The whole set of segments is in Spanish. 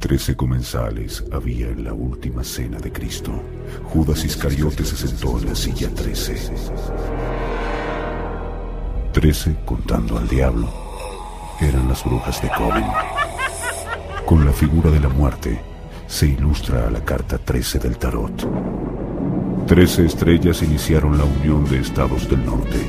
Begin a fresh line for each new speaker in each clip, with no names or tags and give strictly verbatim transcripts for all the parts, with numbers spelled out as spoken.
Trece comensales había en la última cena de Cristo. Judas Iscariote se sentó en la silla trece. Trece, contando al diablo, eran las brujas de Coven. Con la figura de la muerte se ilustra a la carta trece del tarot. Trece estrellas iniciaron la unión de estados del norte.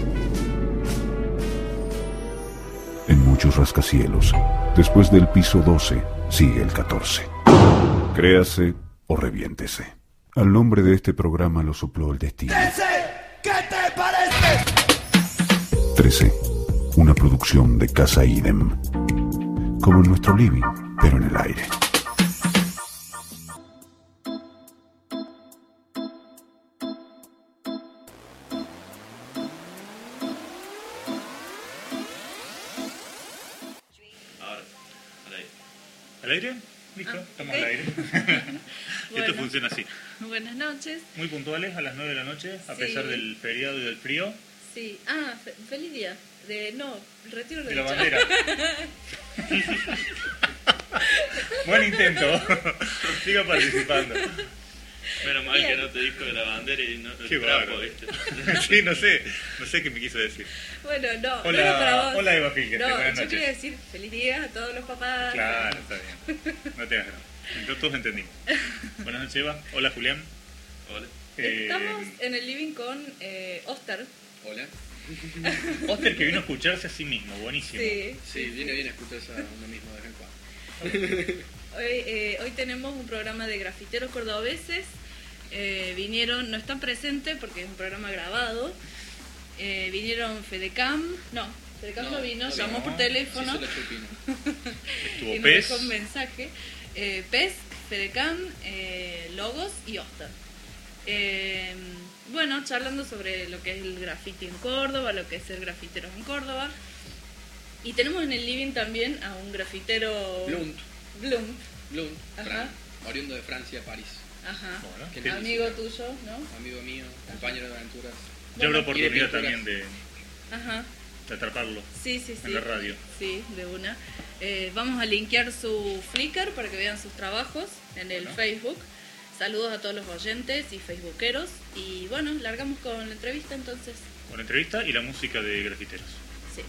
En muchos rascacielos, después del piso doce, sigue el catorce. Créase o reviéntese. Al nombre de este programa lo sopló el destino.
¡trece! ¿Qué te parece?
trece. Una producción de Casa Idem. Como en nuestro living, pero en el aire.
Ahora, al aire.
¿Al aire? Listo,
Ah,
estamos
ok.
al aire.
Bueno.
Esto funciona así.
Buenas noches.
Muy puntuales a las nueve de la noche, a
Sí.
pesar del feriado y del frío.
Sí. Ah, fe- feliz día. De, no, retiro
De
de
la bandera. Buen intento. Siga participando.
Menos mal
Bien.
que no te dijo de la bandera y no
Qué
el trapo,
bárbaro.
¿viste?
Sí, no sé. No sé qué me quiso decir.
Bueno, no,
Hola,
no era para vos.
hola, Eva Filger,
No,
buenas
yo
noches.
quería decir feliz día a todos los papás.
Claro, está bien. No te hagas drama. Entonces todos entendimos. Buenas noches, Eva. Hola, Julián.
Hola.
Eh,
Estamos en el living con eh, Oster.
Hola.
Oster, que vino a escucharse a sí mismo. Buenísimo.
Sí.
Sí, viene bien a escucharse a uno mismo de vez en cuando.
Hoy, eh, hoy tenemos un programa de grafiteros cordobeses. Eh, vinieron, no están presentes porque es un programa grabado. Eh, vinieron Fedecam, no, Fedecam no,
No,
vino,
no
llamó
vino.
por teléfono
Sí, se la chupina.
Estuvo
y nos
Pez.
dejó un mensaje. Eh, Pez, Fedecam, eh, Logos y Oster. Eh, bueno, charlando sobre lo que es el graffiti en Córdoba, lo que es ser grafiteros en Córdoba. Y tenemos en el living también a un grafitero...
Blunt.
Blunt.
Blunt,
Ajá.
Fran, oriundo de Francia, París.
Ajá.
Bueno,
¿Qué
qué-
tal?
Amigo tuyo, ¿no?
Amigo mío, compañero de aventuras.
ya habrá
Bueno,
oportunidad
y de pinturas.
también de,
Ajá.
de atraparlo
Sí, sí, sí.
en la radio.
Sí, de una. Eh, vamos a linkear su Flickr para que vean sus trabajos en el
Bueno.
Facebook. Saludos a todos los oyentes y facebookeros. Y bueno, largamos con la entrevista entonces.
Con la entrevista y la música de grafiteros.
Sí.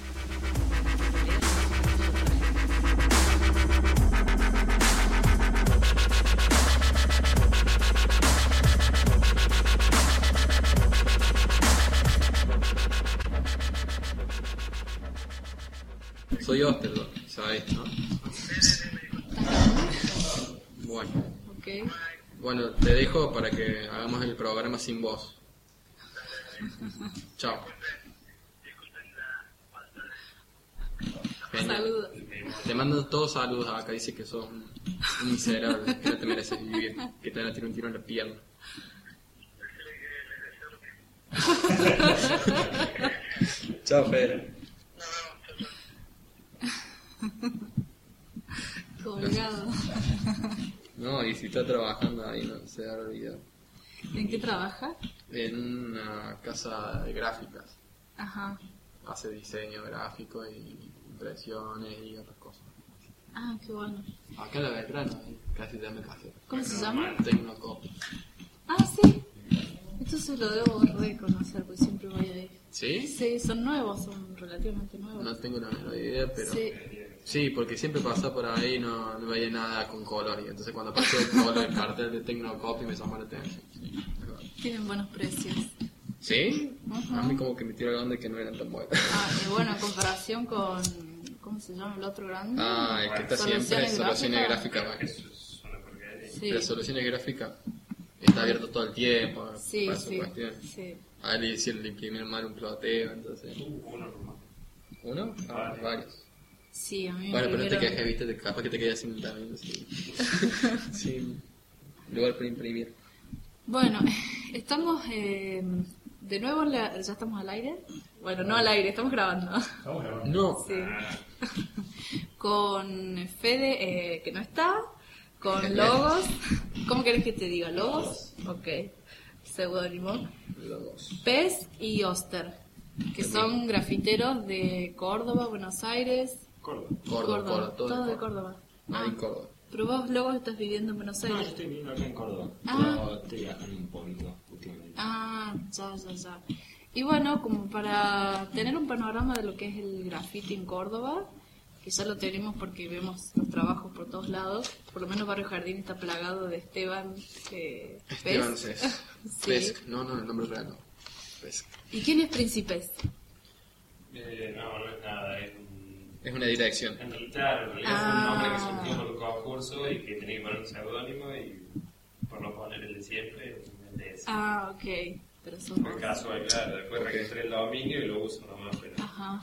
Soy Oster, ¿sabes? ¿No? Bueno,
Ok.
bueno, te dejo para que hagamos el programa sin voz. Chao. Genial.
Saludos.
Te mando todos saludos acá, dice que sos un, un miserable, que no te mereces vivir, que te van a tirar un tiro en la pierna. Chao, Fede.
Colgado.
No, y si está trabajando ahí, no se ha olvidado.
¿En qué trabaja?
En una casa de gráficas.
Ajá.
Hace diseño gráfico y impresiones y otras cosas.
Ah, qué bueno.
Acá en la Belgrano, ahí, casi dame café.
¿Cómo se llama?
Tecnocop.
Ah, sí. Esto se lo debo reconocer porque siempre voy ahí.
¿Sí?
Sí, son nuevos, son relativamente nuevos.
No tengo la menor idea, pero...
Sí.
Sí, porque siempre pasaba por ahí y no, no veía nada con color. Y entonces cuando pasó el color, el cartel de Tecnocop y me llamó la atención.
Tienen buenos precios.
¿Sí?
Ajá.
A mí como que me tiró la onda que no eran tan buenas.
Ah, y bueno, en comparación con... ¿Cómo se llama el otro grande?
Ah, es que está siempre
Soluciones
soluciones
Gráficas.
gráficas. Bueno.
Sí,
Las soluciones gráficas está abierto todo el tiempo.
sí,
para su
sí,
cuestión.
sí.
A él le hicieron le imprimieron mal un ploteo, entonces. ¿Uno? Ah, varios.
Sí, a mí me
Bueno, pero este que
imprimieron-
viste, te- capaz que te quedas sin también. Sí. Sin lugar para imprimir.
Bueno, estamos eh, de nuevo, en la- ya estamos al aire. Bueno, no al aire, estamos grabando.
No.
Sí. Con Fede, eh, que no está, con Logos. ¿Cómo querés que te diga? ¿Logos? Ok. Seudónimo.
Los.
Pez y Oster, que son grafiteros de Córdoba, Buenos Aires.
Córdoba.
Córdoba,
Córdoba, todo,
todo
de
de Córdoba.
Nadie
Ah,
en Córdoba.
Pero vos luego estás viviendo en Buenos
No, yo
Aires.
estoy viviendo acá en Córdoba.
Ah.
Pero estoy viajando un poquito últimamente.
Ah, ya, ya, ya. Y bueno, como para tener un panorama de lo que es el graffiti en Córdoba, que ya lo tenemos porque vemos los trabajos por todos lados, por lo menos Barrio Jardín está plagado de Esteban eh,
Esteban
Pez.
Cés.
Sí.
Pesc. No, no, el nombre real no. Pesc.
¿Y quién es Príncipes?
Eh, no, no es nada, es un...
Es una dirección.
En realidad, en realidad fue un
Ah.
nombre que surgió por un concurso y que tenía que poner un seudónimo y por no poner el de siempre, el de ese.
Ah, ok. Pero son
Fue casual, claro. Después
Ok.
registré el dominio y lo uso nomás, pero
Ajá,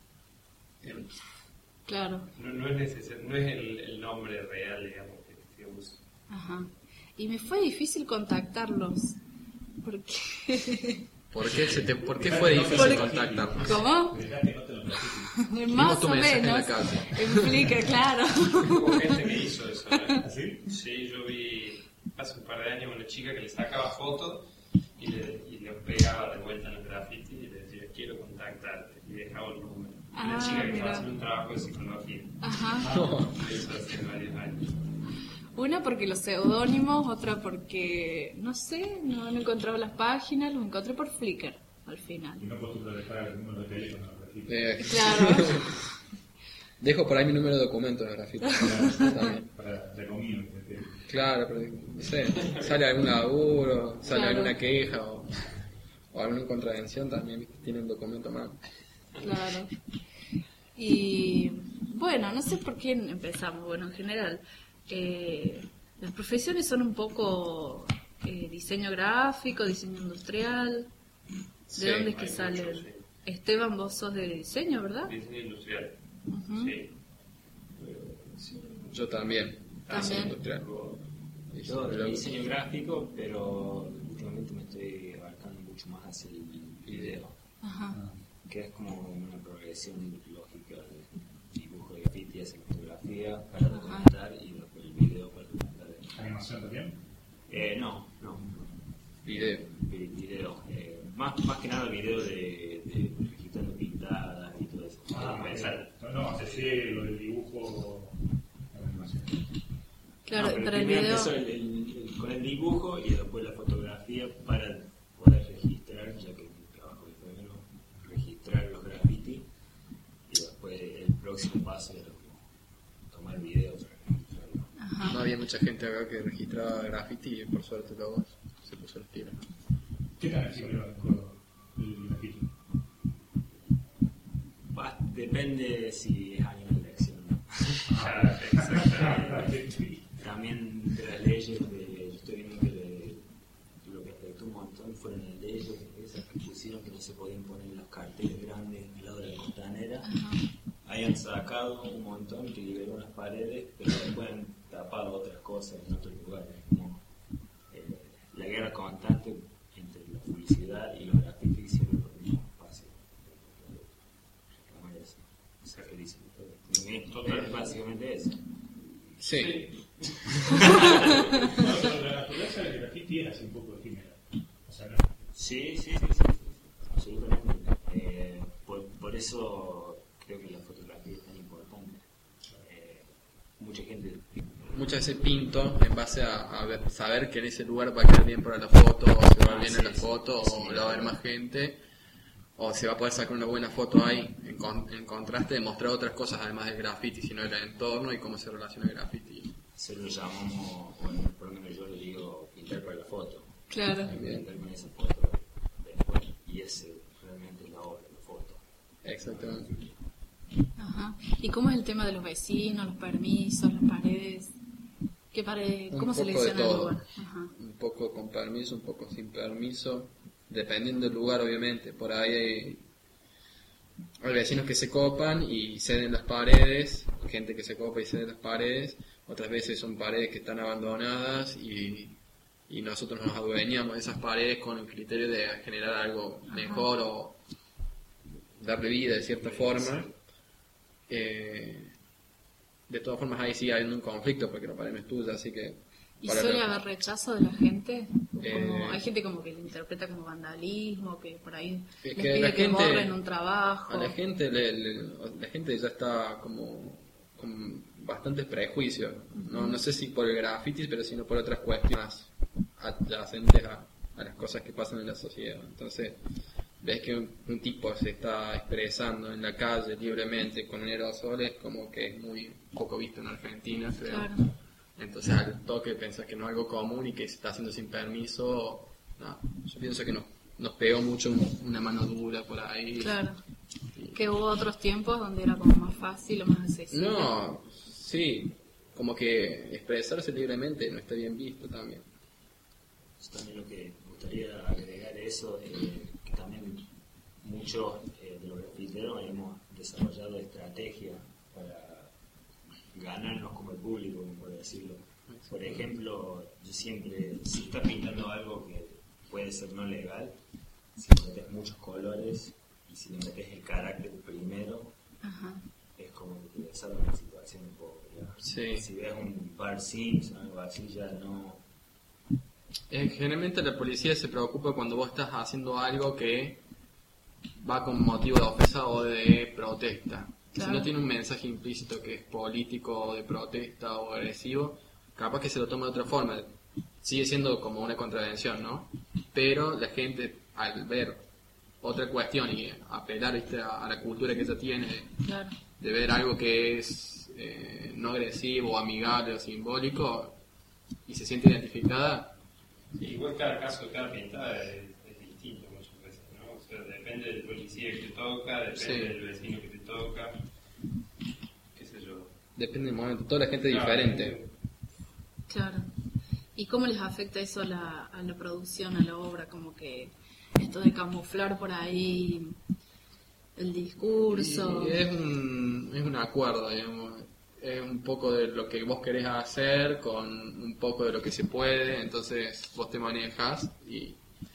claro.
no, no es necesario, no es el, el nombre real, digamos, que, que uso.
Ajá. Y me fue difícil contactarlos. Porque...
¿Por qué, se te, ¿por qué fue difícil
Porque-
contactarnos?
¿Cómo?
Vimos
Más
tu
o
mensaje en la
menos.
calle.
Explica, claro.
Hubo gente que hizo eso. ¿eh?
¿Sí?
Sí, yo vi hace un par de años una chica que le sacaba fotos y le, y le pegaba de vuelta en el graffiti y le decía, quiero contactarte, y dejaba el número. Una
Ah,
chica que
mira.
estaba haciendo un trabajo de psicología.
Ajá.
Lo hizo hace varios años.
Una porque los seudónimos, otra porque, no sé, no, no encontraba las páginas, los encontré por Flickr al final.
Y no acostumbro a dejar el número de teléfono. Así.
Eh,
Claro.
dejo por ahí mi número de documento de grafito. También.
Para de comida.
Claro, pero no sé, sale algún laburo, sale
Claro.
alguna queja o, o alguna contravención, también tiene un documento más.
Claro. Y bueno, no sé por qué empezamos. Bueno, en general, eh, las profesiones son un poco eh, diseño gráfico, diseño industrial. ¿De
Sí,
dónde es que
hay
sale?
mucho, sí.
Esteban, vos sos de diseño, ¿verdad?
Diseño industrial.
Ujú.
Sí.
Yo también.
También.
Diseño industrial.
Yo
Pero-
diseño gráfico, pero últimamente me estoy abarcando mucho más hacia el video,
Ajá.
que es como una progresión lógica de dibujo de graffiti hacia fotografía para documentar y después el video para documentar.
¿Animación también?
Eh, no, no,
Video.
vi- video. Eh, más, más que nada video de, de registrando pintadas y todo eso.
Ah,
Empezar.
no, no, hace lo del dibujo. La animación.
Claro,
No, pero
para el
primero
video.
empezó el- el- el- con el dibujo y después la fotografía para poder registrar, ya que mi trabajo es primero registrar los graffiti y después el próximo paso era como tomar videos para registrarlo.
Ajá.
No había mucha gente acá que registraba graffiti y por suerte luego se puso las pilas.
¿Qué tan activo lleva el Córdoba el grafiti?
Va- depende si es año de elección. ¿no?
Ah, exactamente.
También de las leyes, de, yo estoy viendo que de- lo que afectó un montón fueron las leyes esas que pusieron que no se podían poner los carteles grandes al lado de la costanera. Hayan sacado un montón que liberó las paredes, pero después han tapado otras cosas en otros lugares. Como eh, la guerra constante entre la publicidad y los grafitis siempre por el mismo espacio. Reclamar eso. O sea, que dicen todo. Es básicamente eso.
Sí.
No, pero la naturaleza del grafiti es así un poco efímera. O sea, no.
Sí, sí, sí, sí, sí, absolutamente. Eh, por, por eso creo que la fotografía es tan importante. Eh, mucha gente...
Muchas veces pinto en base a, a ver- saber que en ese lugar va a quedar bien para la foto, o se va a ver bien
sí,
en la
sí,
foto,
sí,
o la va a ver más gente, o se va a poder sacar una buena foto ahí, en, con- en contraste de mostrar otras cosas además del graffiti, sino del entorno y cómo se relaciona el graffiti.
Se lo llamamos, bueno, por lo menos yo le digo pintar para la foto.
Claro.
Pintar con esa foto después, y ese realmente es la obra, la foto.
Exactamente.
Ajá. ¿Y cómo es el tema de los vecinos, los permisos, las paredes? ¿Qué pare...
Un
¿Cómo
poco de
selecciona el
todo.
lugar? Ajá.
Un poco con permiso, un poco sin permiso, dependiendo del lugar obviamente. Por ahí hay, hay vecinos que se copan y ceden las paredes, gente que se copa y cede las paredes, otras veces son paredes que están abandonadas y, y nosotros nos adueñamos de esas paredes con el criterio de generar algo mejor o darle vida de cierta forma. Eh, de todas formas ahí sí hay un conflicto porque la pared no es tuya, así que...
¿Y
para
suele
la-
haber rechazo de la gente? Como,
Eh,
hay gente como que lo interpreta como vandalismo, que por ahí
Es
les
que
pide
la
que
gente-
borren un trabajo.
A la gente, le, le- la gente ya está como, como bastantes prejuicios. No, no sé si por el graffiti, pero sino por otras cuestiones adyacentes a, a las cosas que pasan en la sociedad. Entonces, ves que un, un tipo se está expresando en la calle libremente con un aerosol, es como que es muy poco visto en Argentina, creo.
Claro.
Entonces, al toque pensás que no es algo común y que se está haciendo sin permiso. No, yo pienso que no. Nos pegó mucho un- una mano dura por ahí.
Claro. Que hubo otros tiempos donde era como más fácil o más accesible.
No, sí, como que expresarse libremente no está bien visto también.
Yo también lo que me gustaría agregar eso, eh, que también muchos eh, de los grafiteros hemos desarrollado estrategias para ganarnos como el público, por decirlo. Por ejemplo, yo siempre, si estás pintando algo que puede ser no legal, si le metes muchos colores y si le metes el carácter primero,
Ajá.
es como que te desarma la situación un poco. ¿ya?
Sí.
Si ves un Bar Sims o algo así, ya no.
Eh, generalmente la policía se preocupa cuando vos estás haciendo algo que va con motivo de ofensa o de protesta.
Claro.
Si no tiene un mensaje implícito que es político o de protesta o agresivo, capaz que se lo toma de otra forma. Sigue siendo como una contravención, ¿no? Pero la gente, al ver otra cuestión y apelar, ¿viste?, a, a la cultura que ella tiene,
Claro.
de ver algo que es eh, no agresivo, amigable o simbólico, y se siente identificada,
Sí, igual cada caso, cada pintada es, es distinto muchas veces, ¿no? O sea, depende del policía que te toca, depende
Sí.
del vecino que te toca, qué sé yo.
depende del momento, toda la gente es
Claro,
diferente.
Claro. ¿Y cómo les afecta eso a la, a la producción, a la obra? Como que esto de camuflar por ahí el discurso.
Y es un, es un acuerdo, digamos. Es un poco de lo que vos querés hacer con un poco de lo que se puede, entonces vos te manejas y,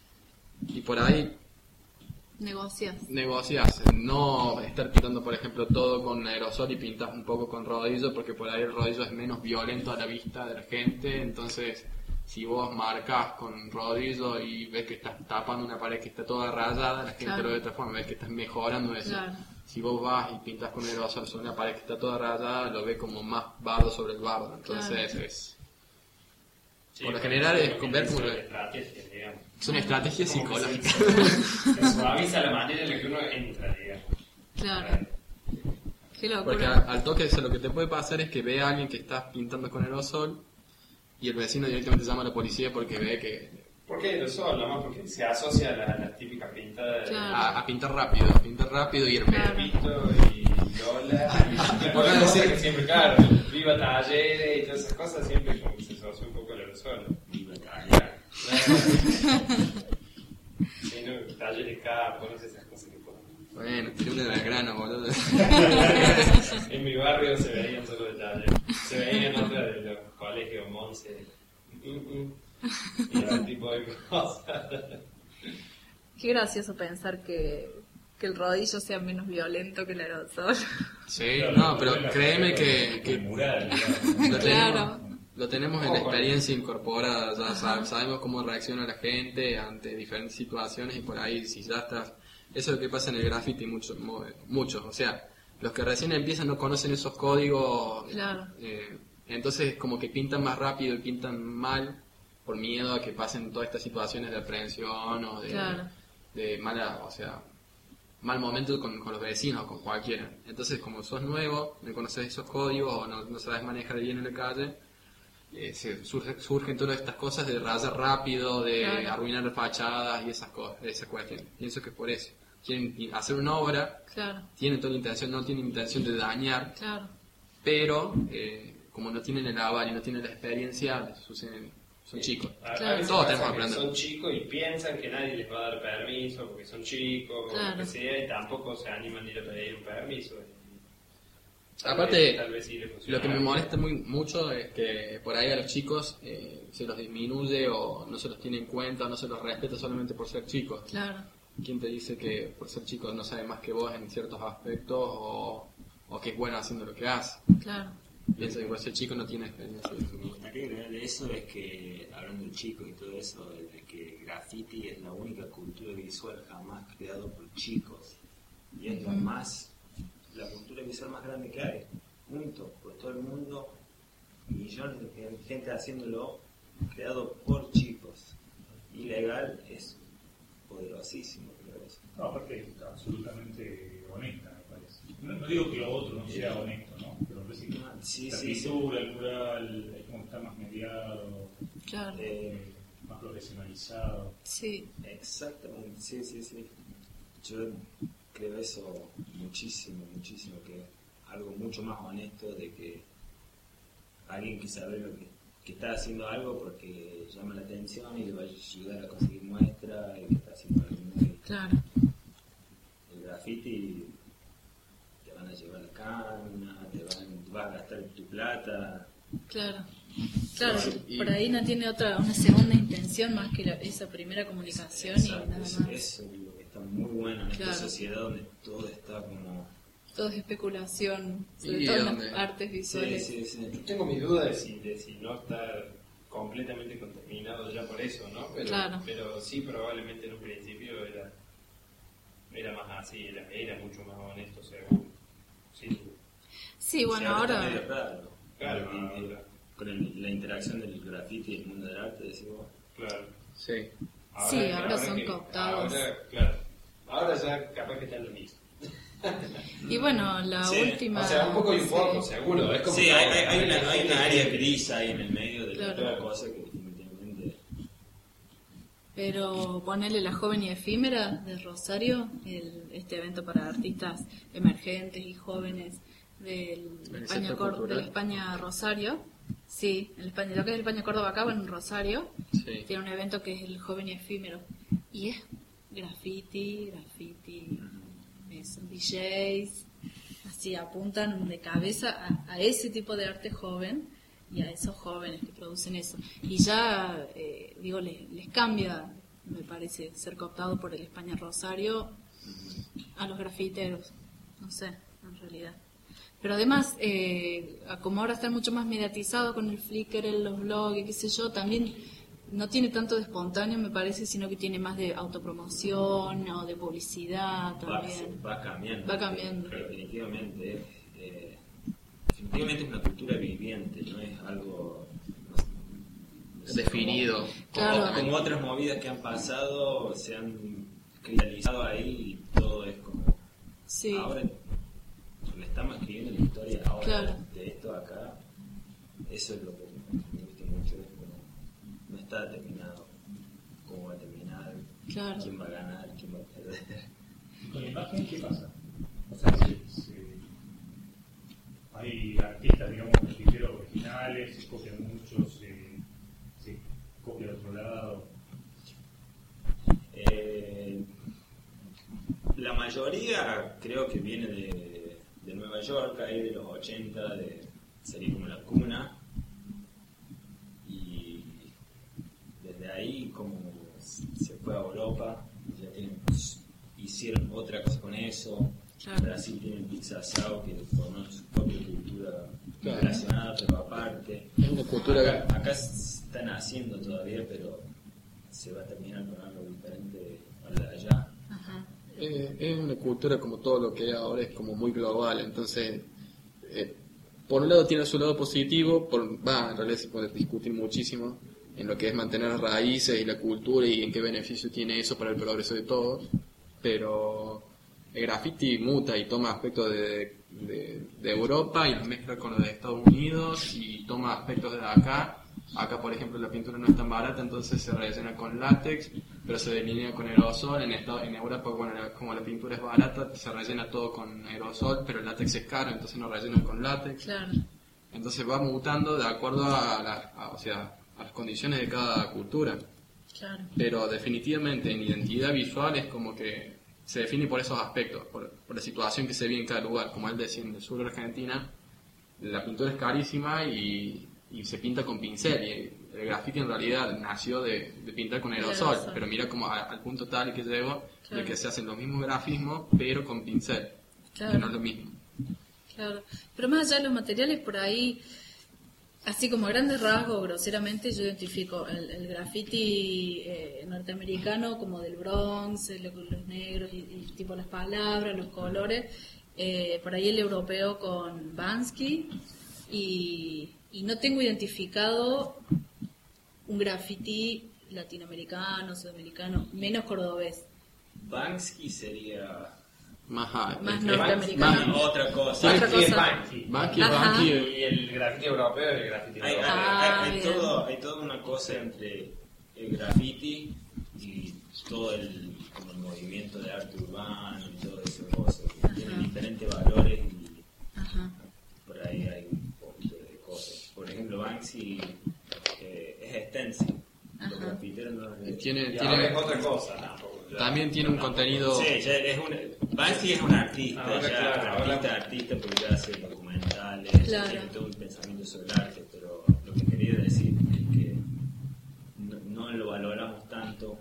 y por ahí
Negocias.
negocias. No estar pintando, por ejemplo, todo con aerosol y pintas un poco con rodillo, porque por ahí el rodillo es menos violento a la vista de la gente, entonces si vos marcas con rodillo y ves que estás tapando una pared que está toda rayada, la gente
Claro.
lo ve de otra forma, ves que estás mejorando eso.
Claro.
Si vos vas y pintas con aerosol sobre una pared que está toda rayada, lo ve como más bardo sobre el bardo, entonces
Claro.
es...
Sí,
Por lo
pero
general
eso
es
lo que
conver-
son
como-
estrategias, digamos.
Son estrategias
Como que se-
psicológicas.
se suaviza la manera en la que uno entra, digamos.
Claro. Qué
Porque
locura.
al, al toque eso, lo que te puede pasar es que ve a alguien que está pintando con aerosol y el vecino directamente llama a la policía porque ve que
¿Por qué aerosol? Nomás porque se asocia a las, las típicas pintadas de
Claro.
a, a pintar rápido, a pintar rápido y hervir.
Claro.
Pepito y Lola. Y
Por
las
no
cosas
decir-
que siempre, claro, viva talleres y todas esas cosas, siempre como que se asocia un poco al aerosol.
Viva Italia.
Sí, no, talleres capos, no sé esas cosas que ponen.
Bueno, tiré una de la grana, boludo.
En mi barrio se veían solo detalles. Se veían otras de los colegios Monse. Mm, mm. Y ese tipo de cosas.
Qué gracioso pensar que, que el rodillo sea menos violento que el aerosol.
Sí, no, pero créeme que, que
El mural, digamos.
lo tenemos,
Claro.
lo tenemos en la experiencia incorporada, ya sab- sabemos cómo reacciona la gente ante diferentes situaciones y por ahí si ya estás... Eso es lo que pasa en el graffiti mucho, mu- mucho, o sea, los que recién empiezan no conocen esos códigos,
Claro.
eh, entonces como que pintan más rápido y pintan mal por miedo a que pasen todas estas situaciones de aprehensión o de,
Claro.
de mala, o sea, mal momento con, con los vecinos o con cualquiera. Entonces, como sos nuevo, no conoces esos códigos o no, no sabes manejar bien en la calle, eh, se surge- surgen todas estas cosas de rayar rápido, de
Claro.
arruinar fachadas y esas cosas, esa cuestión. Pienso que es por eso. Quieren pi- hacer una obra,
Claro,
tienen toda la intención, no tienen intención de dañar,
claro.
pero eh, como no tienen el aval y no tienen la experiencia, suceden, son chicos.
A- a
Claro.
veces
Todos
pasa
tenemos
que
que aprender.
Son chicos y piensan que nadie les va a dar permiso porque son chicos o
Claro.
lo que sea y tampoco se animan a ir a pedir un permiso. Y tal
Aparte,
vez- tal vez sí les funciona.
Lo que me molesta muy mucho es que por ahí a los chicos eh, se los disminuye o no se los tiene en cuenta o no se los respeta solamente por ser chicos.
Claro,
¿Quién te dice que por ser chico no sabe más que vos en ciertos aspectos o, o que es bueno haciendo lo que hace?
claro.
Piensa que por ser chico no tiene experiencia.
Lo que me gustaría agregar de eso es que, hablando de chicos y todo eso, de que el graffiti es la única cultura visual jamás creado por chicos y es la más, la cultura visual más grande que hay. juntos por todo el mundo, millones de gente haciéndolo, creado por chicos. Ilegal es poderosísimo, creo eso.
No, aparte es absolutamente honesta, me parece. No, no digo que lo otro no sea honesto, ¿no? Pero me parece que
Ah, sí,
la
sí, sí.
pintura, el mural, es como que está más mediado,
Claro.
Eh,
más profesionalizado.
Sí.
Exactamente, sí, sí, sí. Yo creo eso muchísimo, muchísimo, que algo mucho más honesto de que alguien que sabe lo que, que está haciendo algo porque llama la atención y le va a ayudar a conseguir muestra y que está haciendo algo muy...
Claro.
El graffiti te van a llevar la cana, te van, vas a gastar tu plata.
Claro. Claro,
Y-
por ahí no tiene otra, una segunda intención más que la- esa primera comunicación y
Exacto,
nada
eso,
más.
eso es lo que está muy bueno en
Claro.
esta sociedad donde todo está como...
Todo es especulación, sobre
Y
todo en
donde-
las artes
Sí,
visuales.
sí, sí.
Tengo mi duda de si, de si no está completamente contaminado ya por eso, ¿no? Pero,
Claro.
pero sí, probablemente en un principio era, era más así, era, era mucho más honesto, seguro. Sí,
Sí, bueno,
Sí, está
ahora...
medio raro.
Claro,
Y- y-
ahora.
con el- la interacción del graffiti y el mundo del arte, decimos,
claro.
Sí.
Sí, ahora son
que-
cooptados.
Ahora, claro. Ahora ya capaz que está lo mismo.
Y bueno, la
Sí,
última...
O sea, un poco y un
sí.
poco, seguro. Es como
sí,
que-
hay, hay, hay una, hay una área gris ahí en el medio de
Claro.
toda cosa que definitivamente...
Pero ponerle La Joven y Efímera de Rosario, el, este evento para artistas emergentes y jóvenes del
El
España,
Centro
Cor-
Cultural.
de la España Rosario. Sí, el España, lo que es el España Córdoba acá, en Rosario,
Sí.
tiene un evento que es el Joven y Efímero. Y es graffiti, graffiti, eh, son D Js, así apuntan de cabeza a, a ese tipo de arte joven y a esos jóvenes que producen eso. Y ya, eh, digo, les, les cambia, me parece, ser cooptado por el España Rosario a los grafiteros, no sé, en realidad. Pero además, eh, como ahora están mucho más mediatizados con el Flickr, en los blogs, y qué sé yo, también no tiene tanto de espontáneo, me parece, sino que tiene más de autopromoción o de publicidad
Va,
también.
va cambiando.
Va cambiando.
Pero definitivamente, eh, definitivamente es una cultura viviente, no es algo no sé,
Definido.
Como,
Claro.
como, como otras movidas que han pasado, se han cristalizado ahí y todo es como...
Sí,
Ahora le estamos escribiendo la historia ahora
Claro.
de esto acá. Eso es lo que me gusta mucho. Es como, no está determinado cómo va a terminar,
claro.
quién va a ganar, quién va a perder.
¿Y con la imagen qué pasa? O sea, se- se- hay artistas, digamos, grafiteros originales, se copian muchos, se, se copia de otro lado.
Eh, la mayoría creo que viene de, de Nueva York, ahí de los ochenta, de sería como la cuna. Y desde ahí como se fue a Europa, ya tienen, hicieron otra cosa con eso.
Claro.
Brasil tiene el Pizzasao que formó su propia cultura
Claro.
relacionada, pero aparte.
Es una cultura
Acá, acá se están haciendo todavía, pero se va a terminar con algo diferente al de allá.
Ajá.
Eh, es una cultura como todo lo que ahora es como muy global, entonces eh, por un lado tiene su lado positivo, por, va, en realidad se puede discutir muchísimo en lo que es mantener las raíces y la cultura y en qué beneficio tiene eso para el progreso de todos, pero el graffiti muta y toma aspectos de, de, de Europa y los mezcla con los de Estados Unidos y toma aspectos de acá. Acá, por ejemplo, la pintura no es tan barata, entonces se rellena con látex, pero se delinea con aerosol. En, Estados, en Europa, bueno, la- como la pintura es barata, se rellena todo con aerosol, pero el látex es caro, entonces no rellenan con látex.
Claro,
Entonces va mutando de acuerdo a, la- a- o sea, a las condiciones de cada cultura.
claro.
Pero definitivamente en identidad visual es como que se define por esos aspectos, por, por la situación que se vive en cada lugar. Como él decía, en el sur de Argentina la pintura es carísima y, y se pinta con pincel. Y el graffiti en realidad nació de, de pintar con aerosol,
aerosol.
pero mira como a- al punto tal que llegó
Claro.
de que se hacen los mismos grafismos pero con pincel,
Claro.
que no es lo mismo.
Claro, pero más allá de los materiales, por ahí, así como a grandes rasgos, groseramente, yo identifico el, el graffiti eh, norteamericano como del Bronx, el- los negros y, y tipo las palabras, los colores, eh, por ahí el europeo con Banksy, y, y no tengo identificado un graffiti latinoamericano, sudamericano, menos cordobés.
Banksy sería
Más, ah,
Más
es-
norteamericano.
más-
otra cosa.
Otra
Banksy es
cosa.
Banksy.
Banksy,
Ajá.
Banksy,
Y el grafiti europeo es el grafiti
Hay, hay,
europeo.
Ah,
hay- hay
bien.
todo, hay toda una cosa entre el graffiti y todo el, como el movimiento de arte urbano y todo eso cosas. Tienen diferentes valores y
Ajá.
por ahí hay un poquito de cosas. Por ejemplo, Banksy eh, es stencil. Los
Ajá.
grafiteros no lo-
tiene,
Y ahora
tiene,
es otra cosa tampoco. ya.
también tiene un contenido...
Sí, ya es un, Banksy es un artista,
Ahora,
ya
claro, ahora-
artista, artista porque ya hace documentales,
Claro.
tiene todo un pensamiento sobre el arte, pero lo que quería decir es que no, no lo valoramos tanto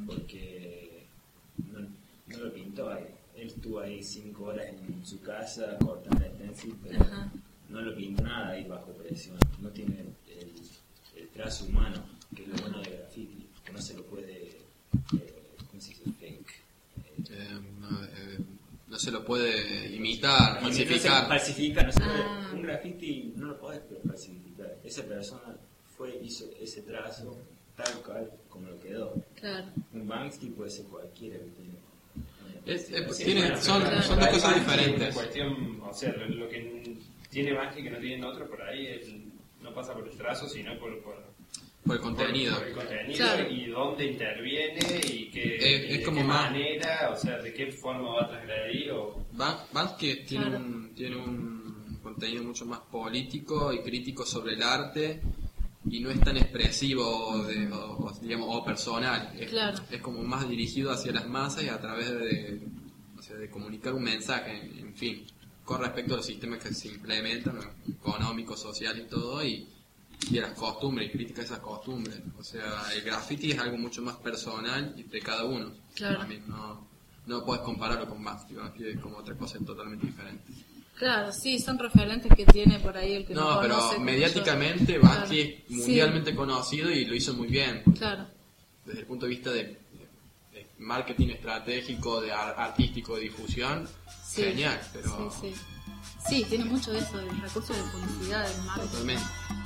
porque no, no lo pintó ahí. Él estuvo ahí cinco horas en su casa cortando el stencil, pero
Ajá.
no lo pintó nada ahí bajo presión. No tiene el, el trazo humano, que es lo bueno de graffiti, que no se lo puede, eh, ¿cómo se dice? Fake. Eh,
eh, no, eh, no se lo puede imitar,
y no se
falsificar.
falsifica, no se puede-
Ah.
un graffiti no lo podés falsificar. Esa persona fue, hizo ese trazo tal cual como lo quedó.
Claro.
Un Banksy puede ser cualquiera que tiene.
Es- es-
Sí,
tiene-
bueno,
son,
pero-
son dos
Hay
cosas
Banksy, Una
diferentes.
cuestión, o sea, lo, lo que tiene Banksy que no tiene otro por ahí es, no pasa por el trazo, sino por, por,
Por el contenido.
por el contenido
Claro.
y dónde interviene y qué,
Es-
y
es
de
como
qué
más-
manera, o sea, de qué forma va a transgredir o
Ban- Banksy tiene,
Claro.
un, tiene un contenido mucho más político y crítico sobre el arte y no es tan expresivo de, o, o, digamos, o personal. Es,
Claro.
es como más dirigido hacia las masas y a través de, o sea, de comunicar un mensaje, en, en fin, con respecto a los sistemas que se implementan, ¿no? Económicos, sociales y todo, y, y a las costumbres, y crítica a esas costumbres. O sea, el graffiti es algo mucho más personal y de cada uno.
Claro.
También no, no puedes compararlo con Banksy. Banksy es como otra cosa totalmente diferente.
Claro, sí, son referentes que tiene por ahí el que no,
No, pero
conoce, como
mediáticamente
yo.
Banksy
Claro.
es mundialmente conocido y lo hizo muy bien.
Sí, claro.
Desde el punto de vista de, de- de marketing estratégico, de ar- artístico, de difusión,
Sí.
genial, pero
Sí, sí. Sí, tiene mucho de eso, del recurso de publicidad, del marketing.
totalmente.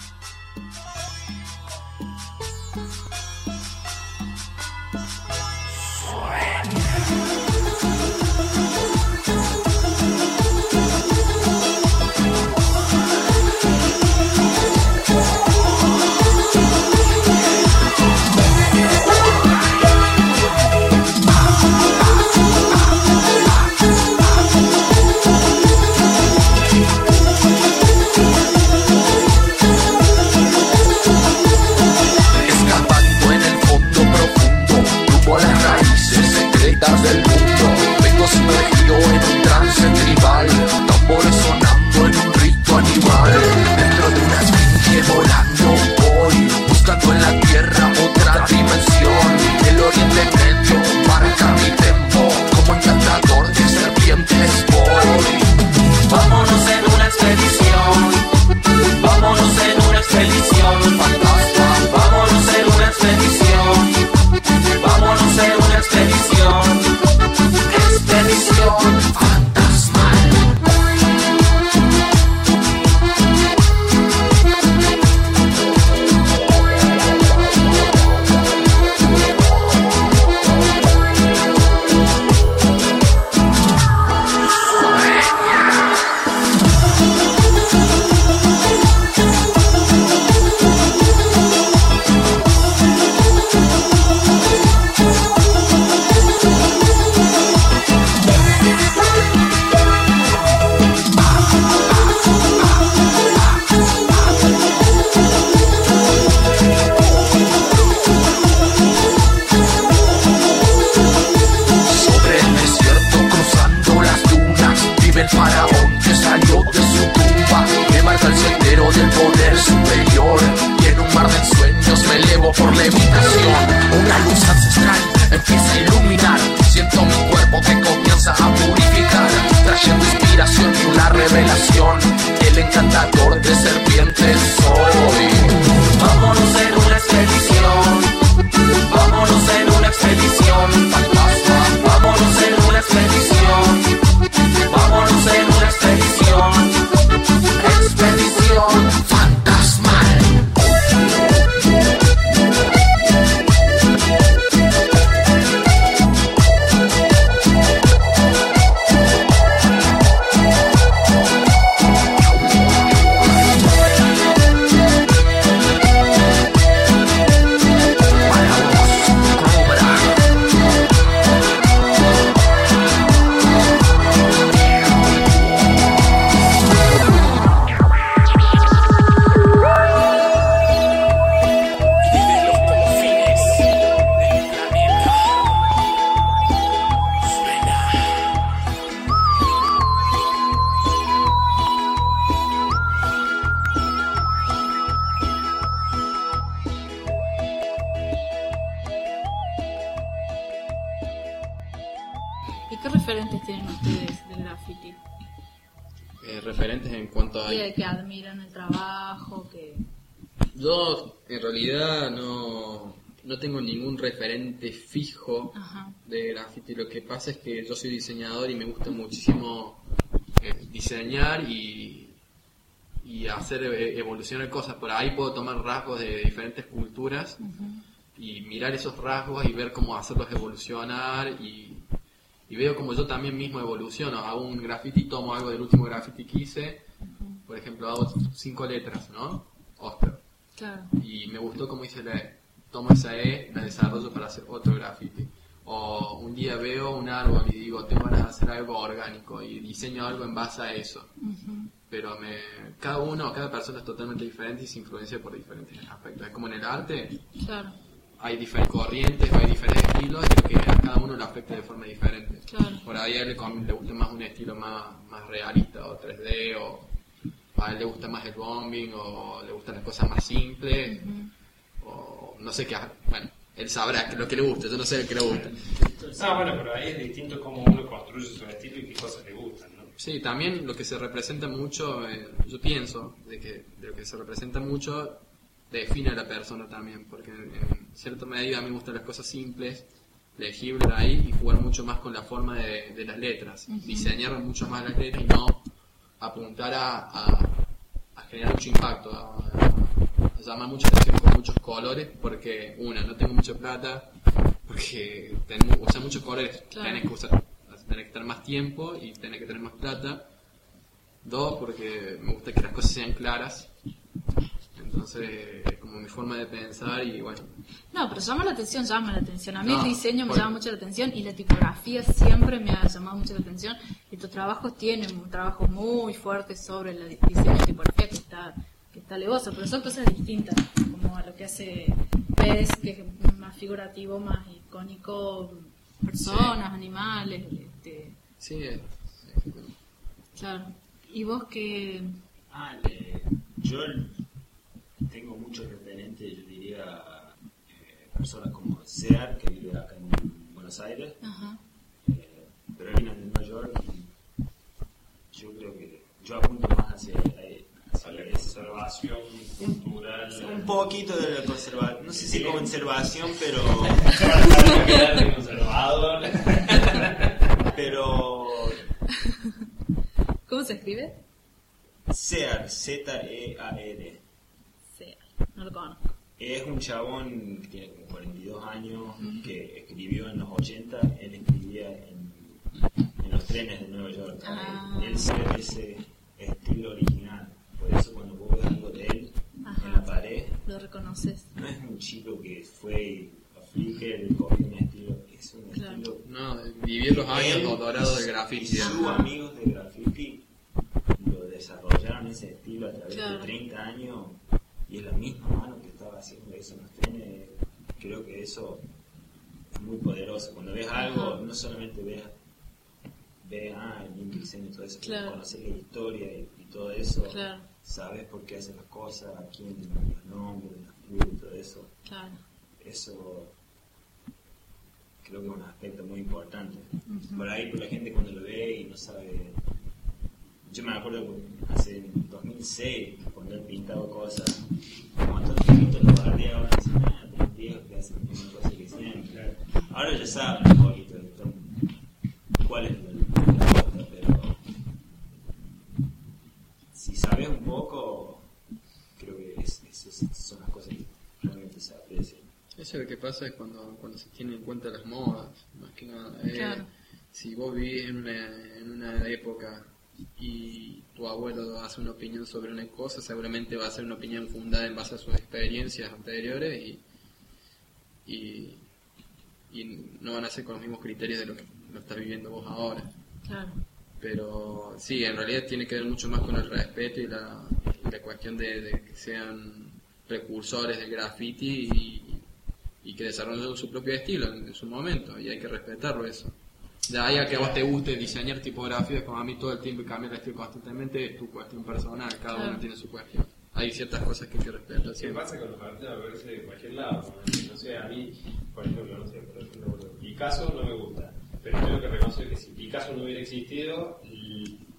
Escapando en el fondo profundo, rumbo a las raíces secretas del mundo. Vengo sumergido en un trance tribal, tambores sonando en un rito animal. Dentro de una esfinge volando voy, buscando en la tierra otra dimensión. El oriente medio marca mi tempo, como encantador de serpientes voy. Vámonos en una expedición, vámonos en una expedición fantasma. Vámonos en una expedición, vámonos en una expedición, expedición fantasmal. Sobre el desierto cruzando las dunas vive el faraón que salió de su tumba. Me marca el sendero del poder superior y en un mar de sueños me elevo por levitación. Una luz ancestral empieza a iluminar, siento mi cuerpo que comienza a purificar, trayendo inspiración y una revelación. El encantador de serpientes soy. Vámonos en una expedición, vámonos en una expedición fantasma. Vámonos en una expedición, vámonos en
eh, referentes en cuanto a...
Y que admiran el trabajo, que...
Yo en realidad no, no tengo ningún referente fijo
Ajá.
de graffiti. Lo que pasa es que yo soy diseñador y me gusta muchísimo eh, diseñar y, y hacer eh, evolucionar cosas. Por ahí puedo tomar rasgos de diferentes culturas
Uh-huh.
y mirar esos rasgos y ver cómo hacerlos evolucionar y, y veo como yo también mismo evoluciono. Hago un graffiti, tomo algo del último graffiti que hice.
Uh-huh.
Por ejemplo, hago cinco letras, ¿no? Oster.
Claro.
Y me gustó cómo hice la E. Tomo esa E, la desarrollo para hacer otro graffiti. O un día veo un árbol y digo, tengo ganas de hacer algo orgánico y diseño algo en base a eso.
Uh-huh.
Pero me, cada uno, cada persona es totalmente diferente y se influencia por diferentes aspectos. Es como en el arte,
Claro.
hay diferentes corrientes, hay diferentes estilos y lo que a cada uno le afecta de forma diferente.
Claro.
Por ahí a él le, le gusta más un estilo más, más realista o tres D, o a él le gusta más el bombing, o le gustan las cosas más simples,
Uh-huh.
o no sé qué. Bueno, él sabrá que lo que le gusta, yo no sé lo que le gusta.
Ah, bueno, pero ahí es distinto cómo uno construye su estilo y qué cosas le gustan, ¿no?
Sí, también lo que se representa mucho, eh, yo pienso, de que de lo que se representa mucho define a la persona también, porque en, en cierta medida a mí me gustan las cosas simples, legibles ahí, y jugar mucho más con la forma de, de las letras,
Uh-huh.
diseñar mucho más las letras y no apuntar a, a, a generar mucho impacto, a, a llamar mucha atención con muchos colores, porque una, no tengo mucha plata, porque tengo, usar muchos colores,
Claro.
tenés que usar, tenés que tener más tiempo y tenés que tener más plata. Dos, porque me gusta que las cosas sean claras, entonces es como mi forma de pensar y bueno.
No, pero llama la atención, llama la atención. A mí
No,
el diseño me
bueno.
llama mucho la atención y la tipografía siempre me ha llamado mucho la atención. Y tus trabajos tienen un trabajo muy fuerte sobre el diseño de tipografía que está, que está alevoso, pero son cosas distintas, como a lo que hace Pez, que es más figurativo, más icónico, personas, animales, este,
Sí, eh,
claro. ¿Y vos qué?
Ah, le- yo tengo muchos referentes, yo diría, eh, personas como Sear, que vive acá en Buenos Aires,
Ajá.
eh, pero vino de Nueva York y yo creo que yo apunto más hacia, eh, hacia
La
eso.
conservación cultural.
Un poquito de la conservación, no sé si conservación, pero
Quedarte conservador.
pero
¿Cómo se escribe?
Sear, Z E A R.
Sí, no lo conozco.
Es un chabón que tiene como cuarenta y dos años, que escribió en los ochenta, él escribía en, en los trenes de Nueva York.
Ah.
Él sabe ese estilo original, por eso cuando vos ves algo de él
Ajá.
en la pared,
Lo reconoces.
no es un chico que fue a Flickr y copió un estilo, es un
Claro.
estilo...
no, vivir los años
Él
dorados del
y
graffiti.
sus
Ajá.
amigos de graffiti lo desarrollaron ese estilo a través
Claro.
de treinta años y es la misma mano que estaba haciendo eso en los trenes. Creo que eso es muy poderoso. Cuando ves algo,
Ajá.
no solamente ves, ves ah, el lindo diseño y todo eso,
Claro.
pero conoces la historia y, y todo eso,
Claro,
sabes por qué hacen las cosas, a quién, los nombres, las clubes y todo eso.
claro.
Eso creo que es un aspecto muy importante.
Ujú.
Por ahí, por la gente cuando lo ve y no sabe. Yo me acuerdo que hace en dos mil seis, cuando él pintaba cosas, un montón de pibitos lo bardeaban, decían, ah, tenés viejos que hacen la misma cosa que siempre. Ahora ya saben un poquito de todo, cuál es la la cosa, pero si sabes un poco, creo que es, es- es- son las cosas que realmente se aprecian.
Eso lo que pasa es cuando, cuando se tienen en cuenta las modas, más que nada. Eh,
Claro.
Si vos vivís en una, en una época y tu abuelo hace una opinión sobre una cosa, seguramente va a ser una opinión fundada en base a sus experiencias anteriores y, y, y no van a ser con los mismos criterios de lo que lo estás viviendo vos ahora.
Claro.
Pero sí, en realidad tiene que ver mucho más con el respeto y la, y la cuestión de, de que sean precursores del graffiti y, y que desarrollen su propio estilo en, en su momento, y hay que respetarlo eso. De ahí a que a vos te guste diseñar tipografías, como a mí todo el tiempo y cambiar el estilo constantemente, es tu cuestión personal, cada
Claro.
uno tiene su cuestión. Hay ciertas cosas que hay que respetar
¿Qué
siempre.
pasa con los artes a verse de cualquier lado? ¿No? No sé, a mí, por ejemplo, no sé, por ejemplo, Picasso no me gusta, pero tengo que reconocer que si Picasso no hubiera existido, y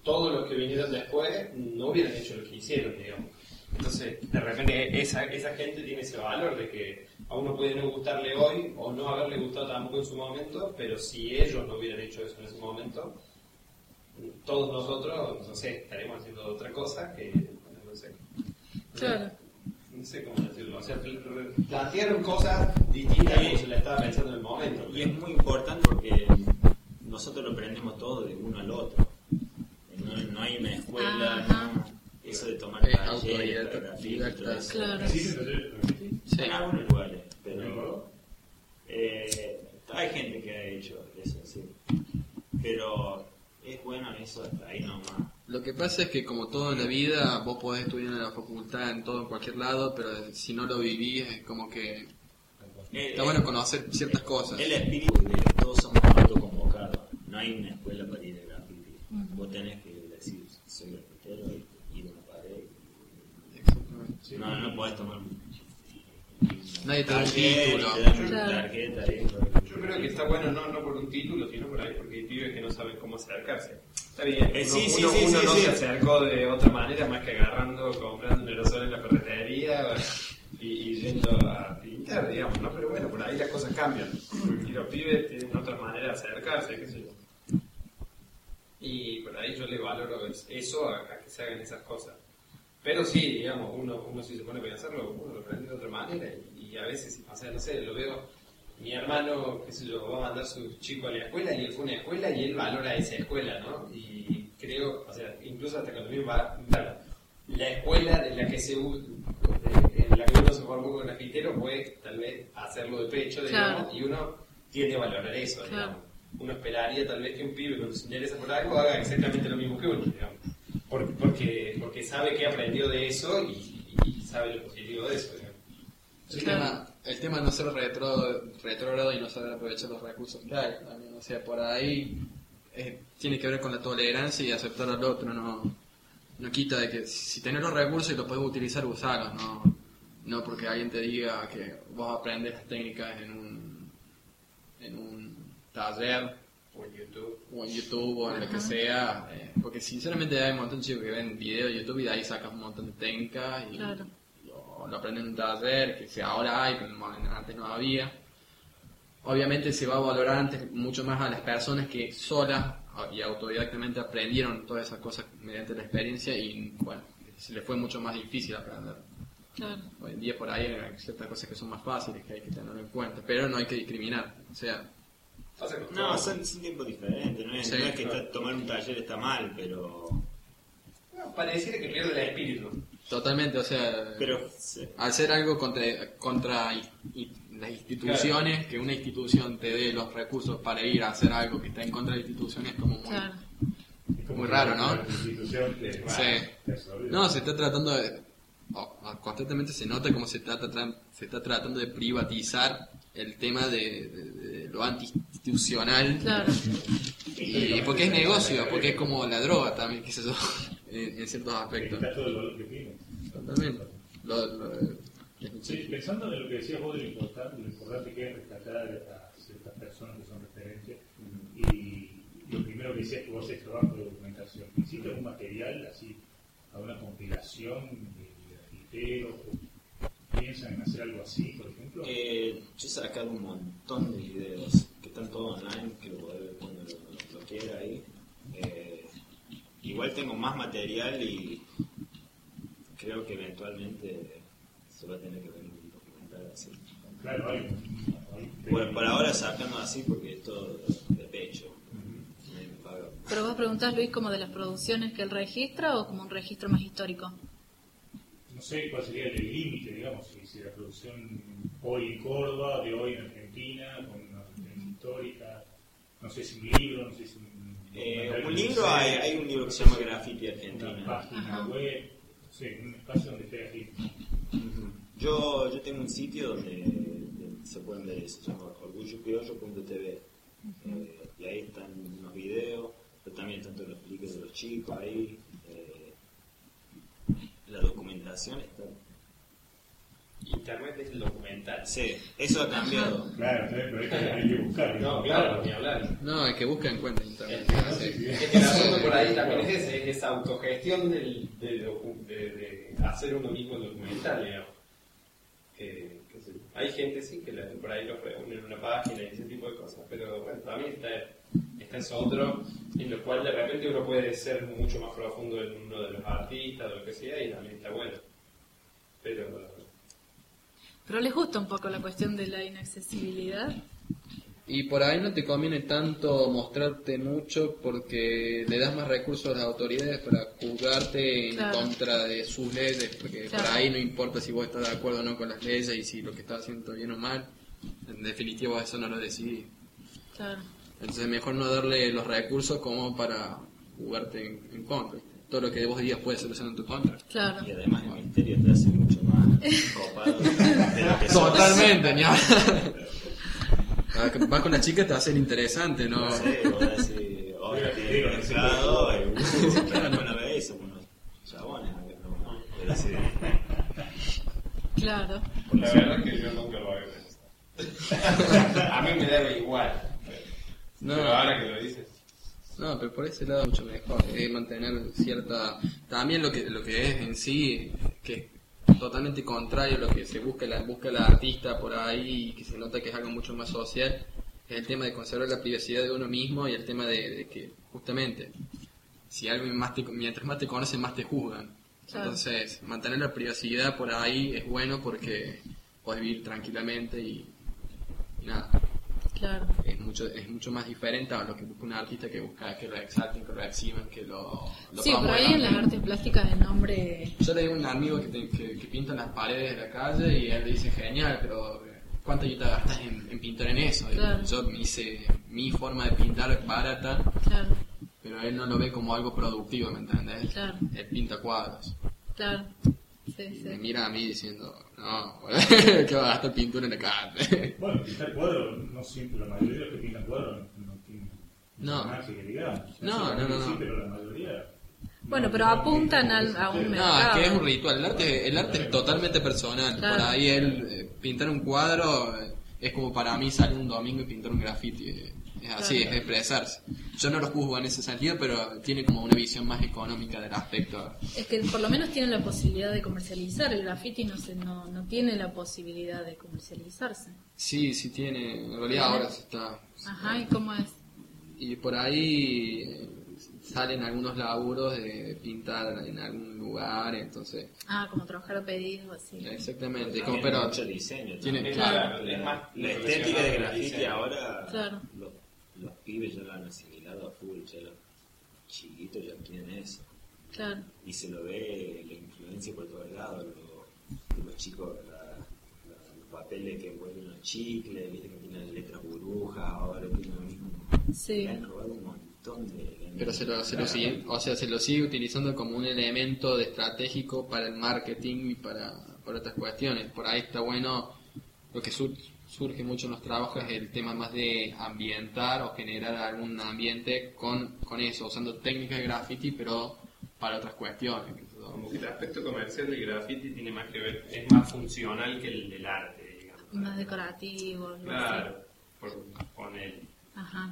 todos los que vinieron después no hubieran hecho lo que hicieron, digamos. Entonces, de repente, esa, esa gente tiene ese valor de que a uno puede no gustarle hoy o no haberle gustado tampoco en su momento, pero si ellos no hubieran hecho eso en ese momento, todos nosotros, no sé, estaremos haciendo otra cosa que, no sé.
Claro.
No sé cómo decirlo, o sea, plantearon cosas distintas como se la estaba pensando en el momento.
Y es muy importante porque nosotros lo aprendemos todo de uno al otro. No, no hay una escuela, no, eso de tomar
Es
talleres,
autodidacta,
grafiti y todo eso.
Claro.
¿Existen talleres de graffiti?
Sí, en algunos lugares,
¿En
pero
Córdoba?
eh, hay gente que ha hecho eso, sí. Pero es bueno eso hasta ahí nomás.
Lo que pasa es que como todo en la vida, vos podés estudiar en la facultad, en todo, en cualquier lado, pero si no lo vivís es como que
Eh,
está bueno conocer ciertas cosas.
El espíritu de todos somos autoconvocados. No hay una escuela para ir de graffiti. Vos tenés que decir, soy grafitero, y ir a una pared.
Exactamente.
No, no podés tomar
Nadie te da un
taller,
título.
te dan una
Claro.
tarjeta ahí.
Yo creo que está bueno no, no por un título, sino por ahí porque hay pibes que no saben cómo acercarse. Está bien,
Eh,
uno,
sí, sí,
uno,
sí,
uno
sí,
no
sí.
se acercó de otra manera más que agarrando, comprando un aerosol en la ferretería y, y yendo a pintar, digamos, ¿no? Pero bueno, por ahí las cosas cambian. Y los pibes tienen otra manera de acercarse, qué sé yo. Y por ahí yo le valoro eso a, a que se hagan esas cosas. Pero sí, digamos, uno, uno si se pone a pensarlo, uno lo aprende de otra manera y, y a veces, o sea, no sé, lo veo, mi hermano, qué sé yo, va a mandar a su chico a la escuela y él fue a una escuela y él valora esa escuela, ¿no? Y creo, o sea, incluso hasta cuando mismo va, claro, la escuela de la que se u- de- en la que uno se formó como grafitero fue tal vez hacerlo de pecho, digamos,
Claro.
y uno tiende a valorar eso,
Claro.
digamos. Uno esperaría tal vez que un pibe cuando se interesa por algo haga exactamente lo mismo que uno, digamos. Porque, porque, porque sabe que aprendió de eso y, y sabe lo positivo de eso, digamos.
El tema, el tema de no ser retro, retrógrado y no saber aprovechar los recursos que hay también, o sea, por ahí eh, tiene que ver con la tolerancia y aceptar al otro, no, no quita de que si tenés los recursos y los podés utilizar, usarlos, no, no porque alguien te diga que vos aprendes las técnicas en un, en un taller
O en YouTube.
o en YouTube o en lo que sea, eh, porque sinceramente hay un montón de chicos que ven videos de YouTube y de ahí sacas un montón de técnicas y
Claro.
lo, lo aprenden en un taller, que sea ahora hay, pero no- antes no había. Obviamente se va a valorar antes mucho más a las personas que solas y autodidactamente aprendieron todas esas cosas mediante la experiencia y bueno, se les fue mucho más difícil aprender.
Claro.
Hoy en día por ahí hay ciertas cosas que son más fáciles que hay que tenerlo en cuenta, pero no hay que discriminar, o sea,
Pasa con
No,
todo.
son, son tiempos diferentes. No es,
Sí,
no es que
claro.
está- tomar un taller está mal, pero.
No, pareciera que pierde el espíritu.
totalmente, o sea,
Pero. sí.
hacer algo contra, contra i- i- las instituciones, que una institución te dé los recursos para ir a hacer algo que está en contra de la institución es como muy...
Claro.
Es como
Muy
que
raro,
la
¿no?
institución te-
Sí.
te absorbe.
No, se está tratando de... oh, constantemente se nota como se, trata, tra- se está tratando de privatizar el tema de, de- de lo anti-institucional.
Claro.
Y porque es negocio, porque es como la droga también, qué sé yo, en, en ciertos aspectos.
Está todo el valor que tiene.
Totalmente. Lo- lo-
Sí, pensando en lo que decías vos de lo importante, lo importante que es rescatar a ciertas personas que son referencias, y lo primero que decías que vos haces trabajo de documentación, ¿hiciste algún material así, alguna compilación de grafiteros? ¿Piensan en hacer algo así, por ejemplo?
Eh, yo he sacado un montón de videos que están todos online, que lo podés ver cuando lo, lo quiera ahí. Eh, igual tengo más material y creo que eventualmente se va a tener que ver un documental así.
Claro, hay. hay-
Bueno, por ahora sacando así porque es todo de pecho. Nadie me paga.
Pero vos preguntás, Luis, como de las producciones que él registra o como un registro más histórico.
No sé cuál sería el límite, digamos, si, si la producción hoy en Córdoba, de hoy en Argentina, con una referencia histórica, no sé si un libro, no sé si un...
Eh,
documental
un
que
libro,
sea,
hay, hay un libro que se llama Graffiti
una
Argentina.
página
Ajá.
web, no sé, un espacio donde esté así.
Ujú. Yo, yo tengo un sitio donde, donde se pueden ver eso, se llama orgullo criollo punto t v. Eh, y ahí están unos videos, pero también están todos los clics de los chicos ahí. Eh, la documentación está
internet es el documental.
Sí, eso ha cambiado.
Claro, pero hay que, hay que buscar.
No, claro, ni hablar.
No, el que busca encuentra internet.
No,
Sí.
sí, sí.
Es que el asunto por ahí también es ese, es autogestión del, de, docu- de, de hacer uno mismo el documental, digamos. Que, que se- hay gente, sí, que la- por ahí los reúne en una página y ese tipo de cosas, pero bueno, también está, está es otro en lo cual de repente uno puede ser mucho más profundo en uno de los artistas o lo que sea y también está bueno. Pero...
Pero les gusta un poco la cuestión de la inaccesibilidad.
Y por ahí no te conviene tanto mostrarte mucho porque le das más recursos a las autoridades para juzgarte en
Claro.
contra de sus leyes, porque
Claro.
por ahí no importa si vos estás de acuerdo o no con las leyes y si lo que estás haciendo está bien o mal, en definitiva eso no lo decidís.
Claro.
Entonces mejor no darle los recursos como para jugarte en, en contra. Todo lo que vos digas puede solucionar en tu contra.
Claro.
Y además el misterio te hace mucho más copado de lo que sos.
Totalmente, ni hablar. Vas con la chica te va a ser interesante, ¿no?
No sé, vos decís, oye, que he entrado, y uh, pero alguna vez somos unos chabones, a ver, no, pero así de...
Claro.
La verdad es que yo nunca lo había pensado. A mí me daba igual.
No.
Pero ahora que lo dices.
No, pero por ese lado mucho mejor, es mantener cierta... También lo que lo que es en sí, que es totalmente contrario a lo que se busca la, busca la artista por ahí y que se nota que es algo mucho más social, es el tema de conservar la privacidad de uno mismo y el tema de, de que, justamente, si alguien más te, mientras más te conocen, más te juzgan.
Claro.
Entonces, mantener la privacidad por ahí es bueno porque puedes vivir tranquilamente y, y nada.
Claro.
Es mucho es mucho más diferente a lo que busca un artista que busca que lo exalten, que lo exhiban, que lo, lo
Sí, por
promuevan.
ahí en las artes plásticas el nombre...
Yo le digo a un amigo que, te- que, que pinta las paredes de la calle y él le dice, genial, pero ¿cuánto guita gastas en, en pintar en eso? Y
Claro.
yo me hice mi forma de pintar es barata,
Claro,
pero él no lo ve como algo productivo, ¿me entiendes?
Claro.
Él pinta cuadros.
claro. Sí,
Me
sí.
mira a mí diciendo, no, que va a gastar pintura en la calle.
Bueno, pintar cuadros, no siempre, la mayoría de los que pintan cuadros no tienen
No.
más que digamos.
No, no, no,
Sí,
no.
pero la mayoría.
Bueno,
no,
pero
no,
apuntan
no,
al-
no,
a un
no,
No,
mercado.
es que es un ritual. El arte, el arte es totalmente personal.
Claro.
Por ahí él, eh, pintar un cuadro eh, es como para mí salir un domingo y pintar un graffiti. eh, Es así,
Claro.
es expresarse. Yo no lo juzgo en ese sentido, pero tiene como una visión más económica del aspecto.
Es que por lo menos tienen la posibilidad de comercializar. El graffiti no, se, no, no tiene la posibilidad de comercializarse.
Sí, sí tiene. En realidad ahora se está.
Ajá, ¿y cómo es?
Y por ahí eh, salen algunos laburos de pintar en algún lugar, entonces.
Ah, como trabajar a pedido, así.
Exactamente.
Tiene
Como, pero
mucho diseño.
tiene-
también.
claro.
La-
es más
La estética de graffiti
diseño.
ahora,
Claro.
los, los pibes ya lo han asimilado a full, ya los chiquitos ya quieren eso.
Claro,
Y se lo ve la influencia por todos lados, lo- los chicos, la- la- los papeles que envuelven los chicles, viste que tienen letras burbujas, ahora tienen lo mismo.
sí.
Le han robado un montón de elementos.
Pero se lo, se lo sigue, o sea, se lo sigue utilizando como un elemento de estratégico para el marketing y para, para otras cuestiones. Por ahí está bueno, lo que sur- surge mucho en los trabajos es el tema más de ambientar o generar algún ambiente con, con eso, usando técnicas de graffiti, pero para otras cuestiones.
Como que el aspecto comercial del graffiti tiene más que ver, es más funcional que el del arte, digamos.
Más decorativo, algo
Claro, por poner.
así. Ajá,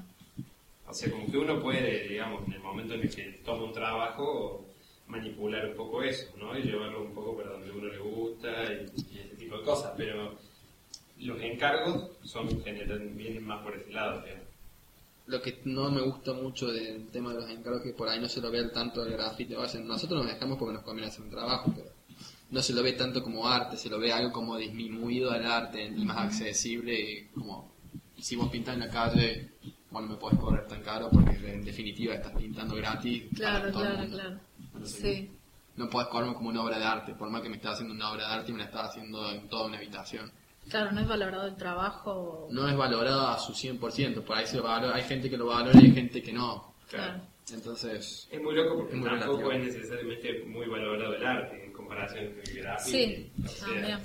O sea, como que uno puede, digamos, en el momento en el que toma un trabajo, manipular un poco eso, ¿no? Y llevarlo un poco para donde uno le gusta y, y ese tipo de cosas. Pero los encargos son generan, vienen más por ese lado, digamos.
Lo que no me gusta mucho del tema de los encargos que por ahí no se lo ve tanto el graffiti. O sea, nosotros nos dejamos porque nos conviene hacer un trabajo, pero no se lo ve tanto como arte, se lo ve algo como disminuido al arte y más accesible. Y como si vos pintas en la calle, bueno, me podés cobrar tan caro porque en definitiva estás pintando gratis.
claro,
para todo el
claro,
mundo.
claro.
Entonces,
Sí,
no podés cobrarme como una obra de arte, por más que me estás haciendo una obra de arte y me la estás haciendo en toda una habitación.
claro, no es valorado el trabajo.
No es valorado a su cien por ciento, por ahí se valora, hay gente que lo valora y hay gente que no.
Claro.
Entonces,
Es muy loco porque
Es muy
tampoco
relativo.
es necesariamente muy valorado el arte en comparación con el graffiti.
Sí,
O sea,
también.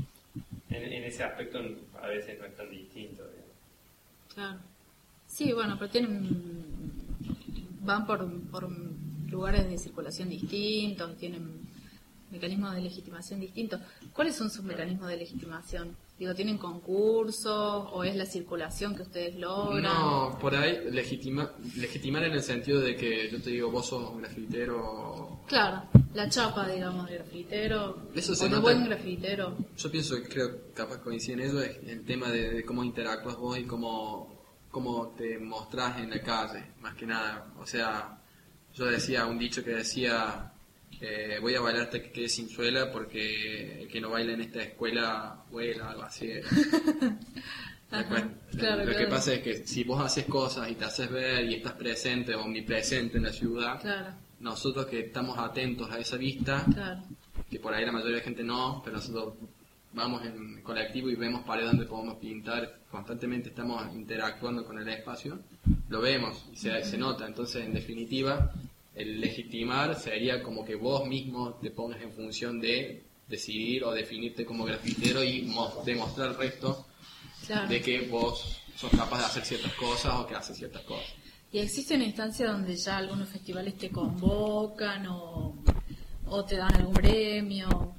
en, en ese aspecto a veces no es tan distinto, digamos.
Claro. Sí, bueno, pero tienen. Van por, por lugares de circulación distintos, tienen mecanismos de legitimación distintos. ¿Cuáles son sus mecanismos de legitimación? Digo, ¿tienen concursos o es la circulación que ustedes logran?
No, por ahí legitima, legitimar en el sentido de que yo te digo, vos sos un grafitero.
Claro, la chapa, digamos, de grafitero,
Eso se
o de
nota-
buen grafitero.
Yo pienso que creo que capaz coincide en eso, es el tema de, de cómo interactúas vos y cómo, cómo te mostrás en la calle, más que nada. O sea, yo decía un dicho que decía, eh, voy a bailar hasta que quede sin suela porque el que no baila en esta escuela vuela, algo así. Después,
claro,
lo que
claro.
pasa es que si vos haces cosas y te haces ver y estás presente, omnipresente en la ciudad,
Claro,
nosotros que estamos atentos a esa vista,
claro,
que por ahí la mayoría de la gente no, pero nosotros vamos en colectivo y vemos paredes donde podemos pintar, constantemente estamos interactuando con el espacio, lo vemos y se, se nota. Entonces, en definitiva, el legitimar sería como que vos mismo te pongas en función de decidir o definirte como grafitero y mo- demostrar al resto
claro.
de que vos sos capaz de hacer ciertas cosas o que haces ciertas cosas.
¿Y existe una instancia donde ya algunos festivales te convocan o, o te dan algún premio?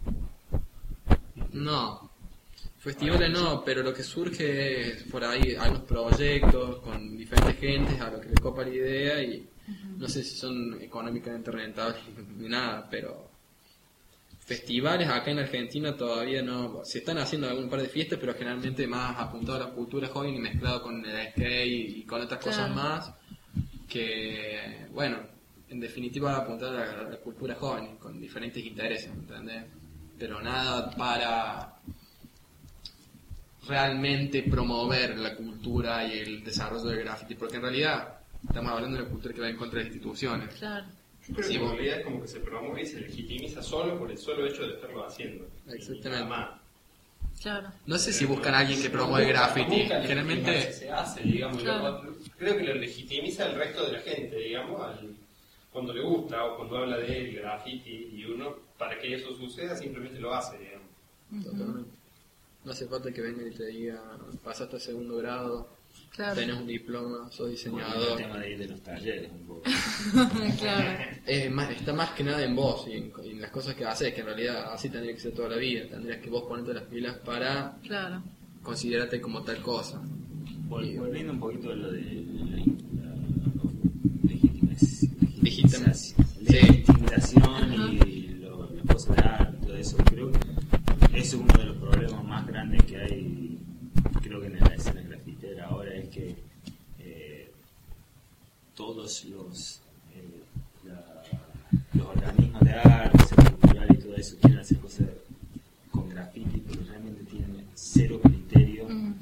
No, festivales no, pero lo que surge es por ahí algunos proyectos con diferentes gentes a lo que les copa la idea y no sé si son económicamente rentables ni nada, pero festivales acá en Argentina todavía no, se están haciendo algún par de fiestas, pero generalmente más apuntado a la cultura joven y mezclado con el skate y con otras cosas
Claro.
más que, bueno, en definitiva apuntar a la, a la cultura joven con diferentes intereses, ¿entendés? Pero nada para realmente promover la cultura y el desarrollo del graffiti, porque en realidad estamos hablando de una cultura que va en contra de las instituciones.
Claro,
Yo creo
Sí,
que en
vos-
realidad es como que se promueve y se legitimiza solo por el solo hecho de estarlo haciendo.
Exactamente.
Y nada más.
claro.
No sé si buscan a alguien que promueve graffiti,
Busca
generalmente
legitimarse, se hace, digamos.
Claro.
lo- creo que lo legitimiza el resto de la gente, digamos, al- cuando le gusta o cuando habla de él, graffiti, y uno, para que eso suceda, simplemente lo hace, digamos.
totalmente. No hace falta que venga y te diga, pasaste a segundo grado,
Claro,
tenés un diploma, sos
Bueno, el
diseñador.
tema de ir de los talleres un poco.
claro,
Es más, está más que nada en vos y en, y en las cosas que haces, que en realidad así tendría que ser toda la vida. Tendrías que vos ponerte las pilas para
claro.
considerarte como tal cosa.
Vol- Volviendo un poquito a lo de la, la legitimación,
Legitima- sí.
legitimización y lo, las cosas de arte, todo eso, creo que eso es uno de los problemas más grandes que hay, creo que en la escena grafitera ahora, es que eh, todos los, eh, la- los organismos de arte, cultural y todo eso quieren hacer cosas con graffiti, pero realmente tienen cero criterio
Mm,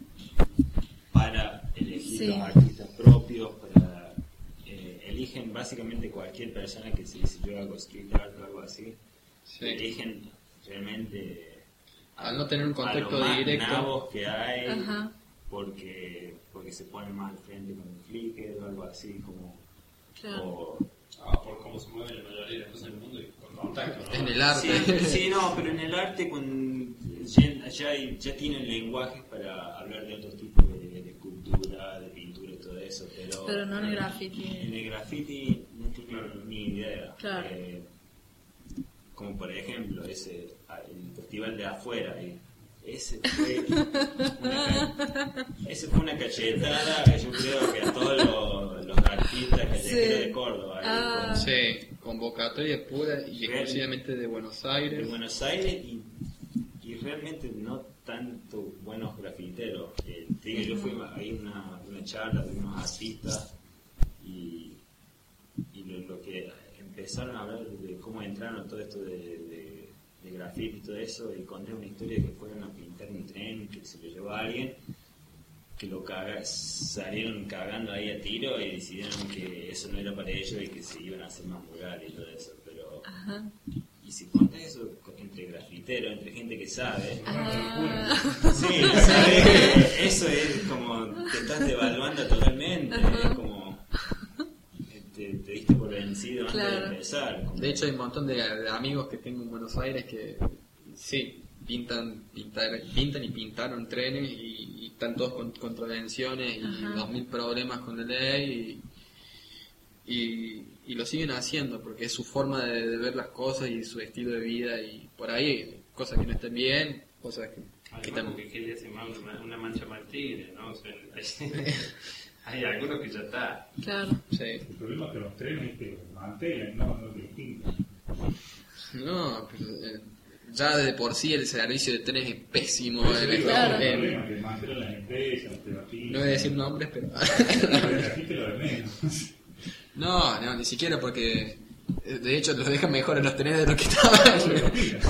para elegir
Sí.
los artistas propios, para eh, eligen básicamente cualquier persona que se dice yo hago street art o algo así,
Sí.
eligen realmente
Al no tener un
a
contacto
los más
directo.
nabos que hay,
Ajá.
porque porque se ponen más al frente con el Flickr o algo así, como
Claro.
o-
Ah, por cómo se mueven la mayoría de las cosas en el mundo y por contacto, ¿no?
En el arte.
Sí, sí, no, pero en el arte con, ya, ya, hay- ya tienen lenguajes para hablar de otros tipos de, de escultura, de pintura y todo eso, pero,
Pero no en el graffiti.
En el graffiti no tienen ni idea.
Claro.
Eh, como por ejemplo ese el festival de afuera, y ese fue una, ca- ese fue una cachetada que yo creo que a todos los, los artistas callejeros
Sí.
de Córdoba. ahí,
Ah.
con-
Sí, convocatoria pura y
Real.
exclusivamente de Buenos
de
Aires.
Buenos Aires y, y realmente no tanto buenos grafiteros. Eh, te digo, yo fui a ahí una, una charla de unos artistas y, y lo, lo que empezaron a hablar de cómo entraron a todo esto de, de, de grafiti y todo eso, y conté una historia que fueron a pintar un tren que se lo llevó a alguien, que lo caga, salieron cagando ahí a tiro y decidieron que eso no era para ellos y que se iban a hacer más murales y todo eso, pero
Ajá.
y si contás eso entre grafiteros, entre gente que sabe,
Ah.
sí, ¿sabes? Eso es como te estás devaluando totalmente,
Ajá.
es como eh, te, te diste por vencido antes
Claro.
de empezar. como-
De hecho, hay un montón de, de amigos que tengo en Buenos Aires que sí, pintan, pintar, pintan y pintaron trenes y, y están todos con contravenciones y
Ajá.
dos mil problemas con la ley y, y y lo siguen haciendo porque es su forma de, de ver las cosas y su estilo de vida, y por ahí cosas que no están bien, cosas que, que
Además,
están...
porque ¿qué le hace mal una, una mancha mal tigre, ¿no? O sea, hay, hay algunos que ya está.
Claro.
Sí.
El problema es que los trenes es que los mantelan, no, no los pintan.
No, pero, eh, ya de por sí el servicio de trenes es pésimo.
Por eso
en
digo,
el-
Claro.
el
en-
problema es que mantelan las empresas, los privatistas.
no voy a decir nombres, pero...
El grafite lo de menos.
no, no, ni siquiera porque... eh, de hecho, los dejan mejor en los trenes de lo que estaban.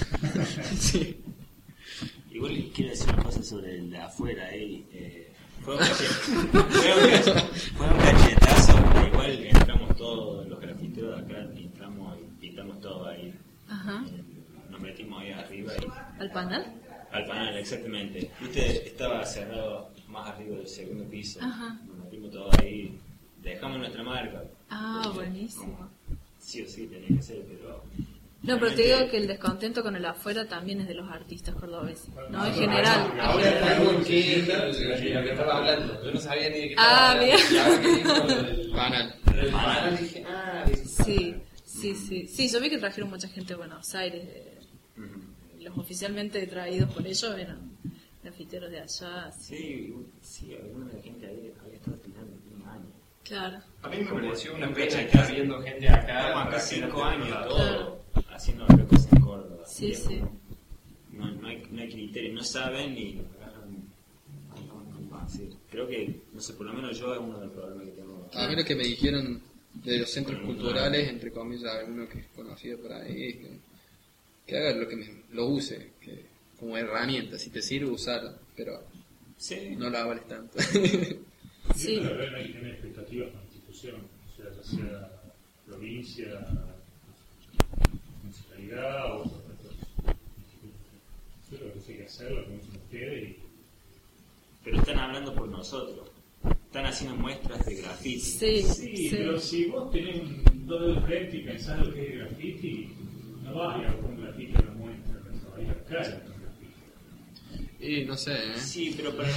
Sí.
Igual quiero decir una cosa sobre el de afuera ahí. Eh, fue, un cachet- fue, un cachet- fue un cachetazo, pero igual entramos todos los grafiteros de acá, entramos y pintamos todo ahí.
Ajá.
Eh, Nos metimos ahí arriba y
¿Al panel?
al panel, exactamente. Viste, estaba cerrado más arriba del segundo piso.
Ajá.
Nos metimos todos ahí, dejamos nuestra marca.
Ah,
Porque,
buenísimo.
como, sí o sí tenía que ser, pero...
No, pero te
realmente-
digo que el descontento con el afuera también es de los artistas cordobeses, ¿no? En general. en
Ahora
general.
algo que lo que estaba hablando. Yo no sabía ni de qué
Ah,
estaba hablando.
bien.
Y ahora que dijo lo del
Panel.
del panel, dije, ah, dije,
Sí, sí, sí. Sí, yo vi que trajeron mucha gente de Buenos Aires. de- Los oficialmente traídos por ellos eran grafiteros de allá. Sí.
Sí, sí, alguna de la gente ahí había estado pintando un año.
Claro.
a mí me pareció una pena estar viendo gente acá.
Estamos acá
que
cinco
no
años
tiene
todo haciendo las cosas en Córdoba.
Sí,
Y es
sí.
como, No, no, hay, no hay criterio, no saben y agarran. Sí, creo que, no sé, por lo menos yo es uno de los problemas que tengo.
A mí lo que me dijeron de los centros culturales, entre comillas, alguno que es conocido por ahí, es que, que haga lo que me, lo use, que como herramienta, si te sirve usarla, pero
Sí.
no la avales tanto.
Sí.
La verdad no hay que tener expectativas con la institución, o sea, ya sea provincia, municipalidad o otros institutos. Yo creo que eso hay que hacerlo, como dicen ustedes, y
Pero están hablando por nosotros. Están haciendo muestras de graffiti.
Sí,
sí,
sí.
pero si vos tenés un dos dedos de frente y pensás lo que es graffiti, no vas a ir a buscar un graffiti a una muestra, no vas a ir a buscar un graffiti.
Y no sé, ¿eh?
Sí, pero para...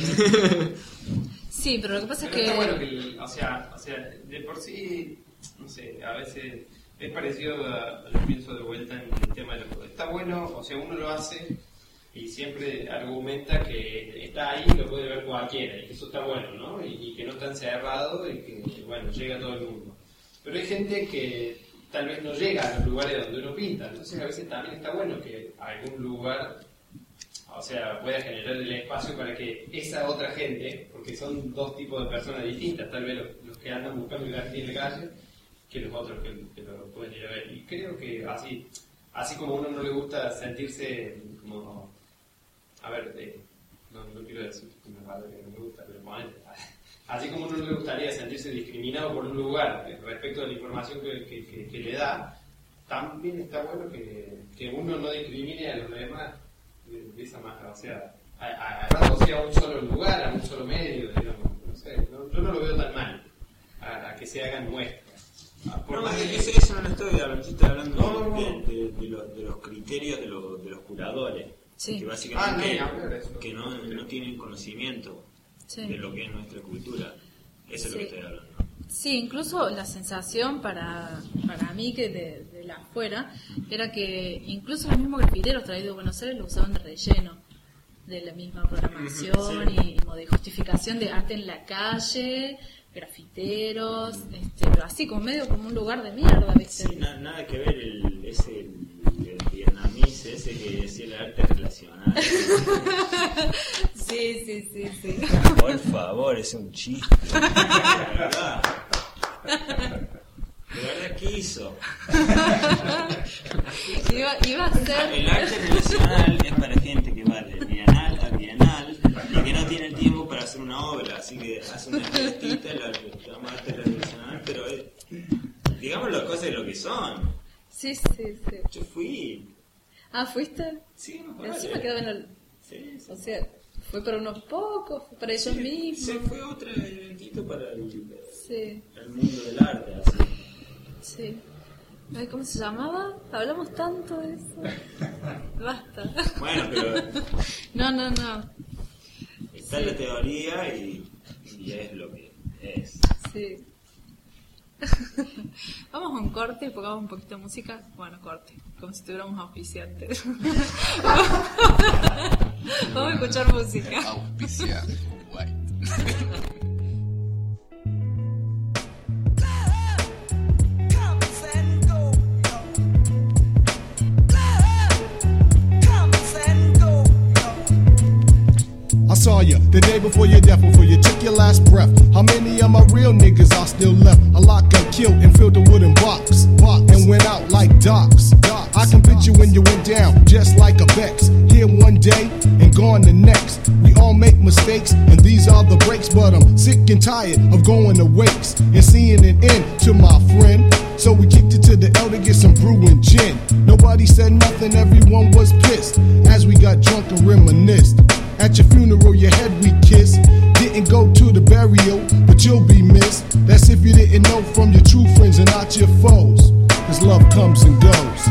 Sí, pero lo que pasa es
Pero está bueno
que...
que, el- o sea, o sea, de por sí, no sé, a veces es parecido a, lo pienso de vuelta en el tema de los... Está bueno, o sea, uno lo hace y siempre argumenta que está ahí y lo puede ver cualquiera, y que eso está bueno, ¿no? Y, y que no está encerrado y que, bueno, llega a todo el mundo. Pero hay gente que tal vez no llega a los lugares donde uno pinta, entonces a veces también está bueno que algún lugar, o sea, pueda generar el espacio para que esa otra gente, porque son dos tipos de personas distintas, tal vez los, los que andan buscando el graffiti en la calle, que los otros que, que lo pueden ir a ver. Y creo que así, así como a uno no le gusta sentirse como, a ver, eh, no, no quiero decir que me vale que no me gusta, pero bueno, así como a uno no le gustaría sentirse discriminado por un lugar eh, respecto a la información que, que, que, que le da, también está bueno que, que uno no discrimine a los demás de, de esa manera, o sea, agarrándose a un solo lugar, a un solo medio, digamos, no sé, no, yo no lo veo tan mal, a, a que se hagan muestras. A- por
No,
más que-
eso, eso no lo estoy hablando, yo estoy hablando
No, no, no.
de, de- de los, de los criterios de, los de los curadores,
Sí.
que
Ah,
básicamente
no, hablar de eso.
que no, no tienen conocimiento
Sí.
de lo que es nuestra cultura. Eso es lo que
Sí.
estoy hablando.
Sí, incluso la sensación para, para mí que de, de la afuera era que incluso los mismos grafiteros traídos de Buenos Aires lo usaban de relleno de la misma programación y como de justificación de arte en la calle, grafiteros, este, pero así como medio como un lugar de mierda, ¿viste?
Sí, na- nada que ver el, ese el, el vietnamís ese que decía el arte relacional.
Sí, sí, sí, sí.
Por favor, es un chiste. De verdad. De verdad, ¿qué hizo?
Iba, iba a ser...
El arte relacional es para gente que va de bienal a bienal y que no tiene el tiempo para hacer una obra, así que hace una fiestita, la llama arte relacional, pero es, digamos las cosas de lo que son.
Sí, sí, sí.
Yo fui.
Ah, ¿fuiste?
Sí, no
Encima
vale.
quedaba en el...
Sí, sí.
O sea, fue para unos pocos, fue para ellos
Sí,
mismos.
se fue otro eventito para el,
Sí,
el mundo del arte, así.
sí. Ay, ¿cómo se llamaba? Hablamos tanto de eso. Basta.
Bueno, pero
No, no, no.
está la teoría y, y es lo que es.
Sí. Vamos a un corte y pongamos un poquito de música. Bueno, corte, como si tuviéramos auspiciantes. Vamos a escuchar música.
Auspiciante.
I saw you the day before your death, before you took your last breath. How many of my real niggas are still left? A lot got killed and filled the wooden box, box and went out like docs. I can picture when you went down, just like a Bex. Here one day and gone the next. We all make mistakes, and these are the breaks. But I'm sick and tired of going to wakes and seeing an end to my friend. So we kicked it to the L to get some brew and gin. Nobody said nothing, everyone was pissed as we got drunk and reminisced. At your funeral, your head we kissed. Didn't go to the burial, but you'll be missed. That's if you didn't know from your true friends and not your foes. Cause love comes and goes.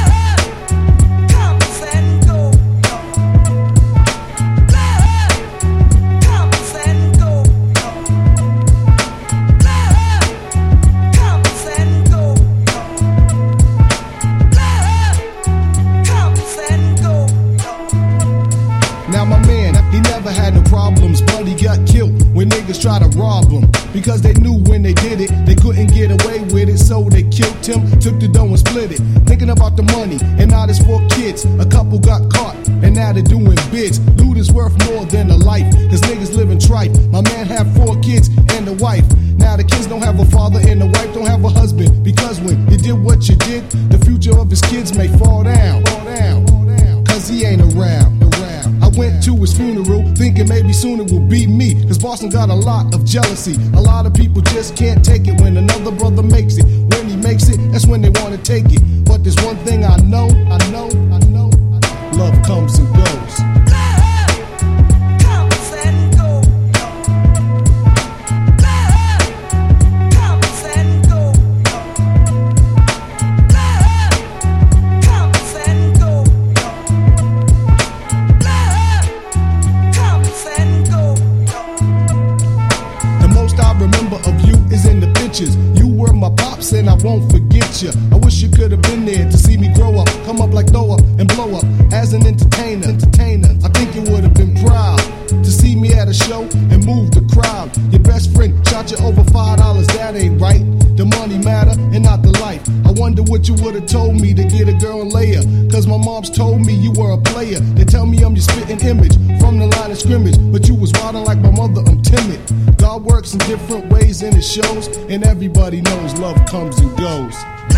Had no problems, but he got killed when niggas tried to rob him. Because they knew when they did it, they couldn't get away with it, so they killed him, took the dough and split it. Thinking about the money, and now there's four kids. A couple got caught, and now they're doing bids. Loot is worth more than a life, cause niggas live in tripe. My man had four kids and a wife. Now the kids don't have a father, and the wife don't have a husband. Because when you did what you did, the future of his kids may fall down. Fall down. Cause he ain't around, around. I went to his funeral thinking maybe soon it will be me. Cause Boston got a lot of jealousy. A lot of people just can't take it when another brother makes it. When he makes it, that's when they wanna take it. But there's one thing I know, I know, I know, I know. Love comes and goes. You were my pops and I won't forget you. I wish you could have been there to see me grow up, come up like Noah and blow up as an entertainer. Entertainer. I think you would have been proud to see me at a show and move the crowd. Your best friend shot you over five dollars, that ain't right. The money matter and not the life. I wonder what you would have told me to get a girl and lay her. Cause my mom's told me you were a player. They tell me I'm your spitting image from the line of scrimmage. But you was wildin' like my mother, I'm timid. God works in different ways and it shows. And everybody knows love comes and goes.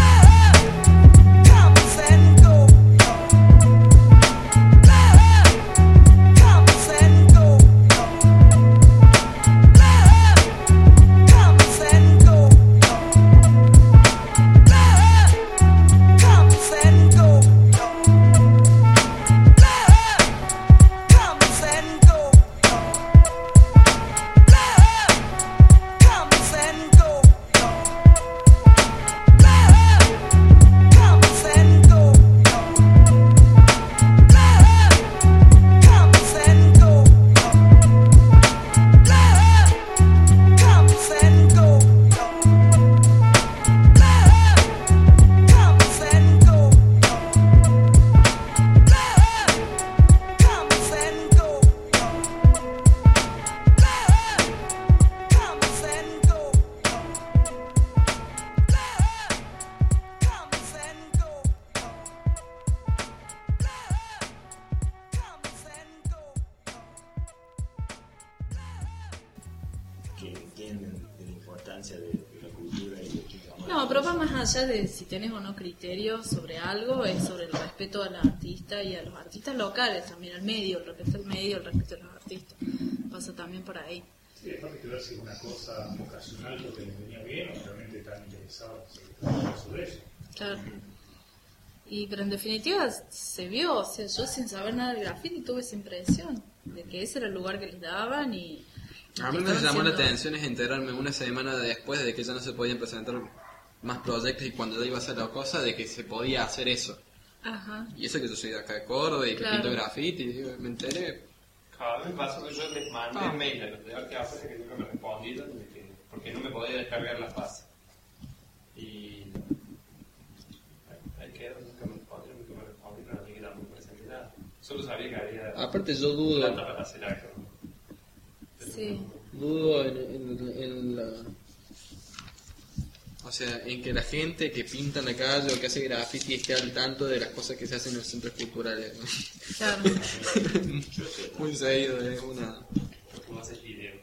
No, pero va más allá de si tenés o no criterios sobre algo, es sobre el respeto al artista y a los artistas locales, también al medio, el respeto al medio, el respeto a los artistas. Pasa también por ahí.
Sí, aparte que ver si es una cosa ocasional porque les venía bien o realmente están interesados sobre eso.
Claro. Y, pero en definitiva se vio, o sea, yo sin saber nada del graffiti tuve esa impresión de que ese era el lugar que les daban y...
A mí me llamó la atención es enterarme una semana después de que ya no se podían presentar más proyectos y cuando ya iba a hacer la cosa de que se podía hacer eso.
Ajá.
Y eso que yo soy de acá de Córdoba y que
claro.
pinto graffiti, y me enteré.
Cada vez me pasó que yo les mandé
ah.
mail a los de Arte África que nunca me respondieron porque no me podía descargar las bases. Y ahí quedó, nunca me respondió, nunca me respondió, pero no llegué tampoco presenté nada. Solo sabía que había
Aparte yo dudo,
plata para hacer algo.
Sí.
dudo en, en, en la... O sea, en que la gente que pinta en la calle o que hace graffiti esté al tanto de las cosas que se hacen en los centros culturales, ¿no?
Claro.
Muy seguido, es una...
¿Cómo haces video?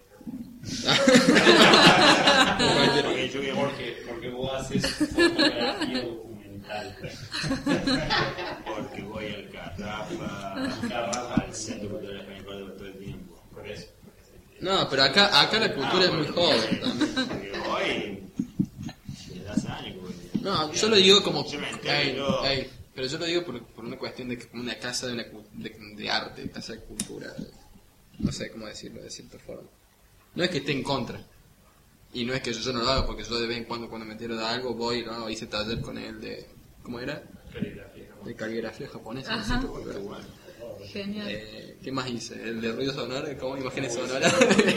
Cualquier-
Porque, porque, porque vos haces fotografía documental.
Porque voy al Carrafa,
Carrafa,
al Centro Cultural Español Córdoba todo el tiempo.
Por eso.
No, pero acá, acá la cultura es muy joven también.
Porque voy desde hace años que voy.
No, yo lo digo como...
Yo me
Ey,
entero.
ey, pero yo lo digo por, por una cuestión de que como una casa de, una, cu- de, de arte, casa de cultura. No sé cómo decirlo de cierta forma. No es que esté en contra. Y no es que yo, yo no lo hago, porque yo de vez en cuando cuando me entero de algo voy y lo hago. Hice taller con él de... ¿Cómo era?
Caligrafía, ¿no?
De caligrafía japonesa.
Ajá.
no sé qué fue, pero-
Genial.
Eh, ¿Qué más hice? ¿El de ruido sonoro? ¿Cómo imágenes sonoras?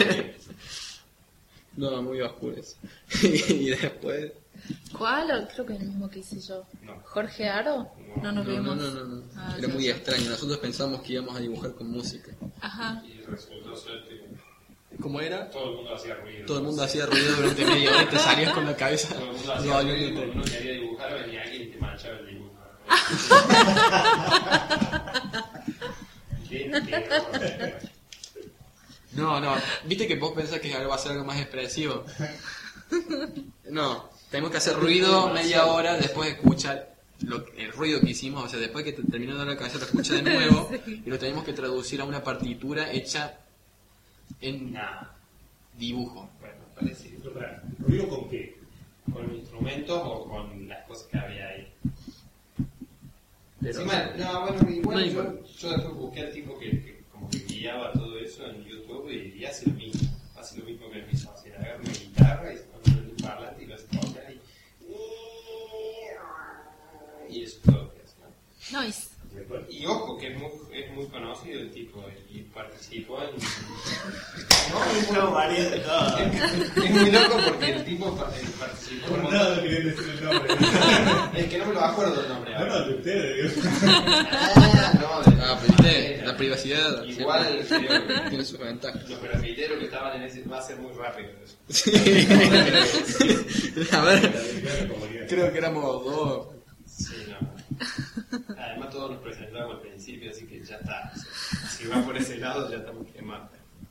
No, muy oscuros. Y después...
¿Cuál? O creo que es el mismo que hice yo.
No.
¿Jorge Aro? No nos
No,
vimos.
no, no, no, no.
Ah,
Era
ya,
muy
ya.
extraño. Nosotros pensamos que íbamos a dibujar con música.
Ajá.
Y resultó ser que
¿Cómo era?
todo el mundo hacía ruido.
Todo el mundo hacía ruido durante media hora y te salías con la cabeza.
Todo el mundo
No,
hacía
yo
ruido y
no
cuando
te-
uno quería dibujar venía alguien y te manchaba el dibujo. Qué terror.
No, no. ¿Viste que vos pensás que va a ser algo más expresivo? No. Tenemos que hacer ruido media hora, después escuchar lo, el ruido que hicimos, o sea, después que te terminó de dar la cabeza lo escucha de nuevo y lo tenemos que traducir a una partitura hecha en
Nah,
dibujo.
bueno, parecido.
Pero pará, ¿ruido con qué?
¿Con instrumentos o con las cosas que había ahí?
Pero-
Encima, no, bueno, igual
No,
yo,
igual.
yo después busqué al tipo que, que como que guiaba todo eso en YouTube y, y hace lo mismo. Hace lo mismo que el mismo. O sea, agarra una guitarra y se pone en un parlante y lo hace tocar y... Y eso es todo lo que hace, ¿no?
Nice.
Después,
Y ojo, que es muy, es muy conocido el tipo y participó en... No, es muy,
No, varía de todo.
es muy loco porque el tipo pa- eh, participó en un
por
montón-
nada quería decir el nombre.
Es que no me lo acuerdo el nombre
No,
ahora.
no, de ustedes, digo.
Ah, no, de-
Ah, pero viste, la privacidad
Igual
siempre
creo que
tiene sus ventajas.
los grafiteros que estaban en ese va a ser muy rápido eso.
Sí. A ver, creo que éramos dos.
Sí, no. Además todos nos presentamos al principio, así que ya está. O sea, si va por ese lado ya estamos quemados.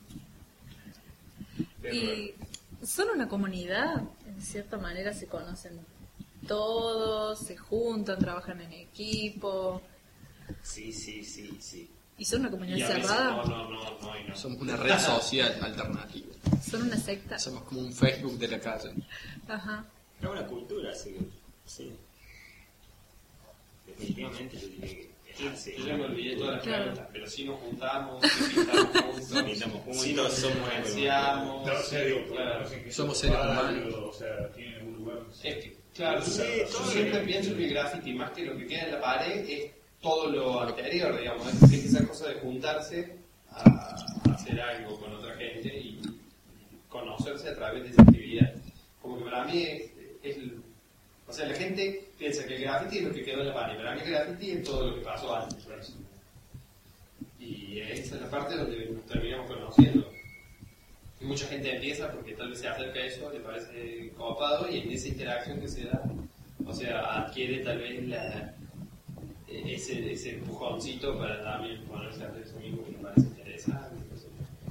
Pero,
Y son una comunidad, en cierta manera se conocen todos, se juntan, trabajan en equipo.
Sí, sí, sí, sí.
Y son una comunidad
y a veces
cerrada.
no, no, no, no, y no.
Somos una red social alternativa.
Son una secta.
Somos como un Facebook de la calle.
Ajá.
Es una cultura, así que, sí. Definitivamente yo diría que es así.
Yo ya me olvidé todas las
Claro.
preguntas, pero sí nos juntamos, sí pintamos juntos,
Nos pintamos juntos,
sí nos
somos
influenciamos,
No, o sea, digo,
claro.
no sé qué
Somos
es
seres
barrio,
humanos.
O sea, tienen algún lugar.
Es que, claro,
Sí,
yo
todo
siempre
lo-
pienso que el graffiti, más que lo que queda en la pared, es todo lo anterior, digamos. Es, es esa cosa de juntarse a hacer algo con otra gente y conocerse a través de esa actividad. Como que para mí es, es el- o sea, la gente piensa que el graffiti es lo que quedó en la pared, pero para mí el graffiti es todo lo que pasó antes. Y esa es la parte donde nos terminamos conociendo. Y mucha gente empieza porque tal vez se acerca a eso, le parece copado y en esa interacción que se da, o sea, adquiere tal vez la, ese, ese empujoncito para también ponerse a hacer eso mismo que le parece interesante. Entonces,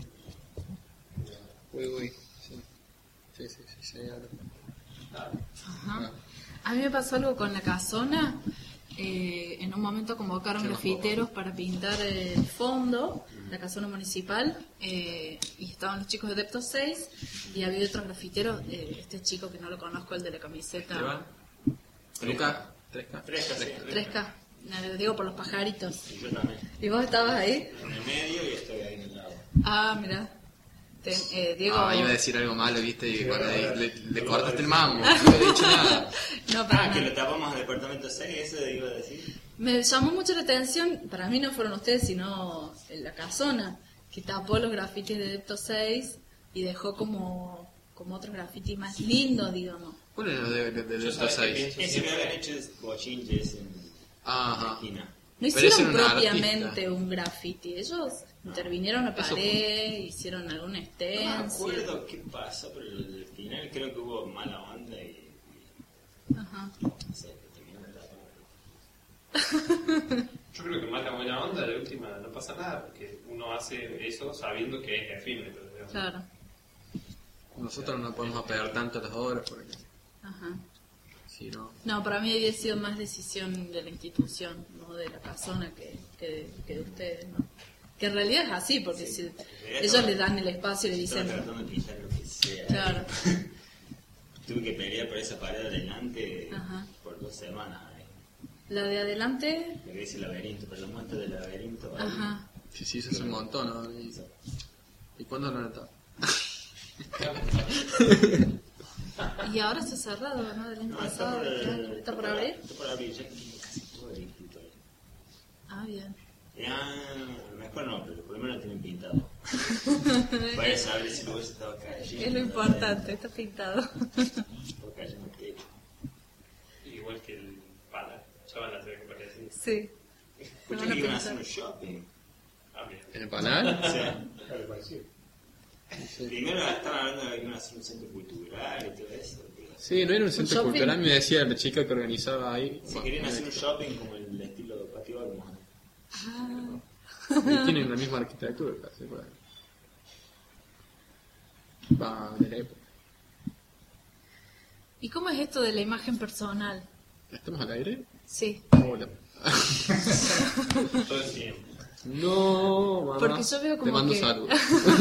Uy, uy. Sí, sí, sí, sí, sí, ahora.
nada.
Ajá. A mí me pasó algo con la casona. Eh, en un momento convocaron grafiteros para pintar el fondo, la casona municipal, eh, y estaban los chicos de Depto seis y había otros grafiteros, eh, este chico que no lo conozco, el de la camiseta
¿Esteban? ¿Lucas? tres K.
Tres K, sí.
tres K, no, digo por los pajaritos.
Y yo también.
¿Y vos estabas ahí?
En el medio y estoy ahí en el lado.
Ah, mira. Te- eh, Diego...
Ah, iba a decir algo malo, viste, y cuando le, le, le cortaste el mambo, no he dicho nada.
No, para
Ah, que
nada.
lo tapamos al departamento seis, eso iba a decir.
Me llamó mucho la atención, para mí no fueron ustedes, sino la casona, que tapó los grafitis de Depto seis y dejó como, como otros grafitis más lindos, digamos.
¿Cuál era de, de, de
Yo
Delta
sabes que
seis?
pienso
Ese que
siempre-
habían hecho bochinches en
Ajá.
la esquina.
No
Pero ese
hicieron
era un
propiamente
artista.
un graffiti, ellos intervinieron a
Eso
pared, hicieron algún
No me
stencil.
acuerdo qué pasó, pero al final creo que hubo mala onda y...
Ajá.
No sé, que terminó la etapa.
Yo creo que más la buena onda, de última no pasa nada, porque uno hace eso sabiendo que es efímero. digamos.
Claro.
Nosotros no podemos apegar tanto las obras porque
Ajá.
si no...
No, para mí había sido más decisión de la institución, no de la persona que, que, que de ustedes, ¿no? Que en realidad es así, porque si ellos le dan el espacio y le
Estaba
dicen...
tratando de pintar lo que sea.
Claro.
Tuve que pelear por esa pared adelante
Ajá.
por dos semanas. Ahí.
La de adelante...
Lo que dice laberinto, pero la muestra del laberinto. ahí.
Ajá.
Sí, sí, eso es un montón, ¿no? ¿Y, ¿y cuándo lo notó?
Y ahora está cerrado, ¿no? Del año
No, está
pasado.
por,
¿este año? ¿Está por abrir?
Está por abrir, ya tiene casi todo el instituto ahí.
Ah, bien.
Ya, mejor no, pero por lo menos lo tienen pintado. Vaya a saber si luego se estaba cayendo.
Es lo importante, está pintado.
Estaba cayendo el techo.
Igual que el pala, ya van a tener que parecer.
Sí.
Escuché
van a
que iban a hacer
pintar.
un shopping.
Ah, bien.
¿En el panal?
Sí.
Algo parecido.
Primero estaban hablando de que iban a hacer un centro cultural y todo eso. pero
Sí, no era un centro
shopping?
cultural, me decía la chica que organizaba ahí.
Si querían hacer un shopping como el estilo Patio Olmos.
Ah.
Y tienen la misma arquitectura casi, por ahí. Va, de la época.
¿Y cómo es esto de la imagen personal?
¿Estamos al aire?
Sí.
Hola.
Todo el tiempo.
No, mamá.
Porque yo veo como
Te mando
que-
saludos.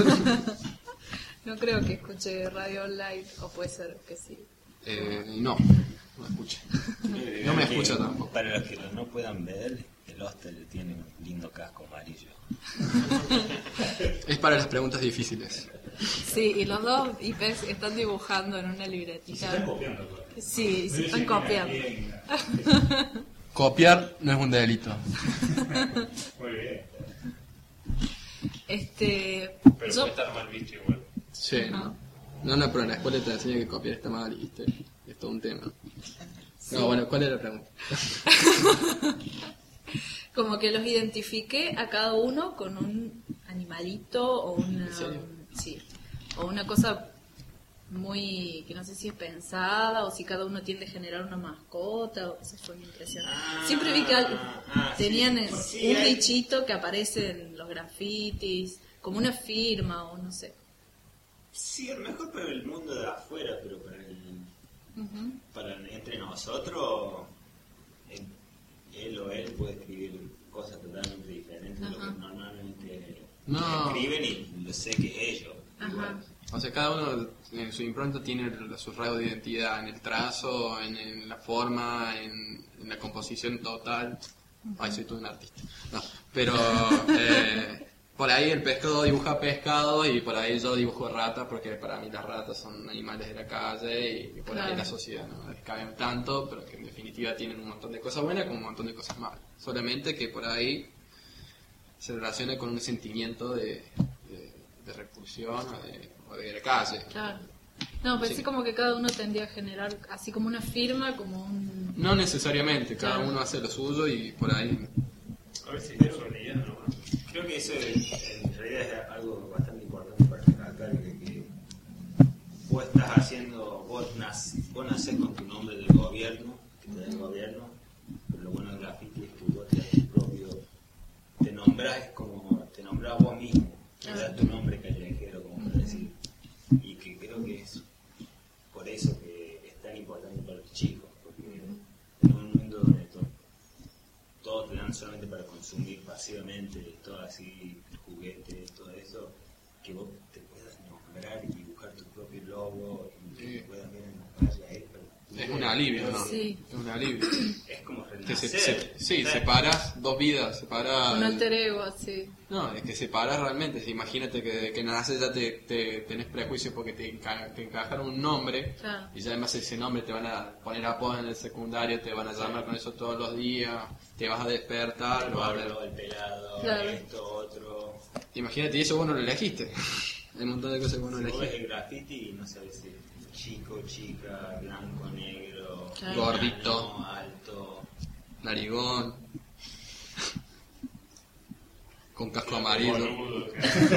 No creo que escuche radio online, o puede ser que sí.
Eh, no, no escucha. No me escucha tampoco.
Para los que no puedan ver, el hostel tiene un lindo casco amarillo.
Es para las preguntas difíciles.
Sí, y los dos I Ps están dibujando en una libretita.
Se están copiando. pues.
Sí, se
No
están
dicen
copiando.
que bien.
Copiar no es un delito.
Muy bien.
Este,
Pero
yo,
puede estar mal visto igual.
Sí, no. No, no, pero en la escuela te enseñan que copiar está mal y ¿viste? Es todo un tema. No, bueno, ¿cuál era la pregunta?
como que los identifiqué a cada uno con un animalito o una,
¿En serio?
sí, o una cosa muy, que no sé si es pensada o si cada uno tiende a generar una mascota, o esa fue mi impresión.
Ah,
Siempre vi que al-
ah, sí.
tenían el-
Sí,
un
hay-
bichito que aparece en los grafitis, como una firma o no sé.
Sí, a lo mejor para el mundo de afuera, pero para el,
Ujú.
para entre nosotros, él, él o él puede escribir cosas totalmente diferentes de lo
Ajá.
que normalmente
No.
escriben y lo sé que es ellos.
Ajá.
igual.
O sea, cada uno en su impronta tiene el- su rasgo de identidad en el trazo, en, en la forma, en, en la composición total. Ay, soy todo un artista. No, pero eh, por ahí el pescado dibuja pescado y por ahí yo dibujo rata porque para mí las ratas son animales de la calle y por ahí
Claro.
la sociedad no les caben tanto, pero que en definitiva tienen un montón de cosas buenas como un montón de cosas malas. Solamente que por ahí se relaciona con un sentimiento de, de, de repulsión o de, o de la calle.
Claro. No, pensé
Sí.
como que cada uno tendría a generar así como una firma, como un...
No necesariamente, cada
Claro.
uno hace lo suyo y por ahí...
A ver si es realidad, ¿no?
Creo que eso es- en realidad es algo bastante importante para recalcar, que, que vos estás haciendo, vos, nac- vos nacés con tu nombre del gobierno, que te da el gobierno, pero lo bueno del graffiti es que vos te das tu propio, te nombrás como, te nombrás vos mismo, te das tu nombre callejero, como por decir, y que creo que es por eso que es tan importante para los chicos, porque en un mundo donde to- todos te dan solamente para consumir pasivamente, todo así, juguetes, todo eso, que vos te puedas nombrar y dibujar tu propio logo y que
Sí.
te puedan ver en la calle a él.
Es un alivio, ¿no?
Sí.
Es un alivio.
Es como
Que
renacer.
se, se- sí,
¿sabes?
separas dos vidas, separas...
Un alter ego, así.
No, es que separas realmente. Si imagínate que desde que naces ya te, te tenés prejuicios porque te, enca- te encajaron un nombre
Claro.
y ya además ese nombre te van a poner apodo en el secundario, te van a llamar con eso todos los días, te vas a despertar,
El
lo vas a
gordo, el pelado,
Claro.
esto, otro.
Imagínate, y eso vos no lo elegiste. Hay un montón de cosas que vos no
Si vos ves
elegiste.
el graffiti y no sabes si chico, chica, blanco, negro,
Claro.
Gordito.
enano, alto.
Narigón. Con casco amarillo.
Boludo,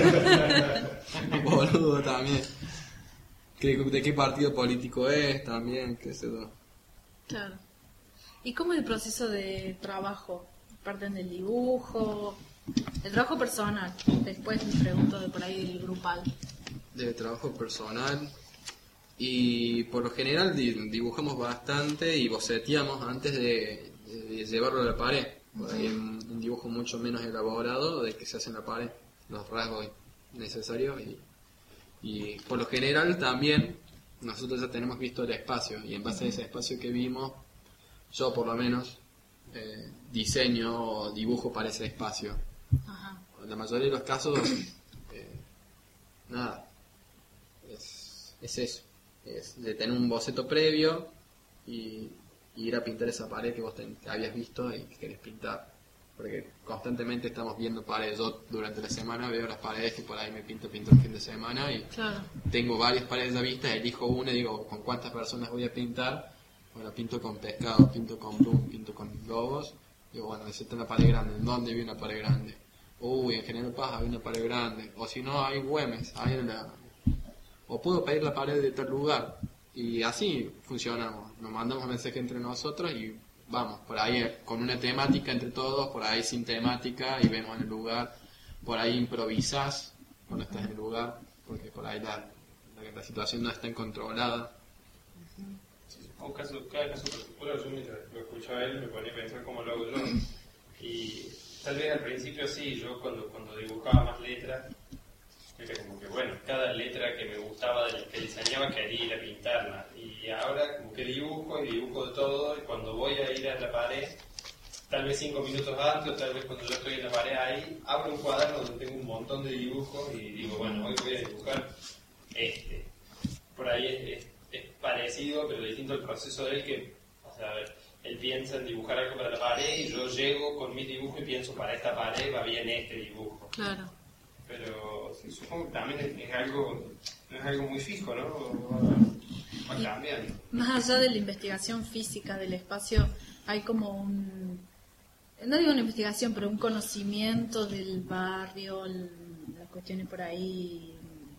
Boludo también. ¿Qué- ¿De qué partido político es también? ¿Qué sé yo?
Claro. ¿Y cómo es el proceso de trabajo? ¿Parten del dibujo? El trabajo personal. Después me pregunto de por ahí del grupal.
De trabajo personal. Y por lo general di- dibujamos bastante y boceteamos antes de, de llevarlo a la pared. Por ahí es un, un dibujo mucho menos elaborado de que se hace en la pared. Los rasgos necesarios y, y por lo general también nosotros ya tenemos visto el espacio y en base a ese espacio que vimos, yo por lo menos eh, diseño o dibujo para ese espacio.
Ajá.
En la mayoría de los casos, eh, nada, es, es eso, es de tener un boceto previo y, y ir a pintar esa pared que vos ten- que habías visto y que querés pintar. Porque constantemente estamos viendo paredes. Yo durante la semana veo las paredes que por ahí me pinto, pinto el fin de semana y
Claro.
tengo varias paredes a vista, elijo una y digo con cuántas personas voy a pintar. Bueno, pinto con pescado, pinto con bloom, pinto con lobos. Digo, bueno, necesito una pared grande. ¿En dónde vi una pared grande? Uy, en General Paz hay una pared grande. O si no, hay en Güemes. Hay en la... O puedo pedir la pared de tal lugar. Y así funcionamos. Nos mandamos mensaje entre nosotros y vamos. Por ahí con una temática entre todos, por ahí sin temática y vemos en el lugar. Por ahí improvisás cuando estás en el lugar, porque por ahí la, la, la situación no está controlada.
Un caso, cada caso particular, yo mientras lo escuchaba a él me ponía a pensar cómo lo hago yo. Y tal vez al principio sí, yo cuando, cuando dibujaba más letras, era como que bueno, cada letra que me gustaba de las que diseñaba quería ir a pintarla. Y ahora como que dibujo y dibujo de todo, y cuando voy a ir a la pared, tal vez cinco minutos antes, o tal vez cuando yo estoy en la pared ahí, abro un cuaderno donde tengo un montón de dibujos y digo, bueno, hoy voy a dibujar este. Por ahí es, es, es parecido, pero distinto el proceso de él que, o sea, él piensa en dibujar algo para la pared y yo llego con mis dibujos y pienso, para esta pared va bien este dibujo.
Claro.
Pero sí, supongo que también es, es algo no es algo muy fijo, ¿no? Va, va cambiando.
Más allá de la investigación física del espacio, hay como un, no digo una investigación, pero un conocimiento del barrio, el- las cuestiones por ahí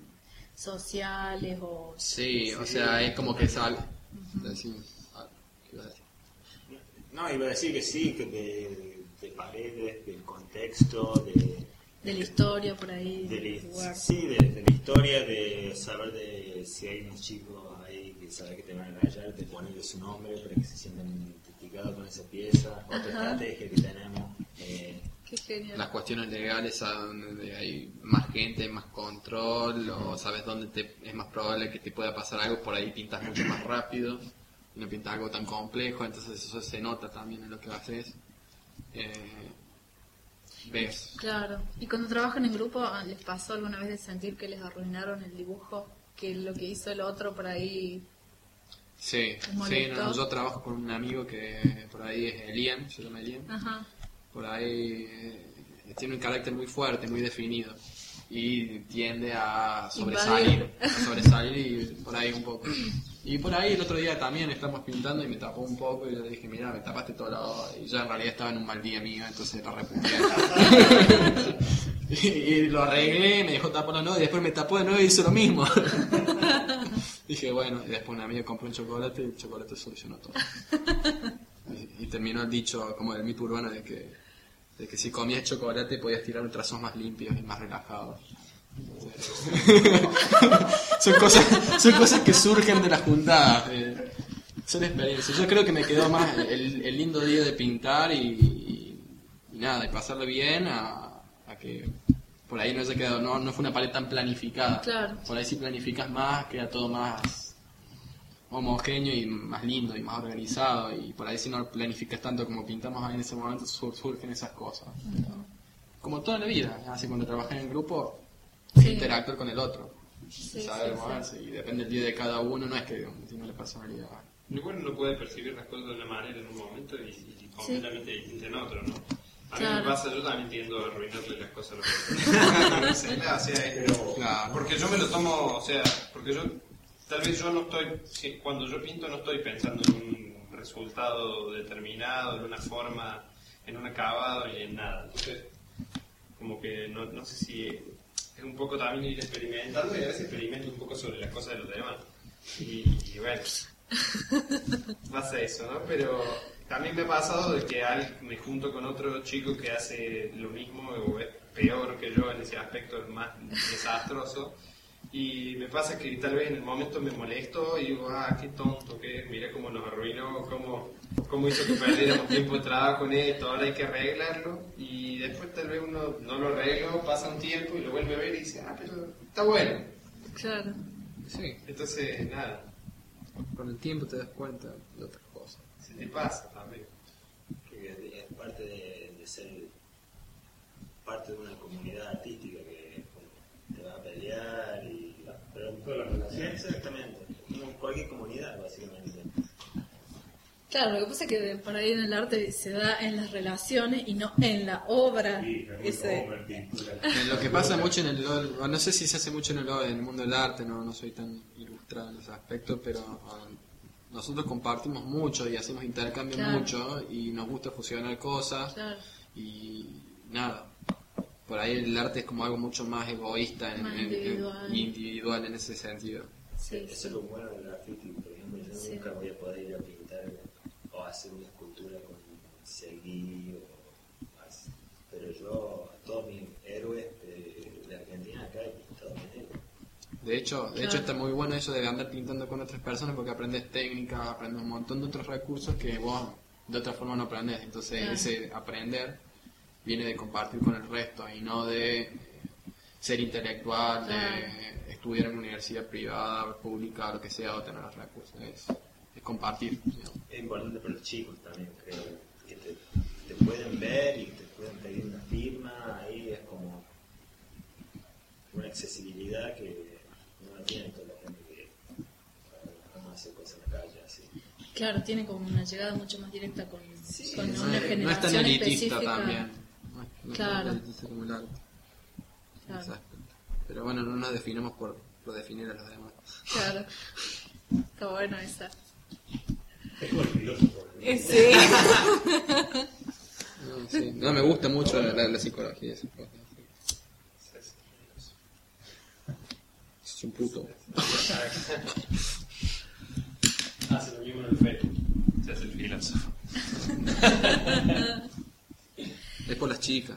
sociales o...
Sí, o sea, es como que sale. Decime, ah, ¿qué ibas a decir?
No, iba a decir que sí, que de, de paredes, del contexto, de,
de la historia por ahí
de
del
la,
lugar.
sí, de, de la historia, de saber de si hay unos chicos ahí que saben que te van a rayar, de ponerle su nombre para que se sientan identificados con esa pieza, otra
Ajá.
estrategia que tenemos. Eh,
Qué genial.
Las cuestiones legales a donde hay más gente, más control, o sabes dónde te, es más probable que te pueda pasar algo, por ahí pintas mucho más rápido, y no pintas algo tan complejo, entonces eso se nota también en lo que haces. Eh, ves.
Claro. ¿Y cuando trabajan en grupo, ah, les pasó alguna vez de sentir que les arruinaron el dibujo? Que lo que hizo el otro por ahí...
Sí,
¿Te
sí,
molestó?
no, yo trabajo con un amigo que por ahí es Elian, se llama Elian.
Ajá.
Por ahí eh, tiene un carácter muy fuerte, muy definido y tiende a sobresalir, a sobresalir y por ahí un poco. Y por ahí el otro día también estamos pintando y me tapó un poco y yo le dije, mira, me tapaste todo lado. Y yo en realidad estaba en un mal día mío, entonces lo repudié. y, y lo arreglé, me dejó tapar de nuevo y después me tapó de nuevo y hizo lo mismo. Dije, bueno, y después un amigo compró un chocolate y el chocolate solucionó todo. Y, y terminó el dicho como del mito urbano de que, de que si comías chocolate podías tirar trazos más limpios y más relajados. son cosas son cosas que surgen de las juntadas, eh, son experiencias. Yo creo que me quedó más el, el lindo día de pintar y, y, y nada, y pasarlo bien a, a que por ahí no haya quedado, no, no fue una pared tan planificada.
Claro.
Por ahí si planificas más queda todo más homogéneo y más lindo y más organizado, y por ahí si no planificas tanto como pintamos ahí en ese momento sur- surgen esas cosas.
Ujú.
Como toda la vida, así cuando trabajas en grupo
Sí.
interactuar con el otro,
Sí,
saber
sí,
moverse, y depende del día de cada uno, no es que tiene la personalidad.
Igual uno puede percibir las cosas de una manera en un momento y, y completamente distinta en otro, ¿no? A mí
Claro.
me pasa, yo también tiendo a arruinarle las cosas a los otros. O sea, es-
Claro.
Porque yo me lo tomo, o sea, porque yo tal vez yo no estoy, sí, cuando yo pinto no estoy pensando en un resultado determinado, en una forma, en un acabado y en nada. Entonces, como que no, no sé si es un poco también ir experimentando y a veces experimento un poco sobre las cosas de los demás. Y, y bueno, pasa eso, ¿no? Pero también me ha pasado de que al- me junto con otro chico que hace lo mismo o es peor que yo en ese aspecto, es más desastroso. Y me pasa que tal vez en el momento me molesto y digo, ah, qué tonto que es, mira cómo nos arruinó, cómo, cómo hizo que perdiéramos tiempo de trabajo con esto, ahora hay que arreglarlo. Y después tal vez uno no lo arregla, pasa un tiempo y lo vuelve a ver y dice, ah, pero está bueno.
Claro.
Sí,
Entonces, nada,
con el tiempo te das cuenta de otras cosas.
se te pasa también.
Porque es parte de, de ser parte de una comunidad artística que como, te va a pelear y pero
Todas las relaciones.
exactamente, como cualquier comunidad básicamente.
Claro, lo que pasa es que por ahí en el arte se da en las relaciones y no en la obra.
Sí, es muy
Ese-
común, pintura.
Eh, Lo que pasa mucho en el o no sé si se hace mucho en el, en el mundo del arte, no, no soy tan ilustrado en ese aspecto, pero um, nosotros compartimos mucho y hacemos intercambio
Claro.
mucho y nos gusta fusionar cosas
Claro.
y nada. Por ahí el arte es como algo mucho más egoísta en,
Más
en- en-
individual.
individual en ese sentido.
Sí,
Eso
sí.
es lo bueno del graffiti, por ejemplo, yo
Sí.
nunca voy a poder ir a pintar o hacer una escultura con seguí o así. Pero yo a todos mis héroes de, de Argentina acá he pintado con ellos.
De hecho, de
Claro.
hecho está muy bueno eso de andar pintando con otras personas porque aprendes técnica, aprendes un montón de otros recursos que vos de otra forma no aprendes. Entonces
Claro.
ese aprender viene de compartir con el resto y no de ser intelectual,
Claro.
de estudiar en una universidad privada, pública, lo que sea, o tener los recursos. Es, es compartir. digamos.
Es importante para los chicos también, creo, que te, te pueden ver y te pueden pedir una firma, ahí es como una accesibilidad que no la tiene toda la gente que vamos a hacer cosas en la calle, así.
Claro, tiene como una llegada mucho más directa con,
Sí,
con
No
una
es, no es
generación
tan elitista
específica.
también. No es, no es
Claro.
tan elitista como el arte.
Claro.
Exacto. Pero bueno, no nos definimos por, por definir a los demás.
Claro. Está bueno esa.
Es como el filósofo.
Eh, Sí.
No, sí. No, me gusta mucho la, la, la psicología y esas cosas. Es un puto.
Hace lo mismo en el Facebook, se hace el filósofo.
Es por las chicas.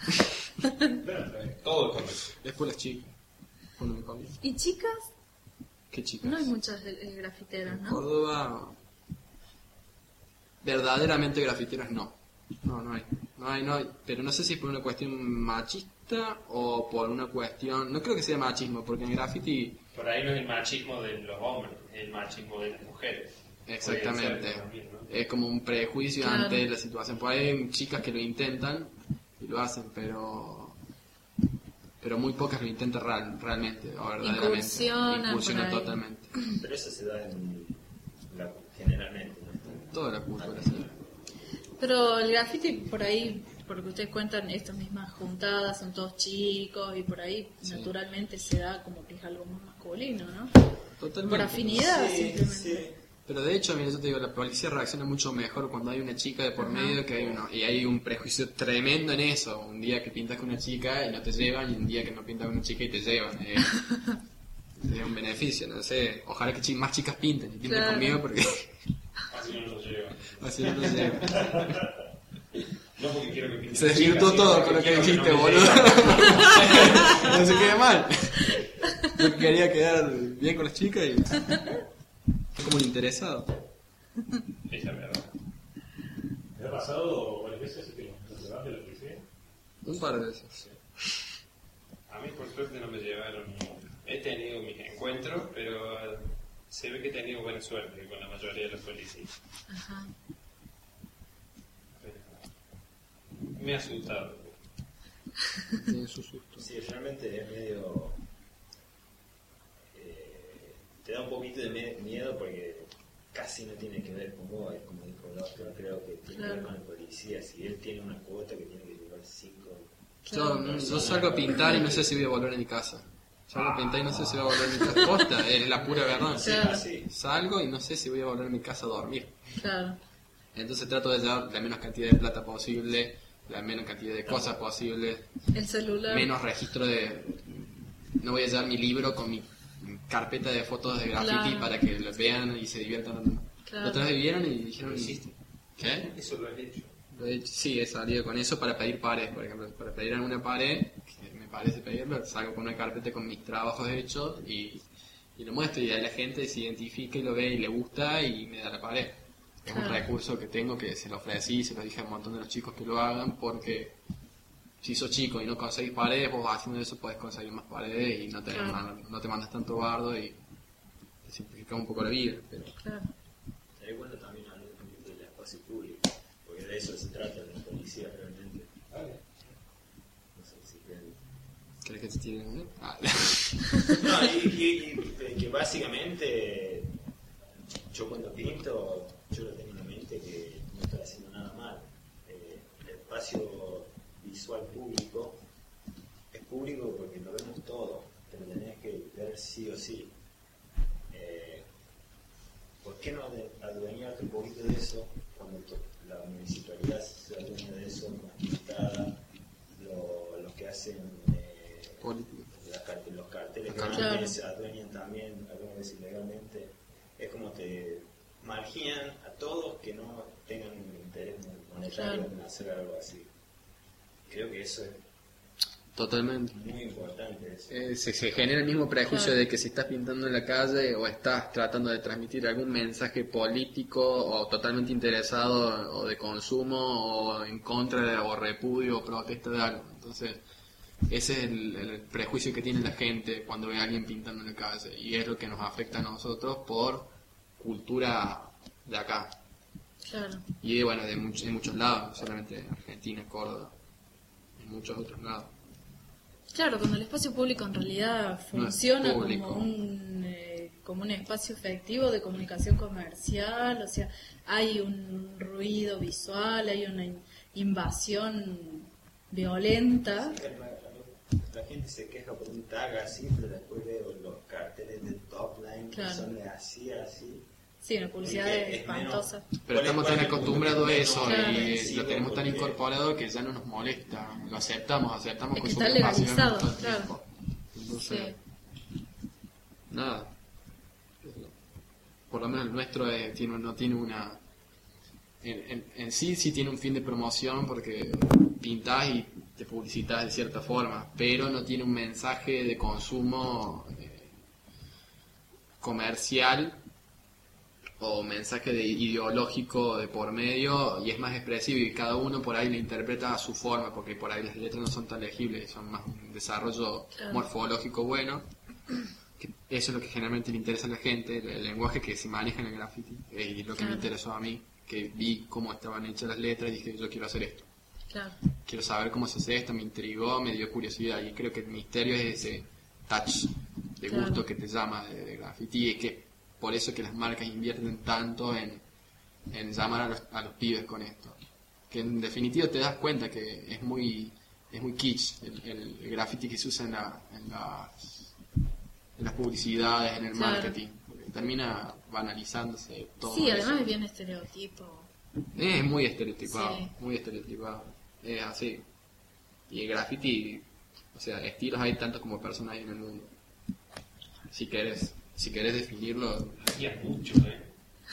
Todo con eso.
Es por las chicas. Cuando me conviene.
¿Y chicas?
¿Qué chicas?
No hay muchas eh, grafiteras,
En
¿no?
Córdoba, verdaderamente grafiteras no. No, no hay. No hay, no hay. Pero no sé si es por una cuestión machista o por una cuestión... No creo que sea machismo, porque en graffiti...
Por ahí no es el machismo de los hombres, es el machismo de las mujeres.
Exactamente.
Puede ser también, ¿no?
Es como un prejuicio
Claro.
ante la situación. Por ahí hay chicas que lo intentan y lo hacen, pero... Pero muy pocas lo intentan real, realmente, o verdaderamente.
Incursionan por
Incursionan
ahí.
totalmente.
Pero eso se da en la, generalmente, ¿no?
Toda la cultura, sí.
Pero el graffiti por ahí, por lo que ustedes cuentan, estas mismas juntadas son todos chicos y por ahí
Sí.
naturalmente se da como que es algo más masculino, ¿no?
Totalmente.
Por afinidad
Sí,
simplemente.
sí.
Pero de hecho, mira, yo te digo, la policía reacciona mucho mejor cuando hay una chica de por
Ajá.
medio que hay uno. Y hay un prejuicio tremendo en eso. Un día que pintas con una chica y no te llevan, y un día que no pintas con una chica y te llevan. Eh, es un beneficio, no sé. Ojalá que chi- más chicas pinten y pinten
Claro.
conmigo porque
Así no lo lleva.
así no nos llevan.
No porque quiero que pinte
Se
chicas,
desvirtuó
sino
todo
porque
con lo que
quiero
dijiste,
no me
boludo.
lleven.
No se quede mal. Yo quería quedar bien con las chicas y... Es como un interesado.
Esa es verdad.
¿Te ha pasado varias veces que los llevas de la policía?
Un par de veces.
A mí por suerte no me llevaron. He tenido mis encuentros, pero se ve que he tenido buena suerte con la mayoría de los policías.
Ajá.
Pero me ha asustado.
Tiene su susto.
Sí, realmente es medio... eh, te da un poquito de me- miedo porque casi no tiene que ver con vos, es como dijo el otro, creo que tiene que ver
Claro.
con el policía. Si él tiene una cuota que tiene que llevar cinco...
Yo, yo salgo a pintar y no sé si voy a volver a mi casa. Ya lo pinté y no sé si voy a volver a mi casa. Posta, es la pura verdad.
Claro.
Salgo y no sé si voy a volver a mi casa a dormir.
Claro.
Entonces trato de llevar la menos cantidad de plata posible, la menos cantidad de cosas posible,
El celular.
menos registro de... No voy a llevar mi libro con mi carpeta de fotos de graffiti
Claro.
para que lo vean y se diviertan.
Claro.
Otras vez vieron y dijeron...
¿Lo hiciste?
¿Qué?
Eso lo has hecho.
Lo he hecho- Sí, he salido con eso para pedir pares, por ejemplo. Para pedir alguna pared, que me parece pedirlo, salgo con una carpeta con mis trabajos hechos y, y lo muestro. Y ahí la gente se identifica y lo ve y le gusta y me da la pared. Es un
Claro.
recurso que tengo que se lo ofrecí, se lo dije a un montón de los chicos que lo hagan, porque si sos chico y no conseguís paredes, vos haciendo eso podés conseguir más paredes y no te,
Claro.
man- no te mandas tanto bardo y te simplifica un poco la vida. Pero
Claro.
Sería bueno también hablar un poquito del espacio público, porque de eso se trata la policía realmente. No sé si quieren.
¿crees que te tienen una? Ah.
No, y, y- y que básicamente yo cuando pinto, yo lo tengo en mente que no estoy haciendo nada mal. Eh, el espacio visual público es público porque lo vemos todo, pero tenés que ver sí o sí. Eh, ¿Por qué no ade- adueñarte un poquito de eso cuando to- la municipalidad se adueña de eso, más pintada, lo, los que hacen eh,
Político.
las carte- los carteles que
Claro.
también se adueñan también algunas veces ilegalmente? Es como te marginan a todos que no tengan un interés monetario
Claro.
en hacer algo así. Creo que eso es
Totalmente.
muy importante. Eso.
Eh, se, se genera el mismo prejuicio
Claro.
de que si estás pintando en la calle o estás tratando de transmitir algún mensaje político o totalmente interesado o de consumo o en contra de, o repudio o protesta de algo. Entonces, ese es el, el prejuicio que tiene la gente cuando ve a alguien pintando en la calle y es lo que nos afecta a nosotros por cultura de acá.
Claro.
Y bueno, de much- en muchos lados, no solamente en Argentina, Córdoba, en muchos otros lados.
Claro, cuando el espacio público en realidad
No es
funciona
público.
como un eh, como un espacio efectivo de comunicación comercial, o sea, hay un ruido visual, hay una in- invasión violenta.
La, la- la gente se queja por un tag así, pero después veo los carteles de top line
Claro.
que son de así, así.
Sí, una publicidad
Es que es
espantosa.
Pero
¿Cuál es-
estamos
cuál
tan
es el punto
acostumbrados a
que
eso
Claro.
y
Sí,
lo tenemos tan
porque-
incorporado que ya no nos molesta. Lo aceptamos, aceptamos
Es que
consumir
está
pasivamente
legalizado,
todo el
claro.
tiempo. Entonces,
Sí.
nada. Por lo menos el nuestro eh, tiene, no tiene una... En, en- en sí, sí tiene un fin de promoción porque pintás y te publicitas de cierta forma, pero no tiene un mensaje de consumo eh, comercial o mensaje de ideológico de por medio y es más expresivo y cada uno por ahí lo interpreta a su forma porque por ahí las letras no son tan legibles, son más un desarrollo
Claro.
morfológico bueno, que eso es lo que generalmente le interesa a la gente, el, el lenguaje que se maneja en el graffiti eh, y lo que me
Claro.
interesó a mí, que vi cómo estaban hechas las letras y dije yo quiero hacer esto,
Claro.
quiero saber cómo se hace esto, me intrigó, me dio curiosidad y creo que el misterio es ese touch de
Claro.
gusto que te llama de, de graffiti y que por eso que las marcas invierten tanto en, en llamar a los, a los pibes con esto. Que en definitiva te das cuenta que es muy es muy kitsch el, el, el graffiti que se usa en, la, en, las, en las publicidades, en el
Claro.
marketing. Porque termina banalizándose todo.
Sí,
eso.
además es bien estereotipo.
Es muy estereotipado,
Sí.
muy estereotipado. Es así. Y el graffiti, o sea, estilos hay tantos como personas hay en el mundo. Si querés, si querés definirlo,
Y es mucho, ¿eh?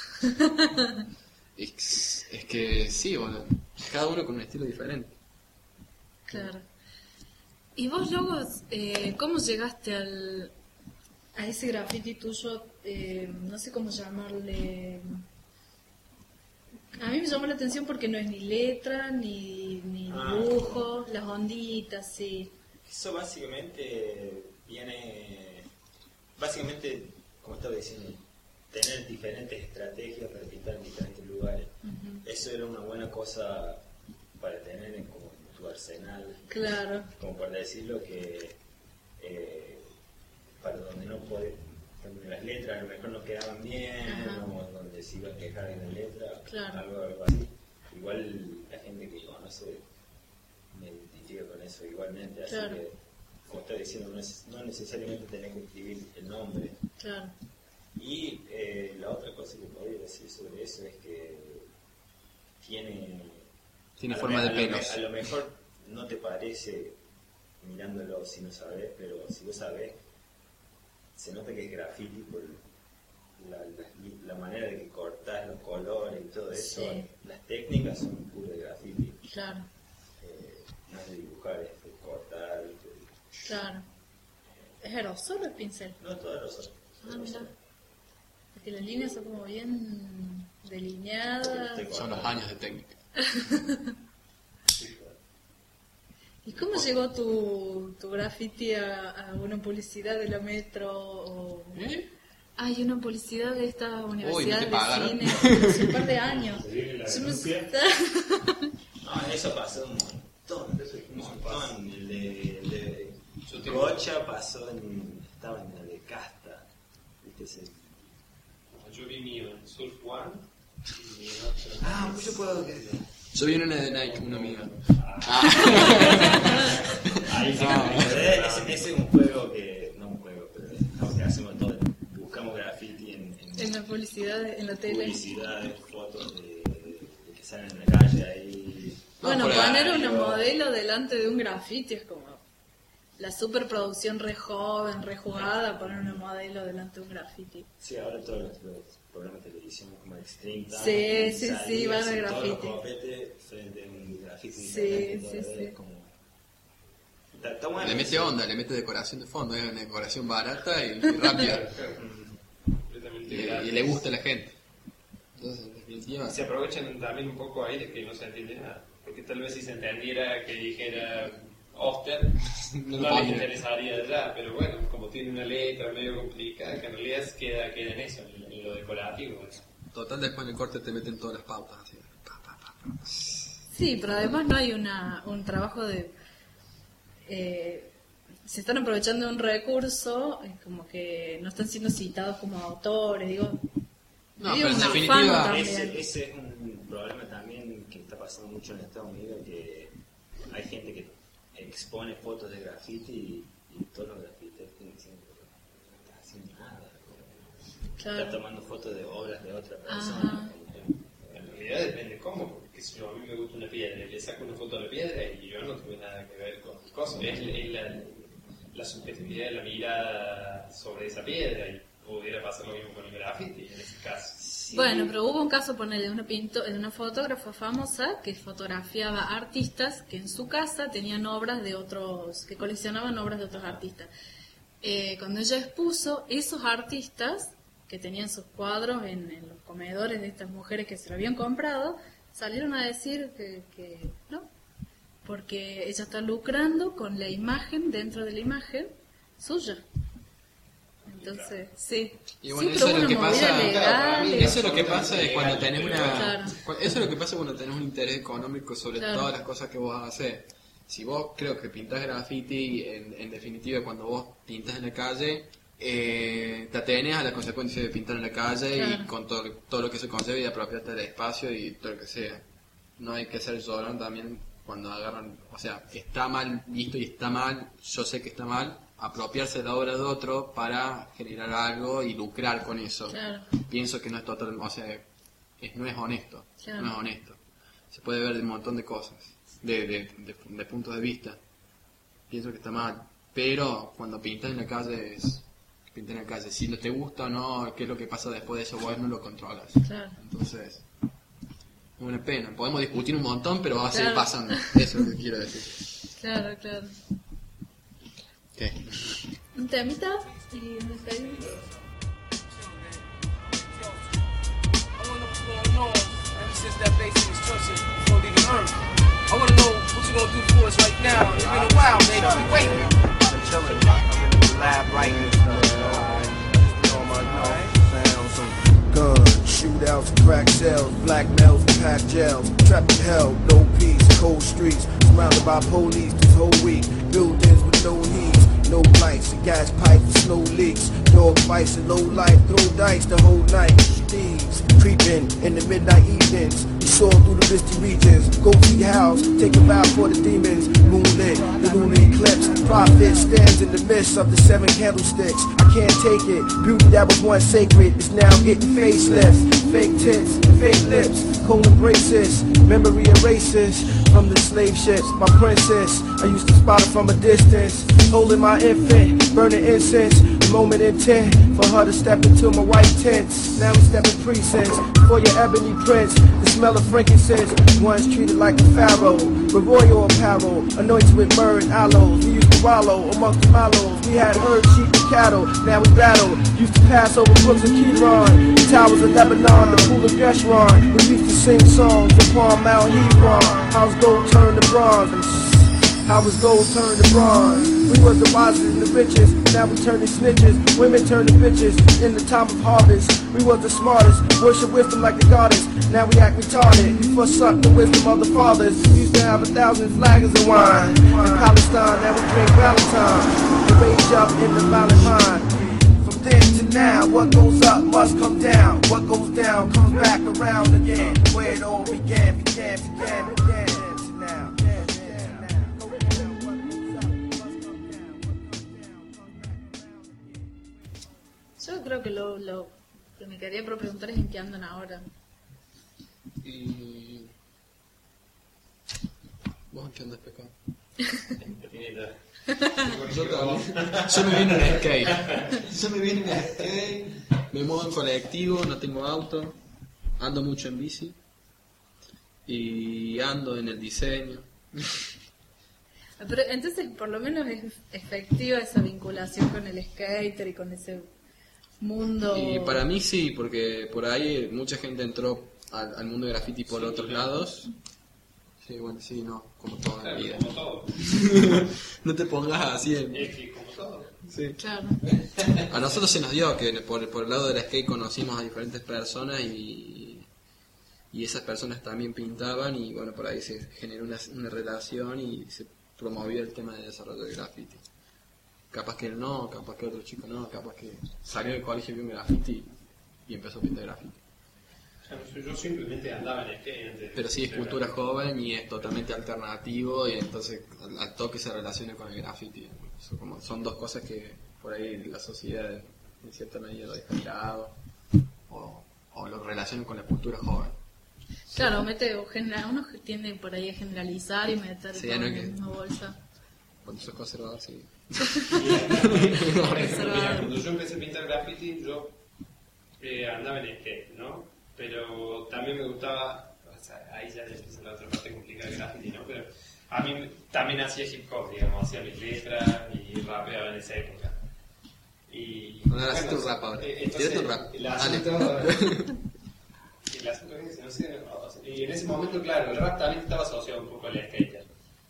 es, es que sí, bueno, cada uno con un estilo diferente.
Claro. ¿Y vos, Logos, eh, cómo llegaste al, a ese graffiti tuyo? Eh, no sé cómo llamarle. A mí me llamó la atención porque no es ni letra, ni, ni
Ah.
dibujo, las onditas, sí.
Eso básicamente viene, básicamente, como estaba diciendo, tener diferentes estrategias para pintar en diferentes lugares.
Ujú.
Eso era una buena cosa para tener en, como en tu arsenal,
Claro,
como para decirlo que eh, para donde no podés, donde las letras a lo mejor no quedaban bien,
Ajá.
o donde se iba a quejar en la letra,
Claro.
algo, algo así. Igual la gente que conoce me identifica con eso igualmente, así
Claro.
que como estaba diciendo, no, es, no necesariamente tenés que escribir el nombre.
Claro.
Y eh, la otra cosa que podría decir sobre eso es que tiene...
Tiene
a
forma
lo,
de
a lo,
pelos.
a lo mejor no te parece mirándolo si no sabes, pero si vos sabés, se nota que es graffiti por la, la, la manera de que cortás los colores y todo eso.
Sí.
Las técnicas son puro de graffiti.
Claro.
Eh, no es de dibujar, es de cortar. De...
Claro. ¿Es aerosol o es pincel?
No, todo aerosol.
Ah, mira. Porque las líneas son como bien delineadas.
Son los años de técnica.
¿Y cómo llegó tu, tu graffiti a, a una publicidad de la Metro? O...
¿Eh?
Hay una publicidad de esta
Uy,
universidad
¿no te
de
pagaron?
cine hace un par de años.
Se viene la
Yo me-
denuncia.
No, eso pasó un montón, un montón. El de, el de Gocha pasó en... estaba en el de Casta. ¿Viste ese?
Yo vi mío en Surf One y en otro.
Ah, pues yo puedo...
Yo vi una de Nike, una amiga.
Ahí sí,
No.
ese, ese es un juego que... no un juego, pero es lo que hacemos todo. Buscamos graffiti en, en,
En la publicidad, en la tele.
publicidades, fotos de, de, de que salen en la calle ahí.
Bueno,
No, por
poner
ahí,
una
o-
modelo delante de un graffiti es como la superproducción re joven, re jugada, poner una modelo delante de un graffiti.
Sí, ahora todos los, los programas de televisión como Extreme Time.
Sí, sí,
salían
sí, van a
así,
graffiti.
Todos los copetes frente a un graffiti.
Sí,
diferente,
sí,
toda la vez,
sí.
Como... Está, está bueno.
Le mete onda, le mete decoración de fondo, es una decoración barata y, y rápida.
Completamente
y,
gratis.
y le gusta a la gente. Entonces, en definitiva,
Se aprovechan también un poco ahí de que no se entiende nada. Porque tal vez si se entendiera que dijera Oster,
No
no,
lo
les
pone.
interesaría ya. Pero bueno, como tiene una letra medio complicada, que en realidad queda, queda en eso, en, en lo decorativo.
total, después en el corte te meten todas las pautas. Así. Pa, pa, pa, pa.
Sí, pero además no hay una, un trabajo de... eh, se están aprovechando de un recurso, es como que no están siendo citados como autores, digo...
No,
digo,
pero en
un afán
definitiva-
también.
Ese, ese es un problema también que está pasando mucho en Estados Unidos, que hay gente que expone fotos de graffiti y, y todos los grafiteros están diciendo no está haciendo nada.
Claro.
Está tomando fotos de obras de otra
Ajá.
persona.
En realidad depende cómo, porque si yo, a mí me gusta una piedra y le saco una foto a la piedra y yo no tuve nada que ver con cosas. Es, es la, la subjetividad de la mirada sobre esa piedra y pudiera pasar lo mismo con el graffiti en ese caso.
Sí.
Bueno, pero hubo un caso, ponele, de una, pinto, de una fotógrafa famosa que fotografiaba artistas que en su casa tenían obras de otros, que coleccionaban obras de otros artistas. Eh, cuando ella expuso, esos artistas que tenían sus cuadros en, en los comedores de estas mujeres que se lo habían comprado, salieron a decir que, que no, porque ella está lucrando con la imagen, dentro de la imagen suya. Entonces, sí.
Y bueno,
sí,
eso
pero
es lo
una
que
movida
pasa.
legal,
Eso es lo que pasa es cuando tenés una.
Claro.
cu- Eso es lo que pasa cuando tenés un interés económico sobre
Claro.
todas las cosas que vos haces. Si vos creo que pintás graffiti, en, en definitiva, cuando vos pintas en la calle, eh, te atenés a las consecuencias de pintar en la calle y
Claro.
con todo, todo lo que se concebe y apropiarte del espacio y todo lo que sea. No hay que ser llorón también cuando agarran. O sea, está mal visto y está mal, yo sé que está mal, apropiarse de la obra de otro para generar algo y lucrar con eso.
Claro.
Pienso que no es total, o sea, es, no es honesto,
Claro.
no es honesto. Se puede ver de un montón de cosas, de, de, de, de puntos de vista. Pienso que está mal, pero cuando pintas en la calle es pintar en la calle. Si no te gusta o no, qué es lo que pasa después de eso, vos no lo controlas.
Claro.
Entonces, es una pena. Podemos discutir un montón, pero va a seguir
Claro.
pasando. Eso es lo que quiero decir.
Claro, claro.
¿Qué?
Un temita y nos despedimos.
I wanna know what you gonna do for us right now. It's been a while, man. I've been waiting. I'm chilling. I'm in the lab writing stuff, you know. All my sounds, some guns, shootouts, crack shells, blackmails, pack jails, trapped in hell, no peace, cold streets, surrounded by police this whole week, buildings with no heat, no lights, and gas pipes, and snow leaks, dog fights and low life, throw dice the whole night, thieves creeping in the midnight evenings, soar through the misty regions. Go to your house, take a vow for the demons. Moonlit, the lunar eclipse. Prophet stands in the midst of the seven candlesticks. I can't take it. Beauty that was once sacred is now getting facelifts. Fake tits, fake lips, cold embraces. Memory erases from the slave ships. My princess, I used to spot her from a distance. Holding my infant, burning incense. The moment intent for her to step into my white tents. Now we step in precincts for your ebony prince. The smell of frankincense. Once treated like a pharaoh with royal apparel, anointed with myrrh and aloes. We used to wallow amongst the mallows. We had herds, sheep, and cattle. Now we battle. Used to pass over brooks of Kidron, the towers of Lebanon, the pool of Geshron. We used to sing songs upon Mount Hebron. How's gold turned to bronze? How was gold turned to bronze? We was the wisest and the richest. Now we turn to snitches. Women turn to bitches. In the time of harvest, we was the smartest. Worship wisdom like the goddess. Now we act retarded. We forsook the wisdom of the fathers. We used to have a thousand flaggers of wine. In Palestine, now we drink Valentine. We rage up in the violent mind. From then to now, what goes up must come down. What goes down comes back around again. Where it all began, began, began, began.
Yo creo que lo, lo que me quería preguntar es en qué andan ahora.
Y... ¿Vos en qué andas, Pecado? Yo también. Yo me vine en skate. Yo me vine en skate. Me muevo en colectivo, no tengo auto. Ando mucho en bici. Y ando en el diseño.
Pero entonces por lo menos es efectiva esa vinculación con el skater y con ese mundo.
Y para mí sí, porque por ahí mucha gente entró al, al mundo de graffiti por sí, otros lados. Sí, bueno, sí, no, como todo en la vida.
Como todo.
No te pongas así en...
Es que como todo.
Sí.
Claro.
A nosotros se nos dio que por, por el lado del skate conocimos a diferentes personas y, y esas personas también pintaban y bueno, por ahí se generó una, una relación y se promovió el tema de desarrollo de graffiti. Capaz que él no, capaz que otro chico no, capaz que salió del colegio y vio un graffiti y empezó a pintar graffiti.
Yo simplemente andaba en skate antes.
Pero sí, es cultura joven y es totalmente alternativo y entonces al, al toque se relaciona con el graffiti. Son, como, son dos cosas que por ahí la sociedad en cierta medida lo deja de lado o, o lo relaciona con la cultura joven.
Claro, mete, o genera, uno tiende por ahí a generalizar y meter
sí,
todo
no
en
que...
la misma bolsa.
Cuando sos conservador, sí.
Por ejemplo, mira, cuando yo empecé a pintar graffiti, yo eh, andaba en skate, ¿no? Pero también me gustaba, o sea, ahí ya empieza la otra parte complicada del graffiti, ¿no? Pero a mí también hacía hip hop, digamos, hacía mis letras y rapeaba en esa época. Y,
no, no, bueno, tu rap ahora.
Entonces,
tu rap.
El asunto, el asunto es, no sé, y en ese momento, claro, el rap también estaba asociado un poco al skater.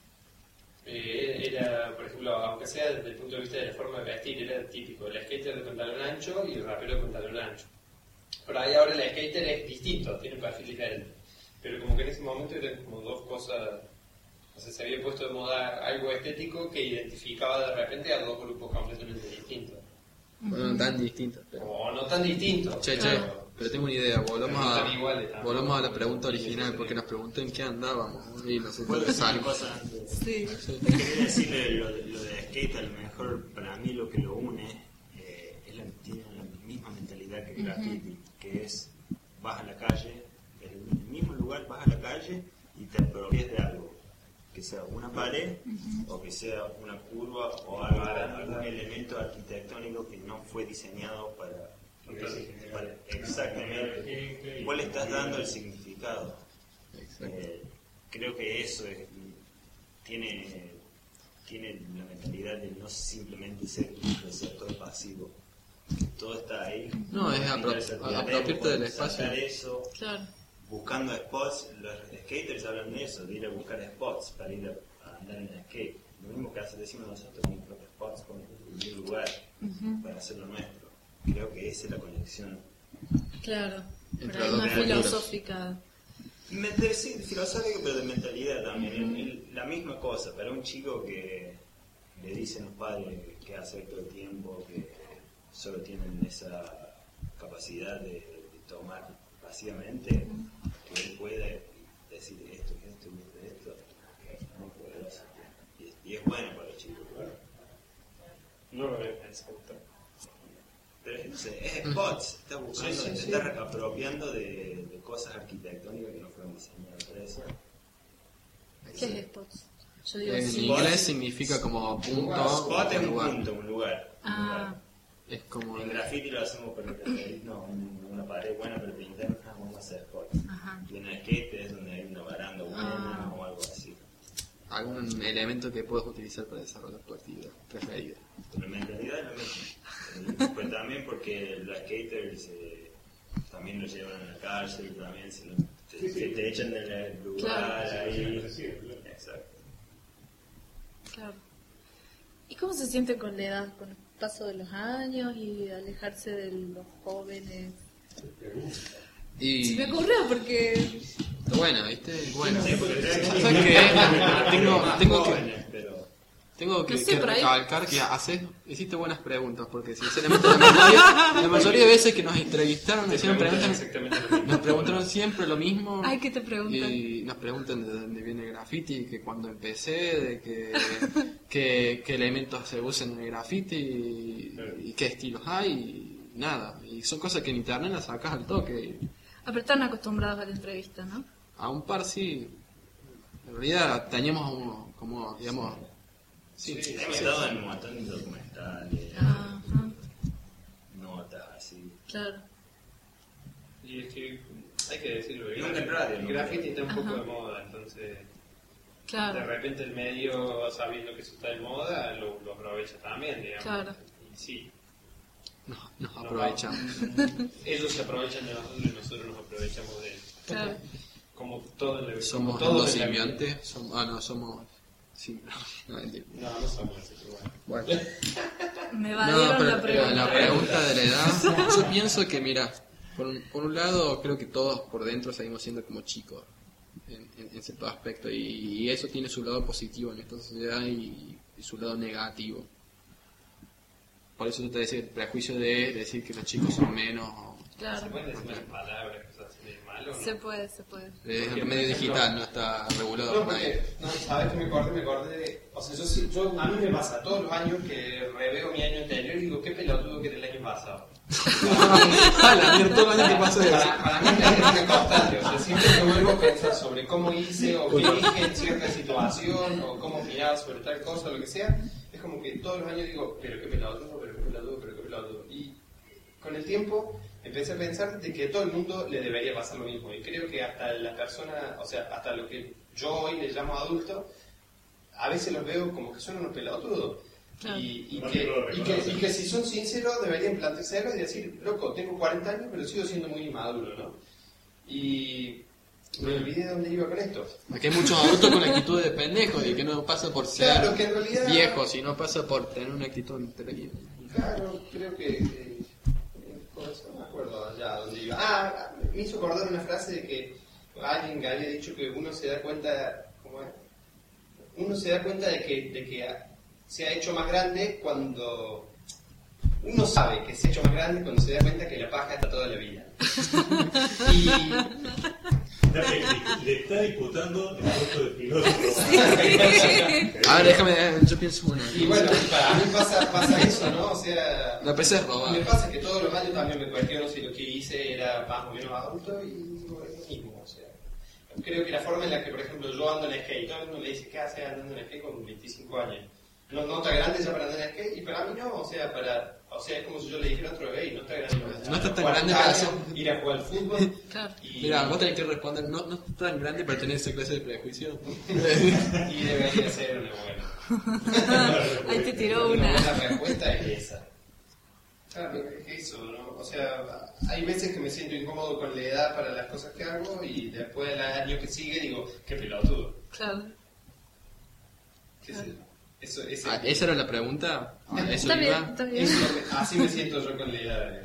Eh, era, por ejemplo, aunque sea desde el punto de vista de la forma de vestir, era típico, el skater de pantalón ancho y el rapero de pantalón ancho. Por ahí ahora el skater es distinto, tiene un perfil diferente. Pero como que en ese momento eran como dos cosas, o sea, se había puesto de moda algo estético que identificaba de repente a dos grupos completamente distintos.
Bueno, no tan distintos, pero...
O no tan distintos.
Che, che, pero tengo una idea, volvamos a,
iguales,
volvamos a la pregunta original, porque nos preguntó en qué andábamos y nosotros salimos.
Sí.
Sí. Quería decirle lo, lo de skate, a lo mejor para mí lo que lo une eh, es la, tiene la misma mentalidad que el graffiti, uh-huh. que es vas a la calle, en el mismo lugar vas a la calle y te apropias de algo, que sea una pared uh-huh. o que sea una curva o algo, algún elemento arquitectónico que no fue diseñado para... para exactamente. ¿Cuál estás dando el significado? Eh, creo que eso es, tiene, tiene la mentalidad de no simplemente ser un receptor pasivo. Todo está ahí.
No, es apro- apropiarte del espacio.
Eso,
claro.
Buscando spots, los skaters hablan de eso, de ir a buscar spots para ir a, a andar en el skate. Lo mismo que hace, decimos nosotros, un spots con un lugar uh-huh. para hacer lo nuestro. Creo que esa es la conexión.
Claro, pero es más filosófica.
De, sí, filosófica, pero de mentalidad también. Uh-huh. el, el, la misma cosa, para un chico que le dicen los padres que hace todo el tiempo, que solo tienen esa capacidad de, de tomar pasivamente, uh-huh. que él puede decir esto, esto, esto, esto, es muy poderoso. Y, y es bueno para los chicos, claro.
No lo veo pensado.
Pero no sé, es spots, está buscando,
Sí, sí,
se
sí.
está apropiando de, de cosas arquitectónicas que no fueron diseñadas para eso.
¿Qué es spots? Yo digo
En
sí.
inglés significa como punto
Spot es
o
un
lugar.
punto, un lugar. un
Ah,
lugar.
Es como
En graffiti lo hacemos para referir, no, un- una pared buena para pintar, no, vamos a hacer spot.
ajá.
Y en el skate es donde hay una baranda buena
Ah.
o algo así.
algún elemento que puedas utilizar para desarrollar tu actividad preferida.
La mentalidad es lo mismo. Pero también porque los skaters eh, también lo llevan a la cárcel, también se, lo, te,
Sí, sí.
se te echan del lugar
Claro.
ahí.
Sí, sí, claro.
Exacto.
Claro. ¿Y cómo se siente con la edad, con el paso de los años y alejarse de los jóvenes?
Y
Se me ocurrió porque...
bueno, ¿viste? Bueno,
Sí, porque
¿sabes
tengo
qué? Tengo, tengo que...
jóvenes, pero
Tengo que,
No sé,
que
por ahí-
recalcar que haces, hiciste buenas preguntas, porque sinceramente la mayoría, la mayoría de veces que nos entrevistaron nos hicieron preguntas,
exactamente lo mismo.
nos preguntaron siempre lo mismo
Ay, ¿qué te preguntan?
y nos preguntan de dónde viene el graffiti, que cuando empecé, de que, que- qué elementos se usan en el graffiti y, y qué estilos hay y nada, y son cosas que en internet las sacas al toque.
Ah, pero están acostumbrados a la entrevista, ¿no?
A un par sí, en realidad teníamos uno, como digamos, sí,
sí, hemos estado en un montón de documentales,
Ajá,
notas así.
claro.
Y es que hay que decirlo, el,
Nunca en radio,
el
nunca.
graffiti está un poco
Ajá.
de moda, entonces de
Claro,
repente el medio, sabiendo que eso está de moda, lo, lo aprovecha también, digamos.
Claro.
Y sí,
nos, nos aprovechamos.
ellos se aprovechan de nosotros y nosotros nos aprovechamos de ellos.
claro.
Como todo en la
Somos
como todo
dos
en la vida.
simbiontes, somos, ah no, somos... Sí, no, mentira.
No, no somos así, pero bueno.
Bueno.
Me
No,
evadieron
pero
la pregunta.
la pregunta de la edad, yo pienso que, mira, por un, por un lado creo que todos por dentro seguimos siendo como chicos en, en, en cierto aspecto y, y eso tiene su lado positivo en esta sociedad y, y su lado negativo. Por eso yo te decía el prejuicio de decir que los chicos son menos, o-
¿Se
Claro,
pueden decir malas palabras, cosas así de malo o no?
se puede, se puede.
es
Porque,
medio
por ejemplo,
digital, no está regulado
No,
por nadie.
porque, no, sabes que me acordé, me acordé de, o sea, yo, sí- yo, a mí me pasa todos los años que reveo mi año anterior y digo, qué pelotudo que era el año pasado.
Ah, la mierda, todo el año te pasa eso.
Para, para mí es una constante, o sea, siempre me vuelvo a pensar sobre cómo hice o qué dije en cierta situación o cómo opinaba sobre tal cosa o lo que sea. Es como que todos los años digo, pero qué pelotudo, pero qué pelotudo, pero qué pelotudo. Y con el tiempo empecé a pensar de que a todo el mundo le debería pasar lo mismo. Y creo que hasta las personas, o sea, hasta lo que yo hoy le llamo adulto, a veces los veo como que son unos pelotudos.
Claro.
Y, y
No
que,
te lo
y, que,
reconoces.
y que si son sinceros deberían planteárselo y decir, loco, tengo cuarenta años pero sigo siendo muy inmaduro, ¿no? Y me olvidé de dónde iba con esto.
Aquí hay muchos adultos con actitud de pendejo y que no pasa por ser
Claro, que en realidad-
viejo, sino pasa por tener una actitud inteligente.
Claro, creo que... que no me acuerdo ya dónde iba. Ah, me hizo acordar una frase de que alguien que había dicho que uno se da cuenta... ¿Cómo es? Uno se da cuenta de que, de que se ha hecho más grande cuando... Uno sabe que se ha hecho más grande cuando se da cuenta que la paja está toda la vida. Y...
Le, le está disputando el puesto de filósofo.
A ver, déjame, yo pienso una.
Y bueno, para mí pasa, pasa eso, ¿no? O sea,
La empecé a robar.
me pasa que todos los años también me cuestiono si lo que hice era más o menos adulto y digo, es lo mismo, o sea. Creo que la forma en la que, por ejemplo, yo ando en skate, todo el mundo me dice, ¿qué haces andando en skate con veinticinco años? No, no está grande ya para andar en skate, y para mí no, o sea, para, o sea, es como si yo le dijera a otro, hey, no está grande para
No está tan
cuarenta
grande para
años,
hacer-
ir a jugar al fútbol.
Claro.
Y,
Mira, vos tenés que responder, no, no es tan grande para tener esa clase de prejuicio.
y debería ser una buena.
Ahí te tiró
Una
una.
buena respuesta es esa. Claro, es eso, ¿no? O sea, hay veces que me siento incómodo con la edad para las cosas que hago y después del año que sigue digo, qué pelotudo.
Claro.
¿Qué sé yo? Eso, ese-
Ah, ¿esa era la pregunta? Ah, ¿eso
Está bien,
iba?
está bien.
eso- así me siento yo con la edad.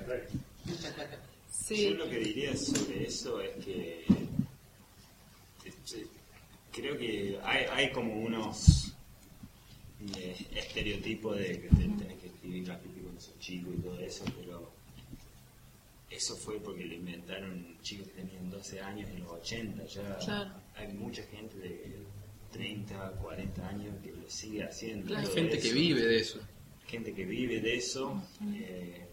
Sí.
Yo lo que diría sobre eso es que este, creo que hay, hay como unos eh, estereotipos de que te- tenés que escribir graffiti cuando sos chico y todo eso, pero eso fue porque lo inventaron chicos que tenían doce años en los ochenta. Ya
Claro.
hay mucha gente de treinta, cuarenta años que lo sigue haciendo.
Hay
todo
gente
eso.
que vive de eso.
Gente que vive de eso. eh,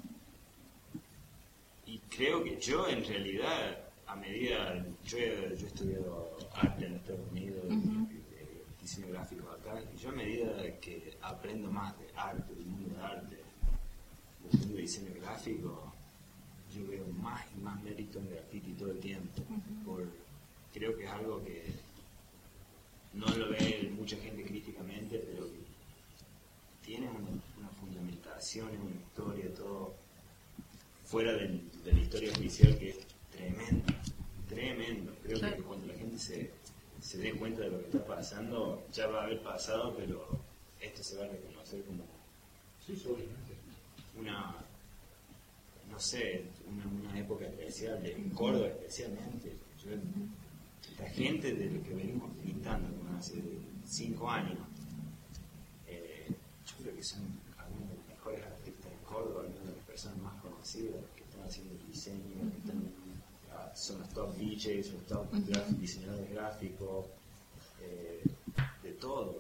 y creo que yo en realidad, a medida, yo he, yo he estudiado arte en Estados Unidos,
Ujú.
eh, diseño gráfico acá, y yo a medida que aprendo más de arte, del mundo del arte, del mundo de diseño gráfico, yo veo más y más mérito en graffiti todo el tiempo. Por, creo que es algo que no lo ve mucha gente críticamente, pero que tiene una, una fundamentación, una historia, todo fuera del, de la historia oficial que es tremendo, tremendo. Creo
Claro.
que cuando la gente se, se dé cuenta de lo que está pasando, ya va a haber pasado, pero esto se va a reconocer como
Sí, sí, obviamente.
una, no sé, una, una época especial, de, en Córdoba especialmente. Yo, la gente de lo que venimos pintando como hace cinco años, eh, yo creo que son algunos de los mejores artistas de Córdoba, algunas de las personas más conocidas que están haciendo diseño, que están, ah, son los top D Js, los top graf- diseñadores gráficos, eh, de todo.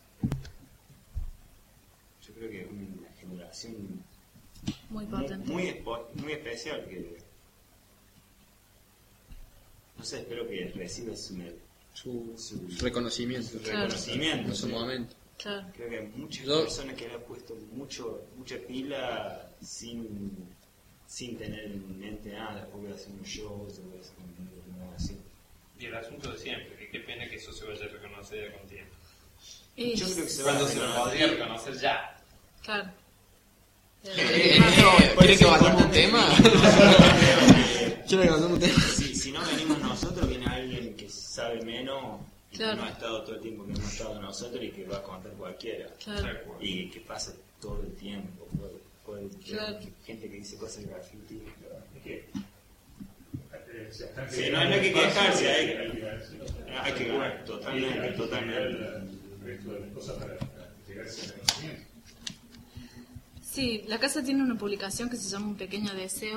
Yo creo que es una generación
Muy
muy,
potente.
muy, espo- muy especial que, no sé, espero que reciba su,
Su
su
reconocimiento.
su
Claro.
reconocimiento.
En su
sí.
momento.
Claro.
Creo que hay muchas
Yo-
personas que le han puesto mucho, mucha pila sin, sin tener en mente, ah, después voy a hacer un show, voy a hacer un, nada así.
Y el asunto de siempre, que qué pena que eso se vaya a reconocer con tiempo.
Y-
Yo creo que se va a
Cuando se lo podría
reconocer.
reconocer ya.
Claro.
Eh, ¿Quieren que vayamos a un tema? ¿Quieren que vayamos a un tema?
Si, si no venimos nosotros, viene alguien que sabe menos, y
Claro.
que no ha estado todo el tiempo que hemos estado nosotros y que va a contar cualquiera.
Claro.
Y que pasa todo el tiempo. Puede, puede-
Claro.
gente que dice cosas de graffiti.
Es que, eh, se están
Sí, no, no hay que quejarse, hay que-
hay que darse-
hay que ganar, totalmente,
hay que
totalmente.
generar el resto de las cosas para, para llegar a ese reconocimiento.
Sí, la casa tiene una publicación que se llama Un Pequeño Deseo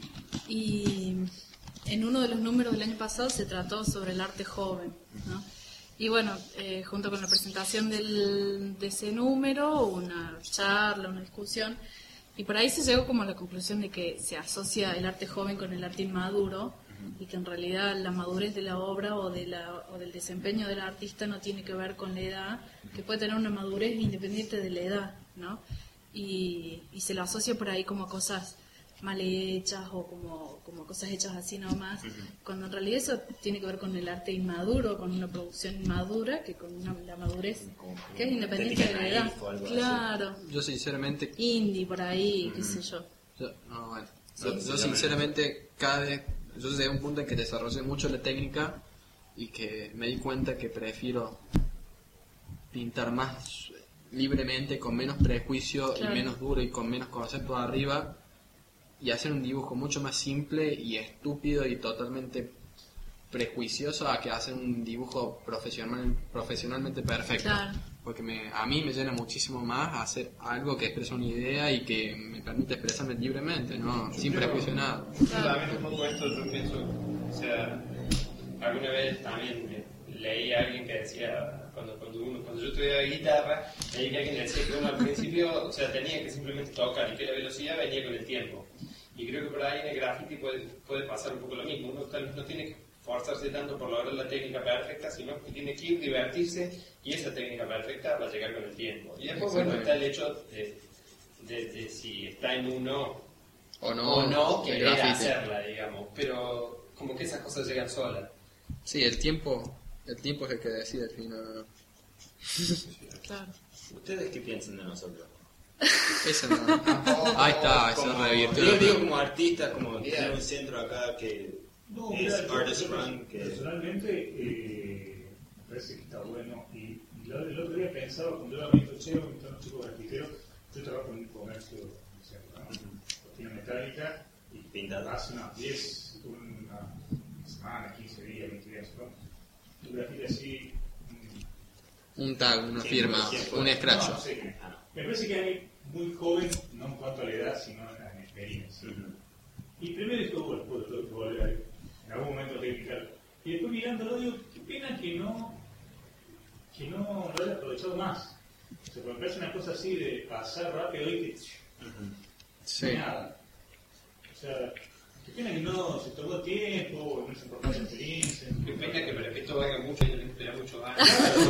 y en uno de los números del año pasado se trató sobre el arte joven, ¿no? Y bueno, eh, junto con la presentación del, de ese número, una charla, una discusión, y por ahí se llegó como a la conclusión de que se asocia el arte joven con el arte inmaduro y que en realidad la madurez de la obra o, de la, o del desempeño del artista no tiene que ver con la edad, que puede tener una madurez independiente de la edad, ¿no? Y, y se lo asocia por ahí como cosas mal hechas o como, como cosas hechas así nomás, cuando en realidad eso tiene que ver con el arte inmaduro, con una producción inmadura, que con una, la madurez que es independiente de la edad.
Naif o algo así.
Claro,
Yo sinceramente...
indie por ahí, qué sé yo.
Yo, no, bueno.
Sí,
yo,
sí,
yo
sí.
sinceramente cada vez... Yo llegué a un punto en que desarrollé mucho la técnica y que me di cuenta que prefiero pintar más libremente, con menos prejuicio
Claro.
y menos duro y con menos conceptos arriba y hacer un dibujo mucho más simple y estúpido y totalmente prejuicioso a que hacer un dibujo profesional, profesionalmente perfecto.
Claro.
Porque me, a mí me llena muchísimo más hacer algo que expresa una idea y que me permite expresarme libremente, ¿no? Sin prejuicio nada.
Solamente un poco esto, yo pienso, o sea, alguna vez también eh, leí a alguien que decía, cuando, cuando, uno, cuando yo estudiaba guitarra, leí que alguien decía que uno al principio, o sea, tenía que simplemente tocar y que la velocidad venía con el tiempo. Y creo que por ahí en el graffiti puede, puede pasar un poco lo mismo. Uno tal vez no tiene que forzarse tanto por lograr la técnica perfecta, sino que tiene que ir, divertirse, y esa técnica perfecta va a llegar con el tiempo. Y después, bueno, está el hecho de, de, de si está en uno
O no,
o no
el
querer
graffiti.
hacerla, digamos. Pero como que esas cosas llegan solas.
Sí, el tiempo, el tiempo es el que decide al final.
Claro.
¿Ustedes qué piensan de nosotros?
Eso no. Ahí está, se
Como-
revirtió.
Yo digo como artistas, como tener un centro acá que
No,
es
mira, yo-
Artist
yo
Run, que
personalmente eh, me parece que está bueno. Y, y lo- el otro día pensaba, cuando yo era bonito chero, cuando era un chico grafitero, yo trabajo en un comercio, no sé, ¿no? Cortina metálica, y
Pintado.
hace unas diez, una semana, quince días, veinte días, ¿no? Un grafite así. mm,
Un tag, una
Sí,
firma,
sí, sí.
un scratch.
no, sí. Me parece que hay muy joven, no en cuanto a la edad, sino en la experiencia. Y primero dije, bueno, puedo tengo que volver ahí. En algún momento tengo que fijarlo. Y después mirándolo digo, qué pena que no, que no lo haya aprovechado más. O sea, me parece una cosa así de pasar rápido y que...
Sí.
Nada. O sea, qué pena que no se tomó tiempo, no se importó la experiencia.
Qué pena que para que esto valga mucho y no que esperar mucho años.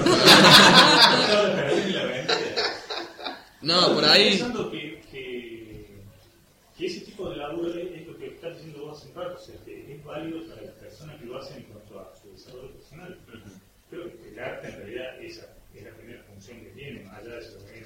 No, por ahí...
Estoy pensando que, que, que ese tipo de laburo es, es lo que estás diciendo vos hace un rato, o sea, que es válido para las personas que lo hacen en cuanto a su desarrollo personal. Creo que el arte en realidad esa es la primera función que tiene, más allá de su evento.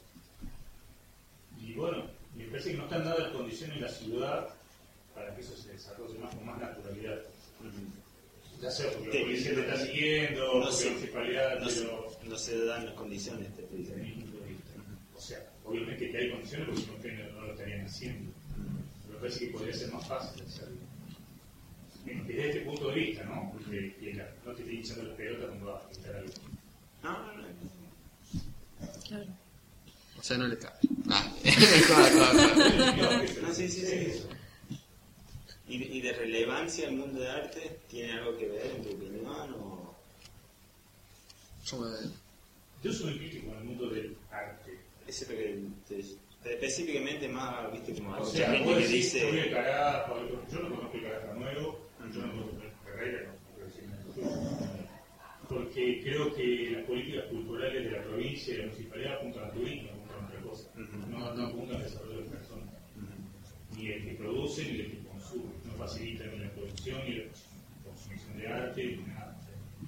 Y bueno, me parece que no están dadas las condiciones en la ciudad para que eso se desarrolle más con más naturalidad. Ya sea porque la policía te está siguiendo,
no
porque
se,
la municipalidad,
no,
pero...
se, no se dan las condiciones, te estoy diciendo.
O sea, obviamente que hay condiciones porque si no, ustedes no lo estarían haciendo. Pero me parece que podría ser más fácil hacerlo. Desde este punto de vista, ¿no? Porque que la, no te estoy echando la pelota cuando vas a pintar algo.
No, no, no.
Claro.
O sea, no le cabe. Ah, claro, claro, claro.
No, sí, sí, sí. ¿Y, ¿Y de relevancia el mundo de arte tiene algo que ver en tu opinión? O...
Yo soy muy crítico en el mundo del arte.
Es lo que te, específicamente más, viste, como
O
mucha
sea,
gente
vos
que
decís,
dice...
Soy el carajo, yo no conozco el carajo nuevo, yo no conozco el Ferreira, no, porque creo que las políticas culturales de la provincia y de la municipalidad apuntan al turismo, apuntan a otra cosa, no, no apuntan al desarrollo de personas, ni el que produce ni el que consume, no facilitan ni la producción ni la consumición de arte ni nada.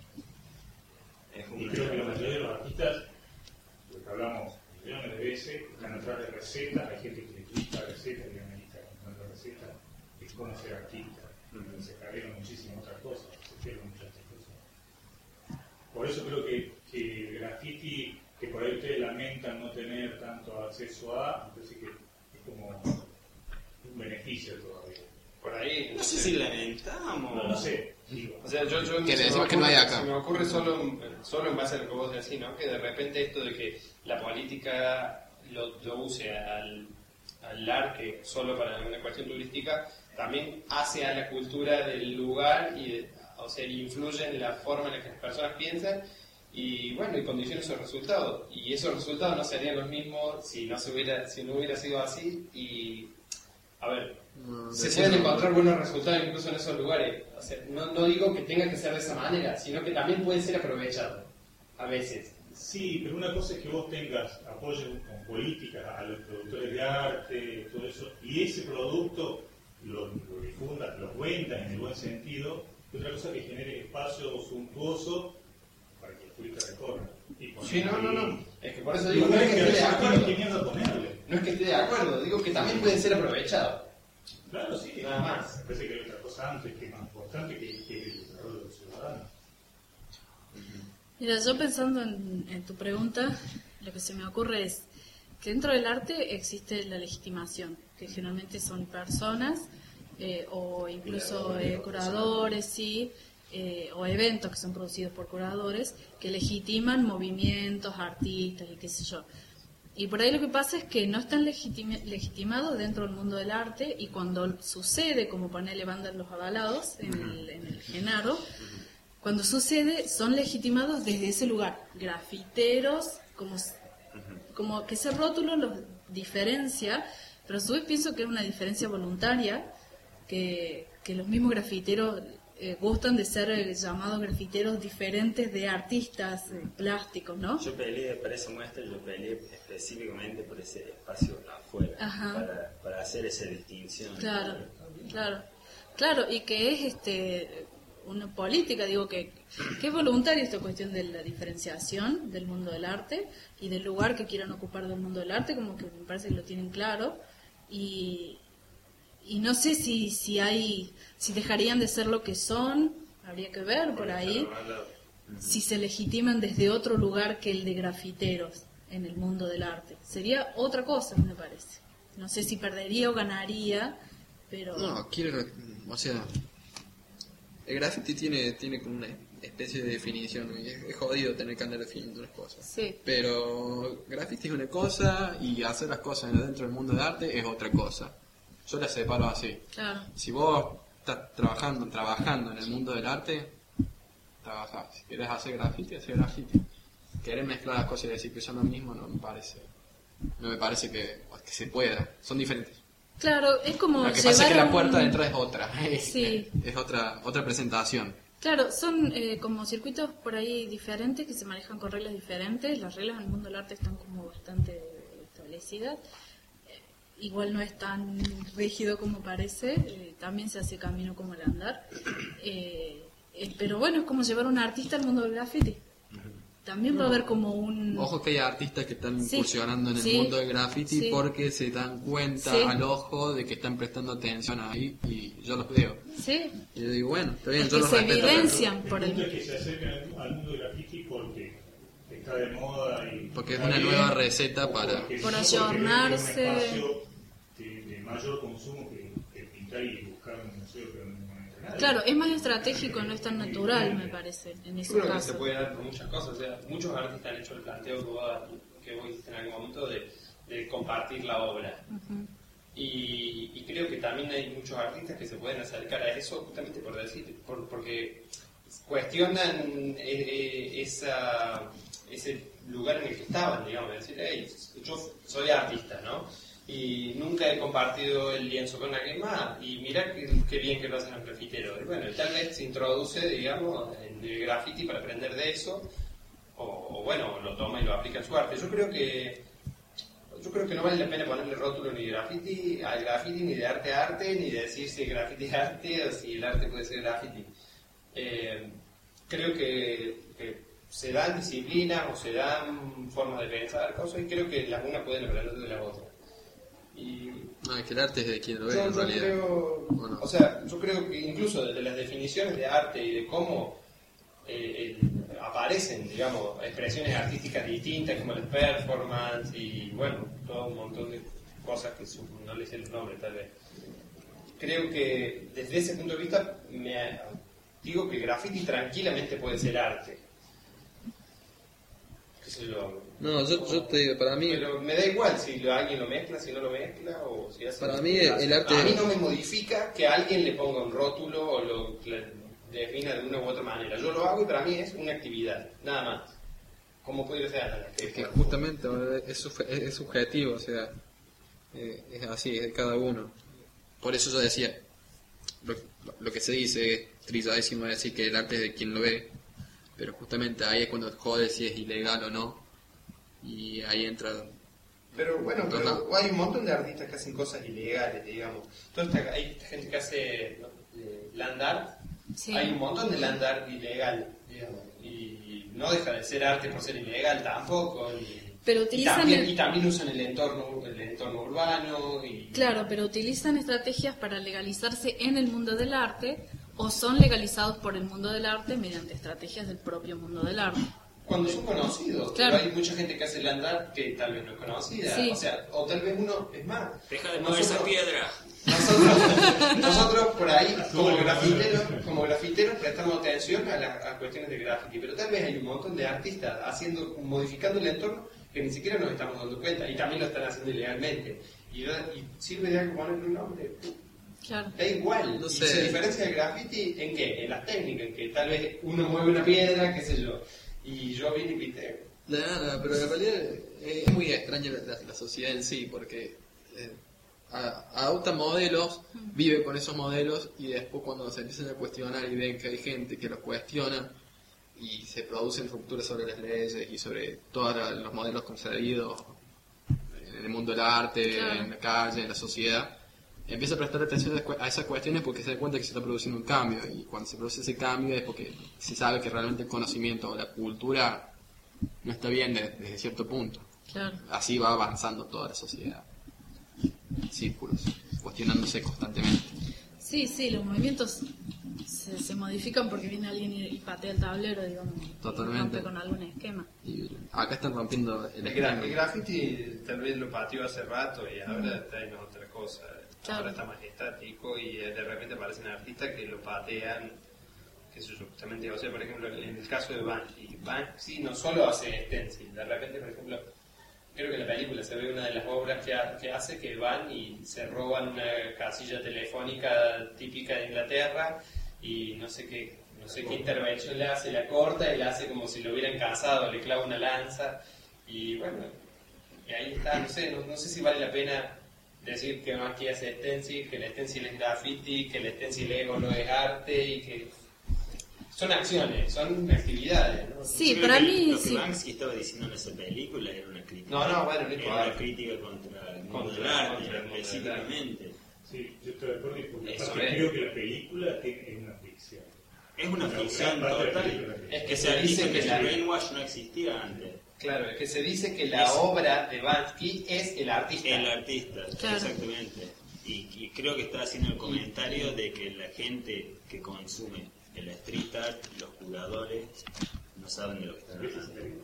Y creo que la mayoría de los artistas, lo que hablamos millones de veces, están atrás de recetas, hay gente que le gusta recetas y analiza con recetas, es cómo ser artista, se cargan muchísimas otras cosas, se pierden muchas otras cosas. Por eso creo que, que el graffiti, que por ahí ustedes lamentan no tener tanto acceso a, me parece que es como un beneficio todavía.
Por ahí,
no sé si lamentamos.
No, no sé.
O sea, yo, yo
que
se, me
decimos
ocurre,
que no hay acá.
se me ocurre solo, solo en base a lo que vos decís, ¿no? Que de repente esto de que la política lo, lo use al, al arte solo para una cuestión turística, también hace a la cultura del lugar y, de, o sea, influye en la forma en la que las personas piensan y, bueno, y condiciona esos resultados. Y esos resultados no serían los mismos si no se hubiera, si no hubiera sido así y, a ver...
No,
se pueden encontrar buenos resultados incluso en esos lugares. O sea, no, no digo que tenga que ser de esa manera, sino que también puede ser aprovechado a veces.
Sí, pero una cosa es que vos tengas apoyo con políticas a los productores de arte, todo eso, y ese producto lo, lo difundas, lo vendas en el buen sentido, y otra cosa es que genere espacio suntuoso para que el turista recorra.
Sí, no, no, no. Es que por eso digo, no es que esté de acuerdo. No es que esté de acuerdo, digo que también pueden ser aprovechados.
Claro, sí,
nada más.
Me parece que hay otra cosa antes que es más importante que, que el desarrollo de los ciudadanos.
Mira, yo pensando en, en tu pregunta, lo que se me ocurre es que dentro del arte existe la legitimación, que generalmente son personas eh, o incluso eh, curadores, sí, eh, o eventos que son producidos por curadores que legitiman movimientos, artistas y qué sé yo. Y por ahí lo que pasa es que no están legitima, legitimados dentro del mundo del arte y cuando sucede, como ponele banda los avalados en el, en el Genaro, cuando sucede son legitimados desde ese lugar, grafiteros, como, como que ese rótulo los diferencia, pero a su vez pienso que es una diferencia voluntaria, que, que los mismos grafiteros eh, gustan de ser eh, llamados grafiteros diferentes de artistas eh, plásticos, ¿no?
Yo peleé para esa muestra, yo peleé específicamente por ese espacio afuera, para, para hacer esa distinción.
Claro, claro, claro, y que es este una política, digo que, que es voluntaria esta cuestión de la diferenciación del mundo del arte y del lugar que quieran ocupar del mundo del arte, como que me parece que lo tienen claro, y, y no sé si, si hay, si dejarían de ser lo que son, habría que ver por ahí, si se legitiman desde otro lugar que el de grafiteros en el mundo del arte. Sería otra cosa, me parece. No sé si perdería o ganaría, pero...
No, quiero... O sea... El graffiti tiene, tiene como una especie de definición, y es, es jodido tener que andar definiendo las cosas.
Sí.
Pero graffiti es una cosa y hacer las cosas dentro del mundo del arte es otra cosa. yo la separo así.
Claro.
Si vos estás trabajando, trabajando en el mundo del arte, trabajás. Si querés hacer graffiti, hacer graffiti. Querer mezclar las cosas y decir que son lo mismo, no me parece. No me parece que, que se pueda. Son diferentes.
Claro, es como
Lo que pasa es que la
un-
puerta de entrada es otra.
Sí.
Es otra, otra presentación.
Claro, son eh, como circuitos por ahí diferentes que se manejan con reglas diferentes. Las reglas en el mundo del arte están como bastante establecidas. Eh, igual no es tan rígido como parece. Eh, también se hace camino como el andar. Eh, eh, pero bueno, es como llevar a un artista al mundo del graffiti. También va a haber como un...
Ojo que hay artistas que están
Sí,
incursionando en el
sí,
mundo del graffiti
sí.
porque se dan cuenta
Sí.
al ojo de que están prestando atención ahí y yo los veo.
Sí.
Y yo digo, bueno, está bien,
Es
yo
que
los
se
respeto.
evidencian por
El punto
el...
es que se acercan al, al mundo del graffiti porque está de moda y
Porque es
está
una
bien,
nueva receta
o
para...
porque
Por
no, porque
ayornarse.
es un espacio de, de mayor consumo que, que pintar y buscar un museo que no encuentra nadie.
Claro, es más estratégico, no es tan natural, me parece, en
Yo
ese
creo que
caso.
se puede dar por muchas cosas. O sea, muchos artistas han hecho el planteo que vos, que vos hiciste en algún momento de, de compartir la obra.
Ujú.
Y, y creo que también hay muchos artistas que se pueden acercar a eso justamente por decir, por, porque cuestionan eh, eh, esa, ese lugar en el que estaban, digamos, decir, hey, yo soy artista, ¿no? Y nunca he compartido el lienzo con alguien más, y mira qué, qué bien que lo hacen los grafiteros. Y bueno, tal vez se introduce, digamos, en el graffiti para aprender de eso, o, o bueno, lo toma y lo aplica en su arte. Yo creo que Yo creo que no vale la pena ponerle rótulo ni de graffiti al graffiti, ni de arte a arte, ni de decir si el graffiti es arte o si el arte puede ser graffiti. Eh, creo que, que se dan disciplinas o se dan formas de pensar cosas y creo que las unas pueden aprender de las otras. Y
No, es que el arte es de quien lo ve
yo,
en
yo
realidad.
creo,
Bueno.
o sea, yo creo que incluso desde las definiciones de arte y de cómo eh, el- aparecen, digamos, expresiones artísticas distintas como el performance y, bueno, todo un montón de cosas que su- no les sé el nombre tal vez. Creo que desde ese punto de vista me digo que el graffiti tranquilamente puede ser arte. Qué sé yo.
No, yo, yo te digo, para mí...
Pero me da igual si lo- alguien lo mezcla, si no lo mezcla o si hace...
Para mí el arte-
A mí no me modifica que alguien le ponga un rótulo o lo le defina de una u otra manera. Yo lo hago y para mí es una actividad, nada más. ¿Cómo puede ser la
Es que justamente es, sub- es subjetivo, o sea, eh, es así, es de cada uno. Por eso yo decía, lo, lo que se dice es trilladísimo decir que el arte es de quien lo ve, pero justamente ahí es cuando jode si es ilegal o no, y ahí entra...
Pero bueno,
Entonces,
pero hay un montón de artistas que hacen cosas ilegales, digamos. Toda esta, hay esta gente que hace ¿no? eh, land art.
Sí.
Hay un montón de land art ilegal, digamos. Y no deja de ser arte por ser ilegal tampoco. Y,
Pero
y
utilizan
también,
el-
y también usan el entorno, el entorno urbano. Y,
Claro, pero utilizan estrategias para legalizarse en el mundo del arte o son legalizados por el mundo del arte mediante estrategias del propio mundo del arte.
Cuando son conocidos,
Claro.
pero hay mucha gente que hace land art que tal vez no es conocida.
Sí.
O sea, o tal vez uno, es más.
Deja de mover esa piedra.
Nosotros, nosotros por ahí, como grafiteros, como grafiteros, prestamos atención a las a cuestiones de graffiti, pero tal vez hay un montón de artistas haciendo, modificando el entorno que ni siquiera nos estamos dando cuenta y también lo están haciendo ilegalmente. Y, y sirve de algo ponerle un nombre.
Claro.
Da igual.
No
Y
sé.
se diferencia del graffiti en qué? En las técnicas, en que tal vez uno mueve una piedra, qué sé yo, y yo vine y pité.
Nada, pero en realidad es muy extraña la, la sociedad en sí, porque eh, a- adopta modelos, vive con esos modelos y después cuando se empiezan a cuestionar y ven que hay gente que los cuestiona y se producen rupturas sobre las leyes y sobre todos los modelos concebidos en el mundo del arte,
Claro.
en la calle, en la sociedad, empieza a prestar atención a esas cuestiones porque se da cuenta que se está produciendo un cambio y cuando se produce ese cambio es porque se sabe que realmente el conocimiento o la cultura no está bien de- desde cierto punto.
Claro.
Así va avanzando toda la sociedad. Círculos, cuestionándose constantemente.
Sí, sí, los movimientos se, se modifican porque viene alguien y, y patea el tablero, digamos, y
Totalmente.
rompe con algún esquema.
Y acá están rompiendo el
El, gra-
esquema.
el graffiti tal vez lo pateó hace rato y ahora está en otra cosa.
Claro.
Ahora está más estático y eh, de repente aparecen artistas que lo patean, que eso justamente, o sea, por ejemplo, en el caso de Banksy, Banksy no solo hace stencil, de repente, por ejemplo,
creo que en la película se ve una de las obras que, ha- que hace, que van y se roban una casilla telefónica típica de Inglaterra y no sé qué, no sé qué intervención le hace, la corta y la hace como si lo hubieran cazado, le clava una lanza y bueno, y ahí está, no sé, no, no sé si vale la pena decir que más que hace stencil, que el stencil es graffiti, que el stencil Lego no es arte y que son acciones, son actividades, ¿no?
Sí,
Yo
para
creo que
mí
lo que
sí.
Banksy estaba diciendo en esa película era una crítica.
No, no, bueno, no
era
importa.
una crítica contra el mundo
Contra-
del arte,
contra el mundo del
específicamente.
Sí, yo estoy de acuerdo y porque
Eso
aparte
es.
creo que la película tiene- es una ficción.
Es una
Una
ficción
gran parte de la
total.
película es
Es
Que
que
se
se dice
dice
que
que
la,
el brainwash no existía antes.
claro, es que se dice que la
Es-
obra de Banksy es el artista.
El artista,
Claro.
exactamente. Y, y creo que está haciendo el comentario de que la gente que consume el street art, los curadores, no saben de lo que están haciendo.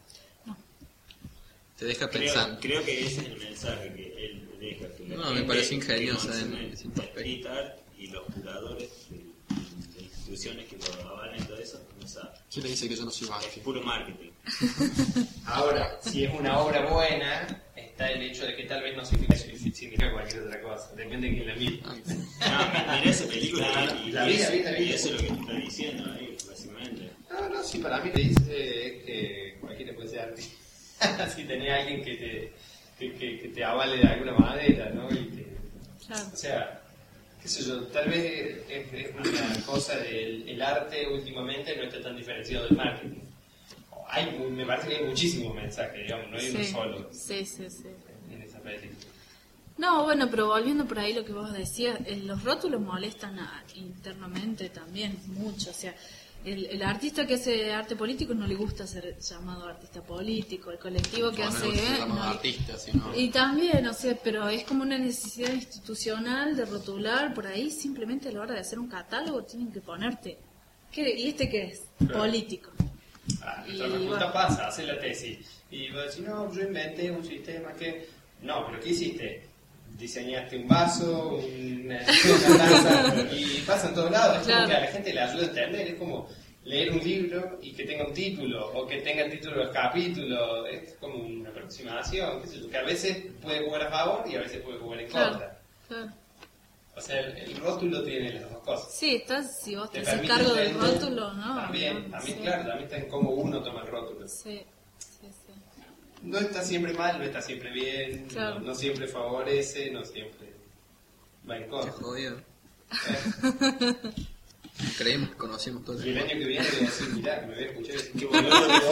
Te deja
Creo,
pensando.
creo que ese es el mensaje que él deja. Que la
No, me
gente
parece
que
ingeniosa
consume
en ese
el
aspecto.
street art y los curadores de, de instituciones que lo avalan y todo eso, no saben.
¿Quién le dice que yo no soy
Es
Banksy?
puro marketing.
Ahora, si es una obra buena, está el hecho de que tal vez no significa, significa cualquier otra cosa. Depende de quién la mire.
Ah,
No, mirá esa película
La-
y, y
la vi, la
eso,
vi, la vi.
y eso es lo que te está diciendo ahí, básicamente.
No, no, sí, para mí te dice que cualquiera puede ser artista. Si tenés a alguien que te, que, que, que te avale de alguna manera, ¿no? Y que,
Claro.
o sea, qué sé yo, tal vez es, es una cosa del el arte últimamente no está tan diferenciado del marketing. Hay, me parece que hay muchísimos mensajes, digamos, no hay uno
Sí.
solo
Sí, sí, sí.
en esa película.
No, bueno, pero volviendo por ahí lo que vos decías, eh, los rótulos molestan a- internamente también mucho. O sea, el, el artista que hace arte político no le gusta ser llamado artista político, el colectivo que
No, no
hace...
me gusta ser
eh,
llamado
no-
artista, sino...
Y también, o sea, pero es como una necesidad institucional de rotular por ahí, simplemente a la hora de hacer un catálogo tienen que ponerte. ¿Qué, ¿Y este qué es?
Claro.
Político.
Ah,
Y
nuestra facultad
bueno.
pasa, hace la tesis. Y va a decir, no, yo inventé un sistema que... No, pero ¿qué hiciste? Diseñaste un vaso, una, una taza, y pasa en todos lados. Es
Claro.
como que a la gente le ayuda a entender. Es como leer un libro y que tenga un título, o que tenga título de capítulo. Es como una aproximación, qué sé yo, que a veces puede jugar a favor y a veces puede jugar en
Claro,
contra.
claro.
O sea, el, el rótulo tiene las dos cosas.
Sí, estás, si vos te
Te
haces
permite
cargo del
entender-
rótulo, ¿no?
También,
No,
también
sí.
claro, también está en cómo uno toma el rótulo.
Sí, sí, sí.
No está siempre mal, no está siempre bien,
Claro.
no, no siempre favorece, no siempre va en
Qué
contra.
jodido.
Eh,
Creímos que conocíamos todo
Y el año que viene voy a decir, mirá, que me voy a escuchar ese
Qué boludo que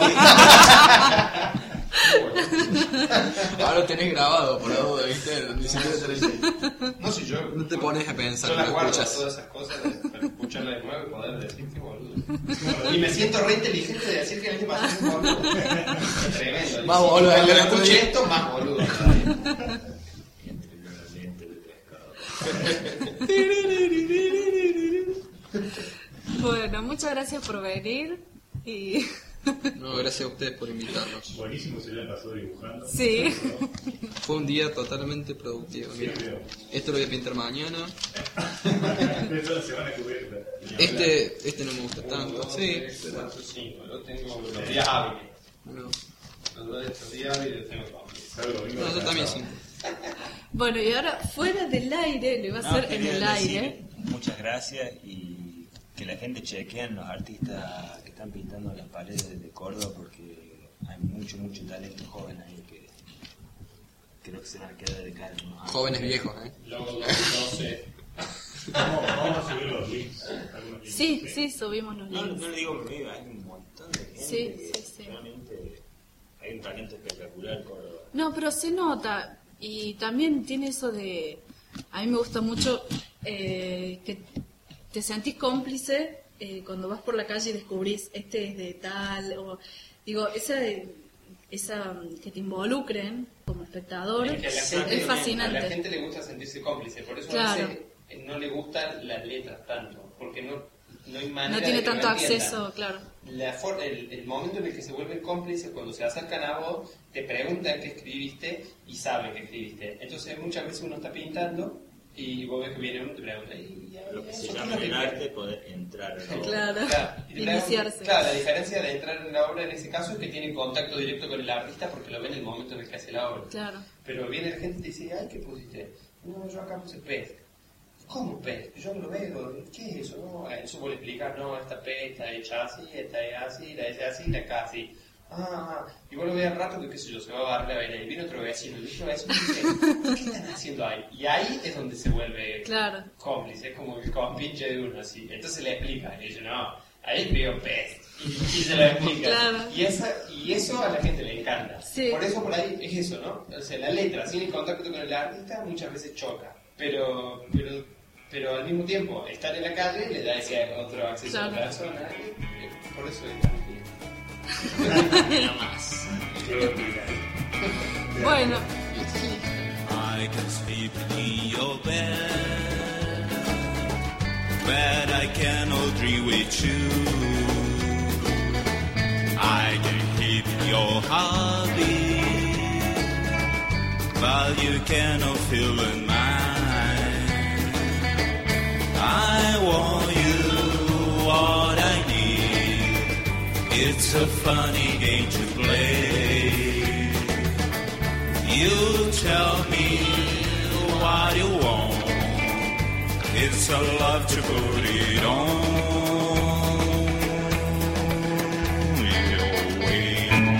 Ahora lo tenés grabado, por la duda, ¿viste? Ni siquiera tenés...
No, si yo...
No te pones a pensar,
Yo las
lo
guardo
escuchas.
todas esas cosas para escucharlas de nuevo y poder decir que boludo. Y me siento re inteligente de decir que el año pasado fue un boludo. Tremendo.
Más
Y
boludo,
cuando
el
lo
otro
escuché
día.
esto, más boludo todavía.
Bueno, muchas gracias por venir y
No, gracias a ustedes por invitarnos.
Buenísimo se le han pasado dibujando.
sí.
Fue un día totalmente productivo. Mira, esto lo voy a pintar mañana.
De toda la semana cubierta.
Este, este no me gusta
Uno,
tanto.
dos,
Sí,
tres,
pero...
cuatro, cinco. Yo tengo los días hábiles.
No,
Los dos de estos días hábiles los tengo completos.
Salvo domingo
no, yo
de
también
sábado.
sí.
Bueno, y ahora fuera del aire, le va a
No,
hacer en
quería
el
decir
aire.
Muchas gracias y que la gente chequee los artistas que están pintando las paredes de Córdoba porque hay mucho, mucho talento joven ahí que creo que se van a quedar de cara en unos años.
Jóvenes viejos, ¿eh?
Luego no sé.
Vamos, vamos a subir los links. algunos links,
Sí, sí, subimos los
No,
links.
no le digo por medio, hay un montón de gente
Sí,
que
sí, sí.
realmente hay un talento espectacular en Córdoba.
No, pero se nota. Y también tiene eso de... A mí me gusta mucho eh, que te sentís cómplice eh, cuando vas por la calle y descubrís este es de tal. O, digo, esa, esa que te involucren como espectador
Es que a la
es,
gente-
es fascinante.
A la gente le gusta sentirse cómplice, por eso
Claro.
a veces eh, no le gustan las letras tanto, porque no, no hay manera
No tiene
de que
tanto
lo entiendan.
acceso, claro.
La for- el, el momento en el que se vuelven cómplices, cuando se acercan a vos, te preguntan qué escribiste y saben qué escribiste. Entonces muchas veces uno está pintando Y vos ves que viene uno y te pregunta, ¿y ya,
Lo que se
eso qué
llama
es lo
el
que-
arte poder entrar a la obra.
Claro,
y te
iniciarse.
preguntan- Claro, la diferencia de entrar en la obra en ese caso es que tiene contacto directo con el artista porque lo ve en el momento en el que hace la obra.
Claro.
Pero viene la gente y te dice, ay, ¿qué pusiste? No, yo acá puse pez. ¿Cómo pez? Yo no lo veo. ¿Qué es eso? No, eso puede explicar, no, esta pez está hecha así, esta es así, la es así, la acá así. Ah, y vos lo ves al rato que, qué sé yo, se va a barrer la vereda y viene otro vecino, y otro vecino y dice, ¿qué están haciendo ahí? Y ahí es donde se vuelve
Claro.
cómplice, es como el compinche de uno, así. Entonces le explica, y dice, no, ahí escribió pez. Y, y se lo explica.
Claro.
Y, esa, y eso a la gente le encanta.
Sí.
Por eso por ahí es eso, ¿no? O sea, la letra, sin el contacto con el artista, muchas veces choca. Pero, pero, pero al mismo tiempo, estar en la calle le da ese otro acceso
Claro.
a la persona. y, eh, Por eso es tan
Nada más.
Bueno,
I can sleep in your bed, but I cannot dream with you. I can hit your heartbeat, but you cannot feel in mine. I want you, what I need. It's a funny game to play. You tell me what you want. It's a love to put it on your way.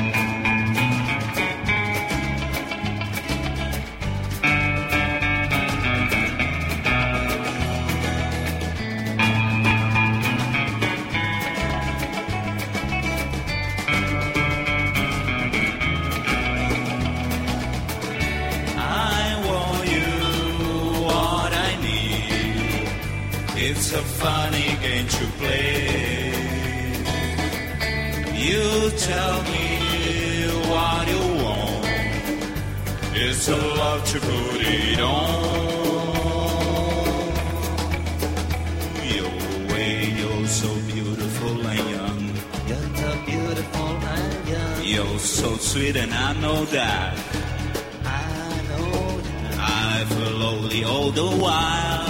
It's a funny game to play. You tell me what you want. It's a love to put it on your way. You're so beautiful and young.
You're so beautiful and young.
You're so sweet and I know that.
I know that.
I feel lonely all the while.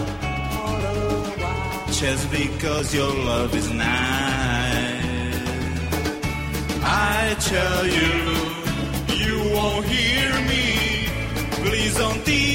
Just because your love is nice. I tell you, you won't hear me. Please don't think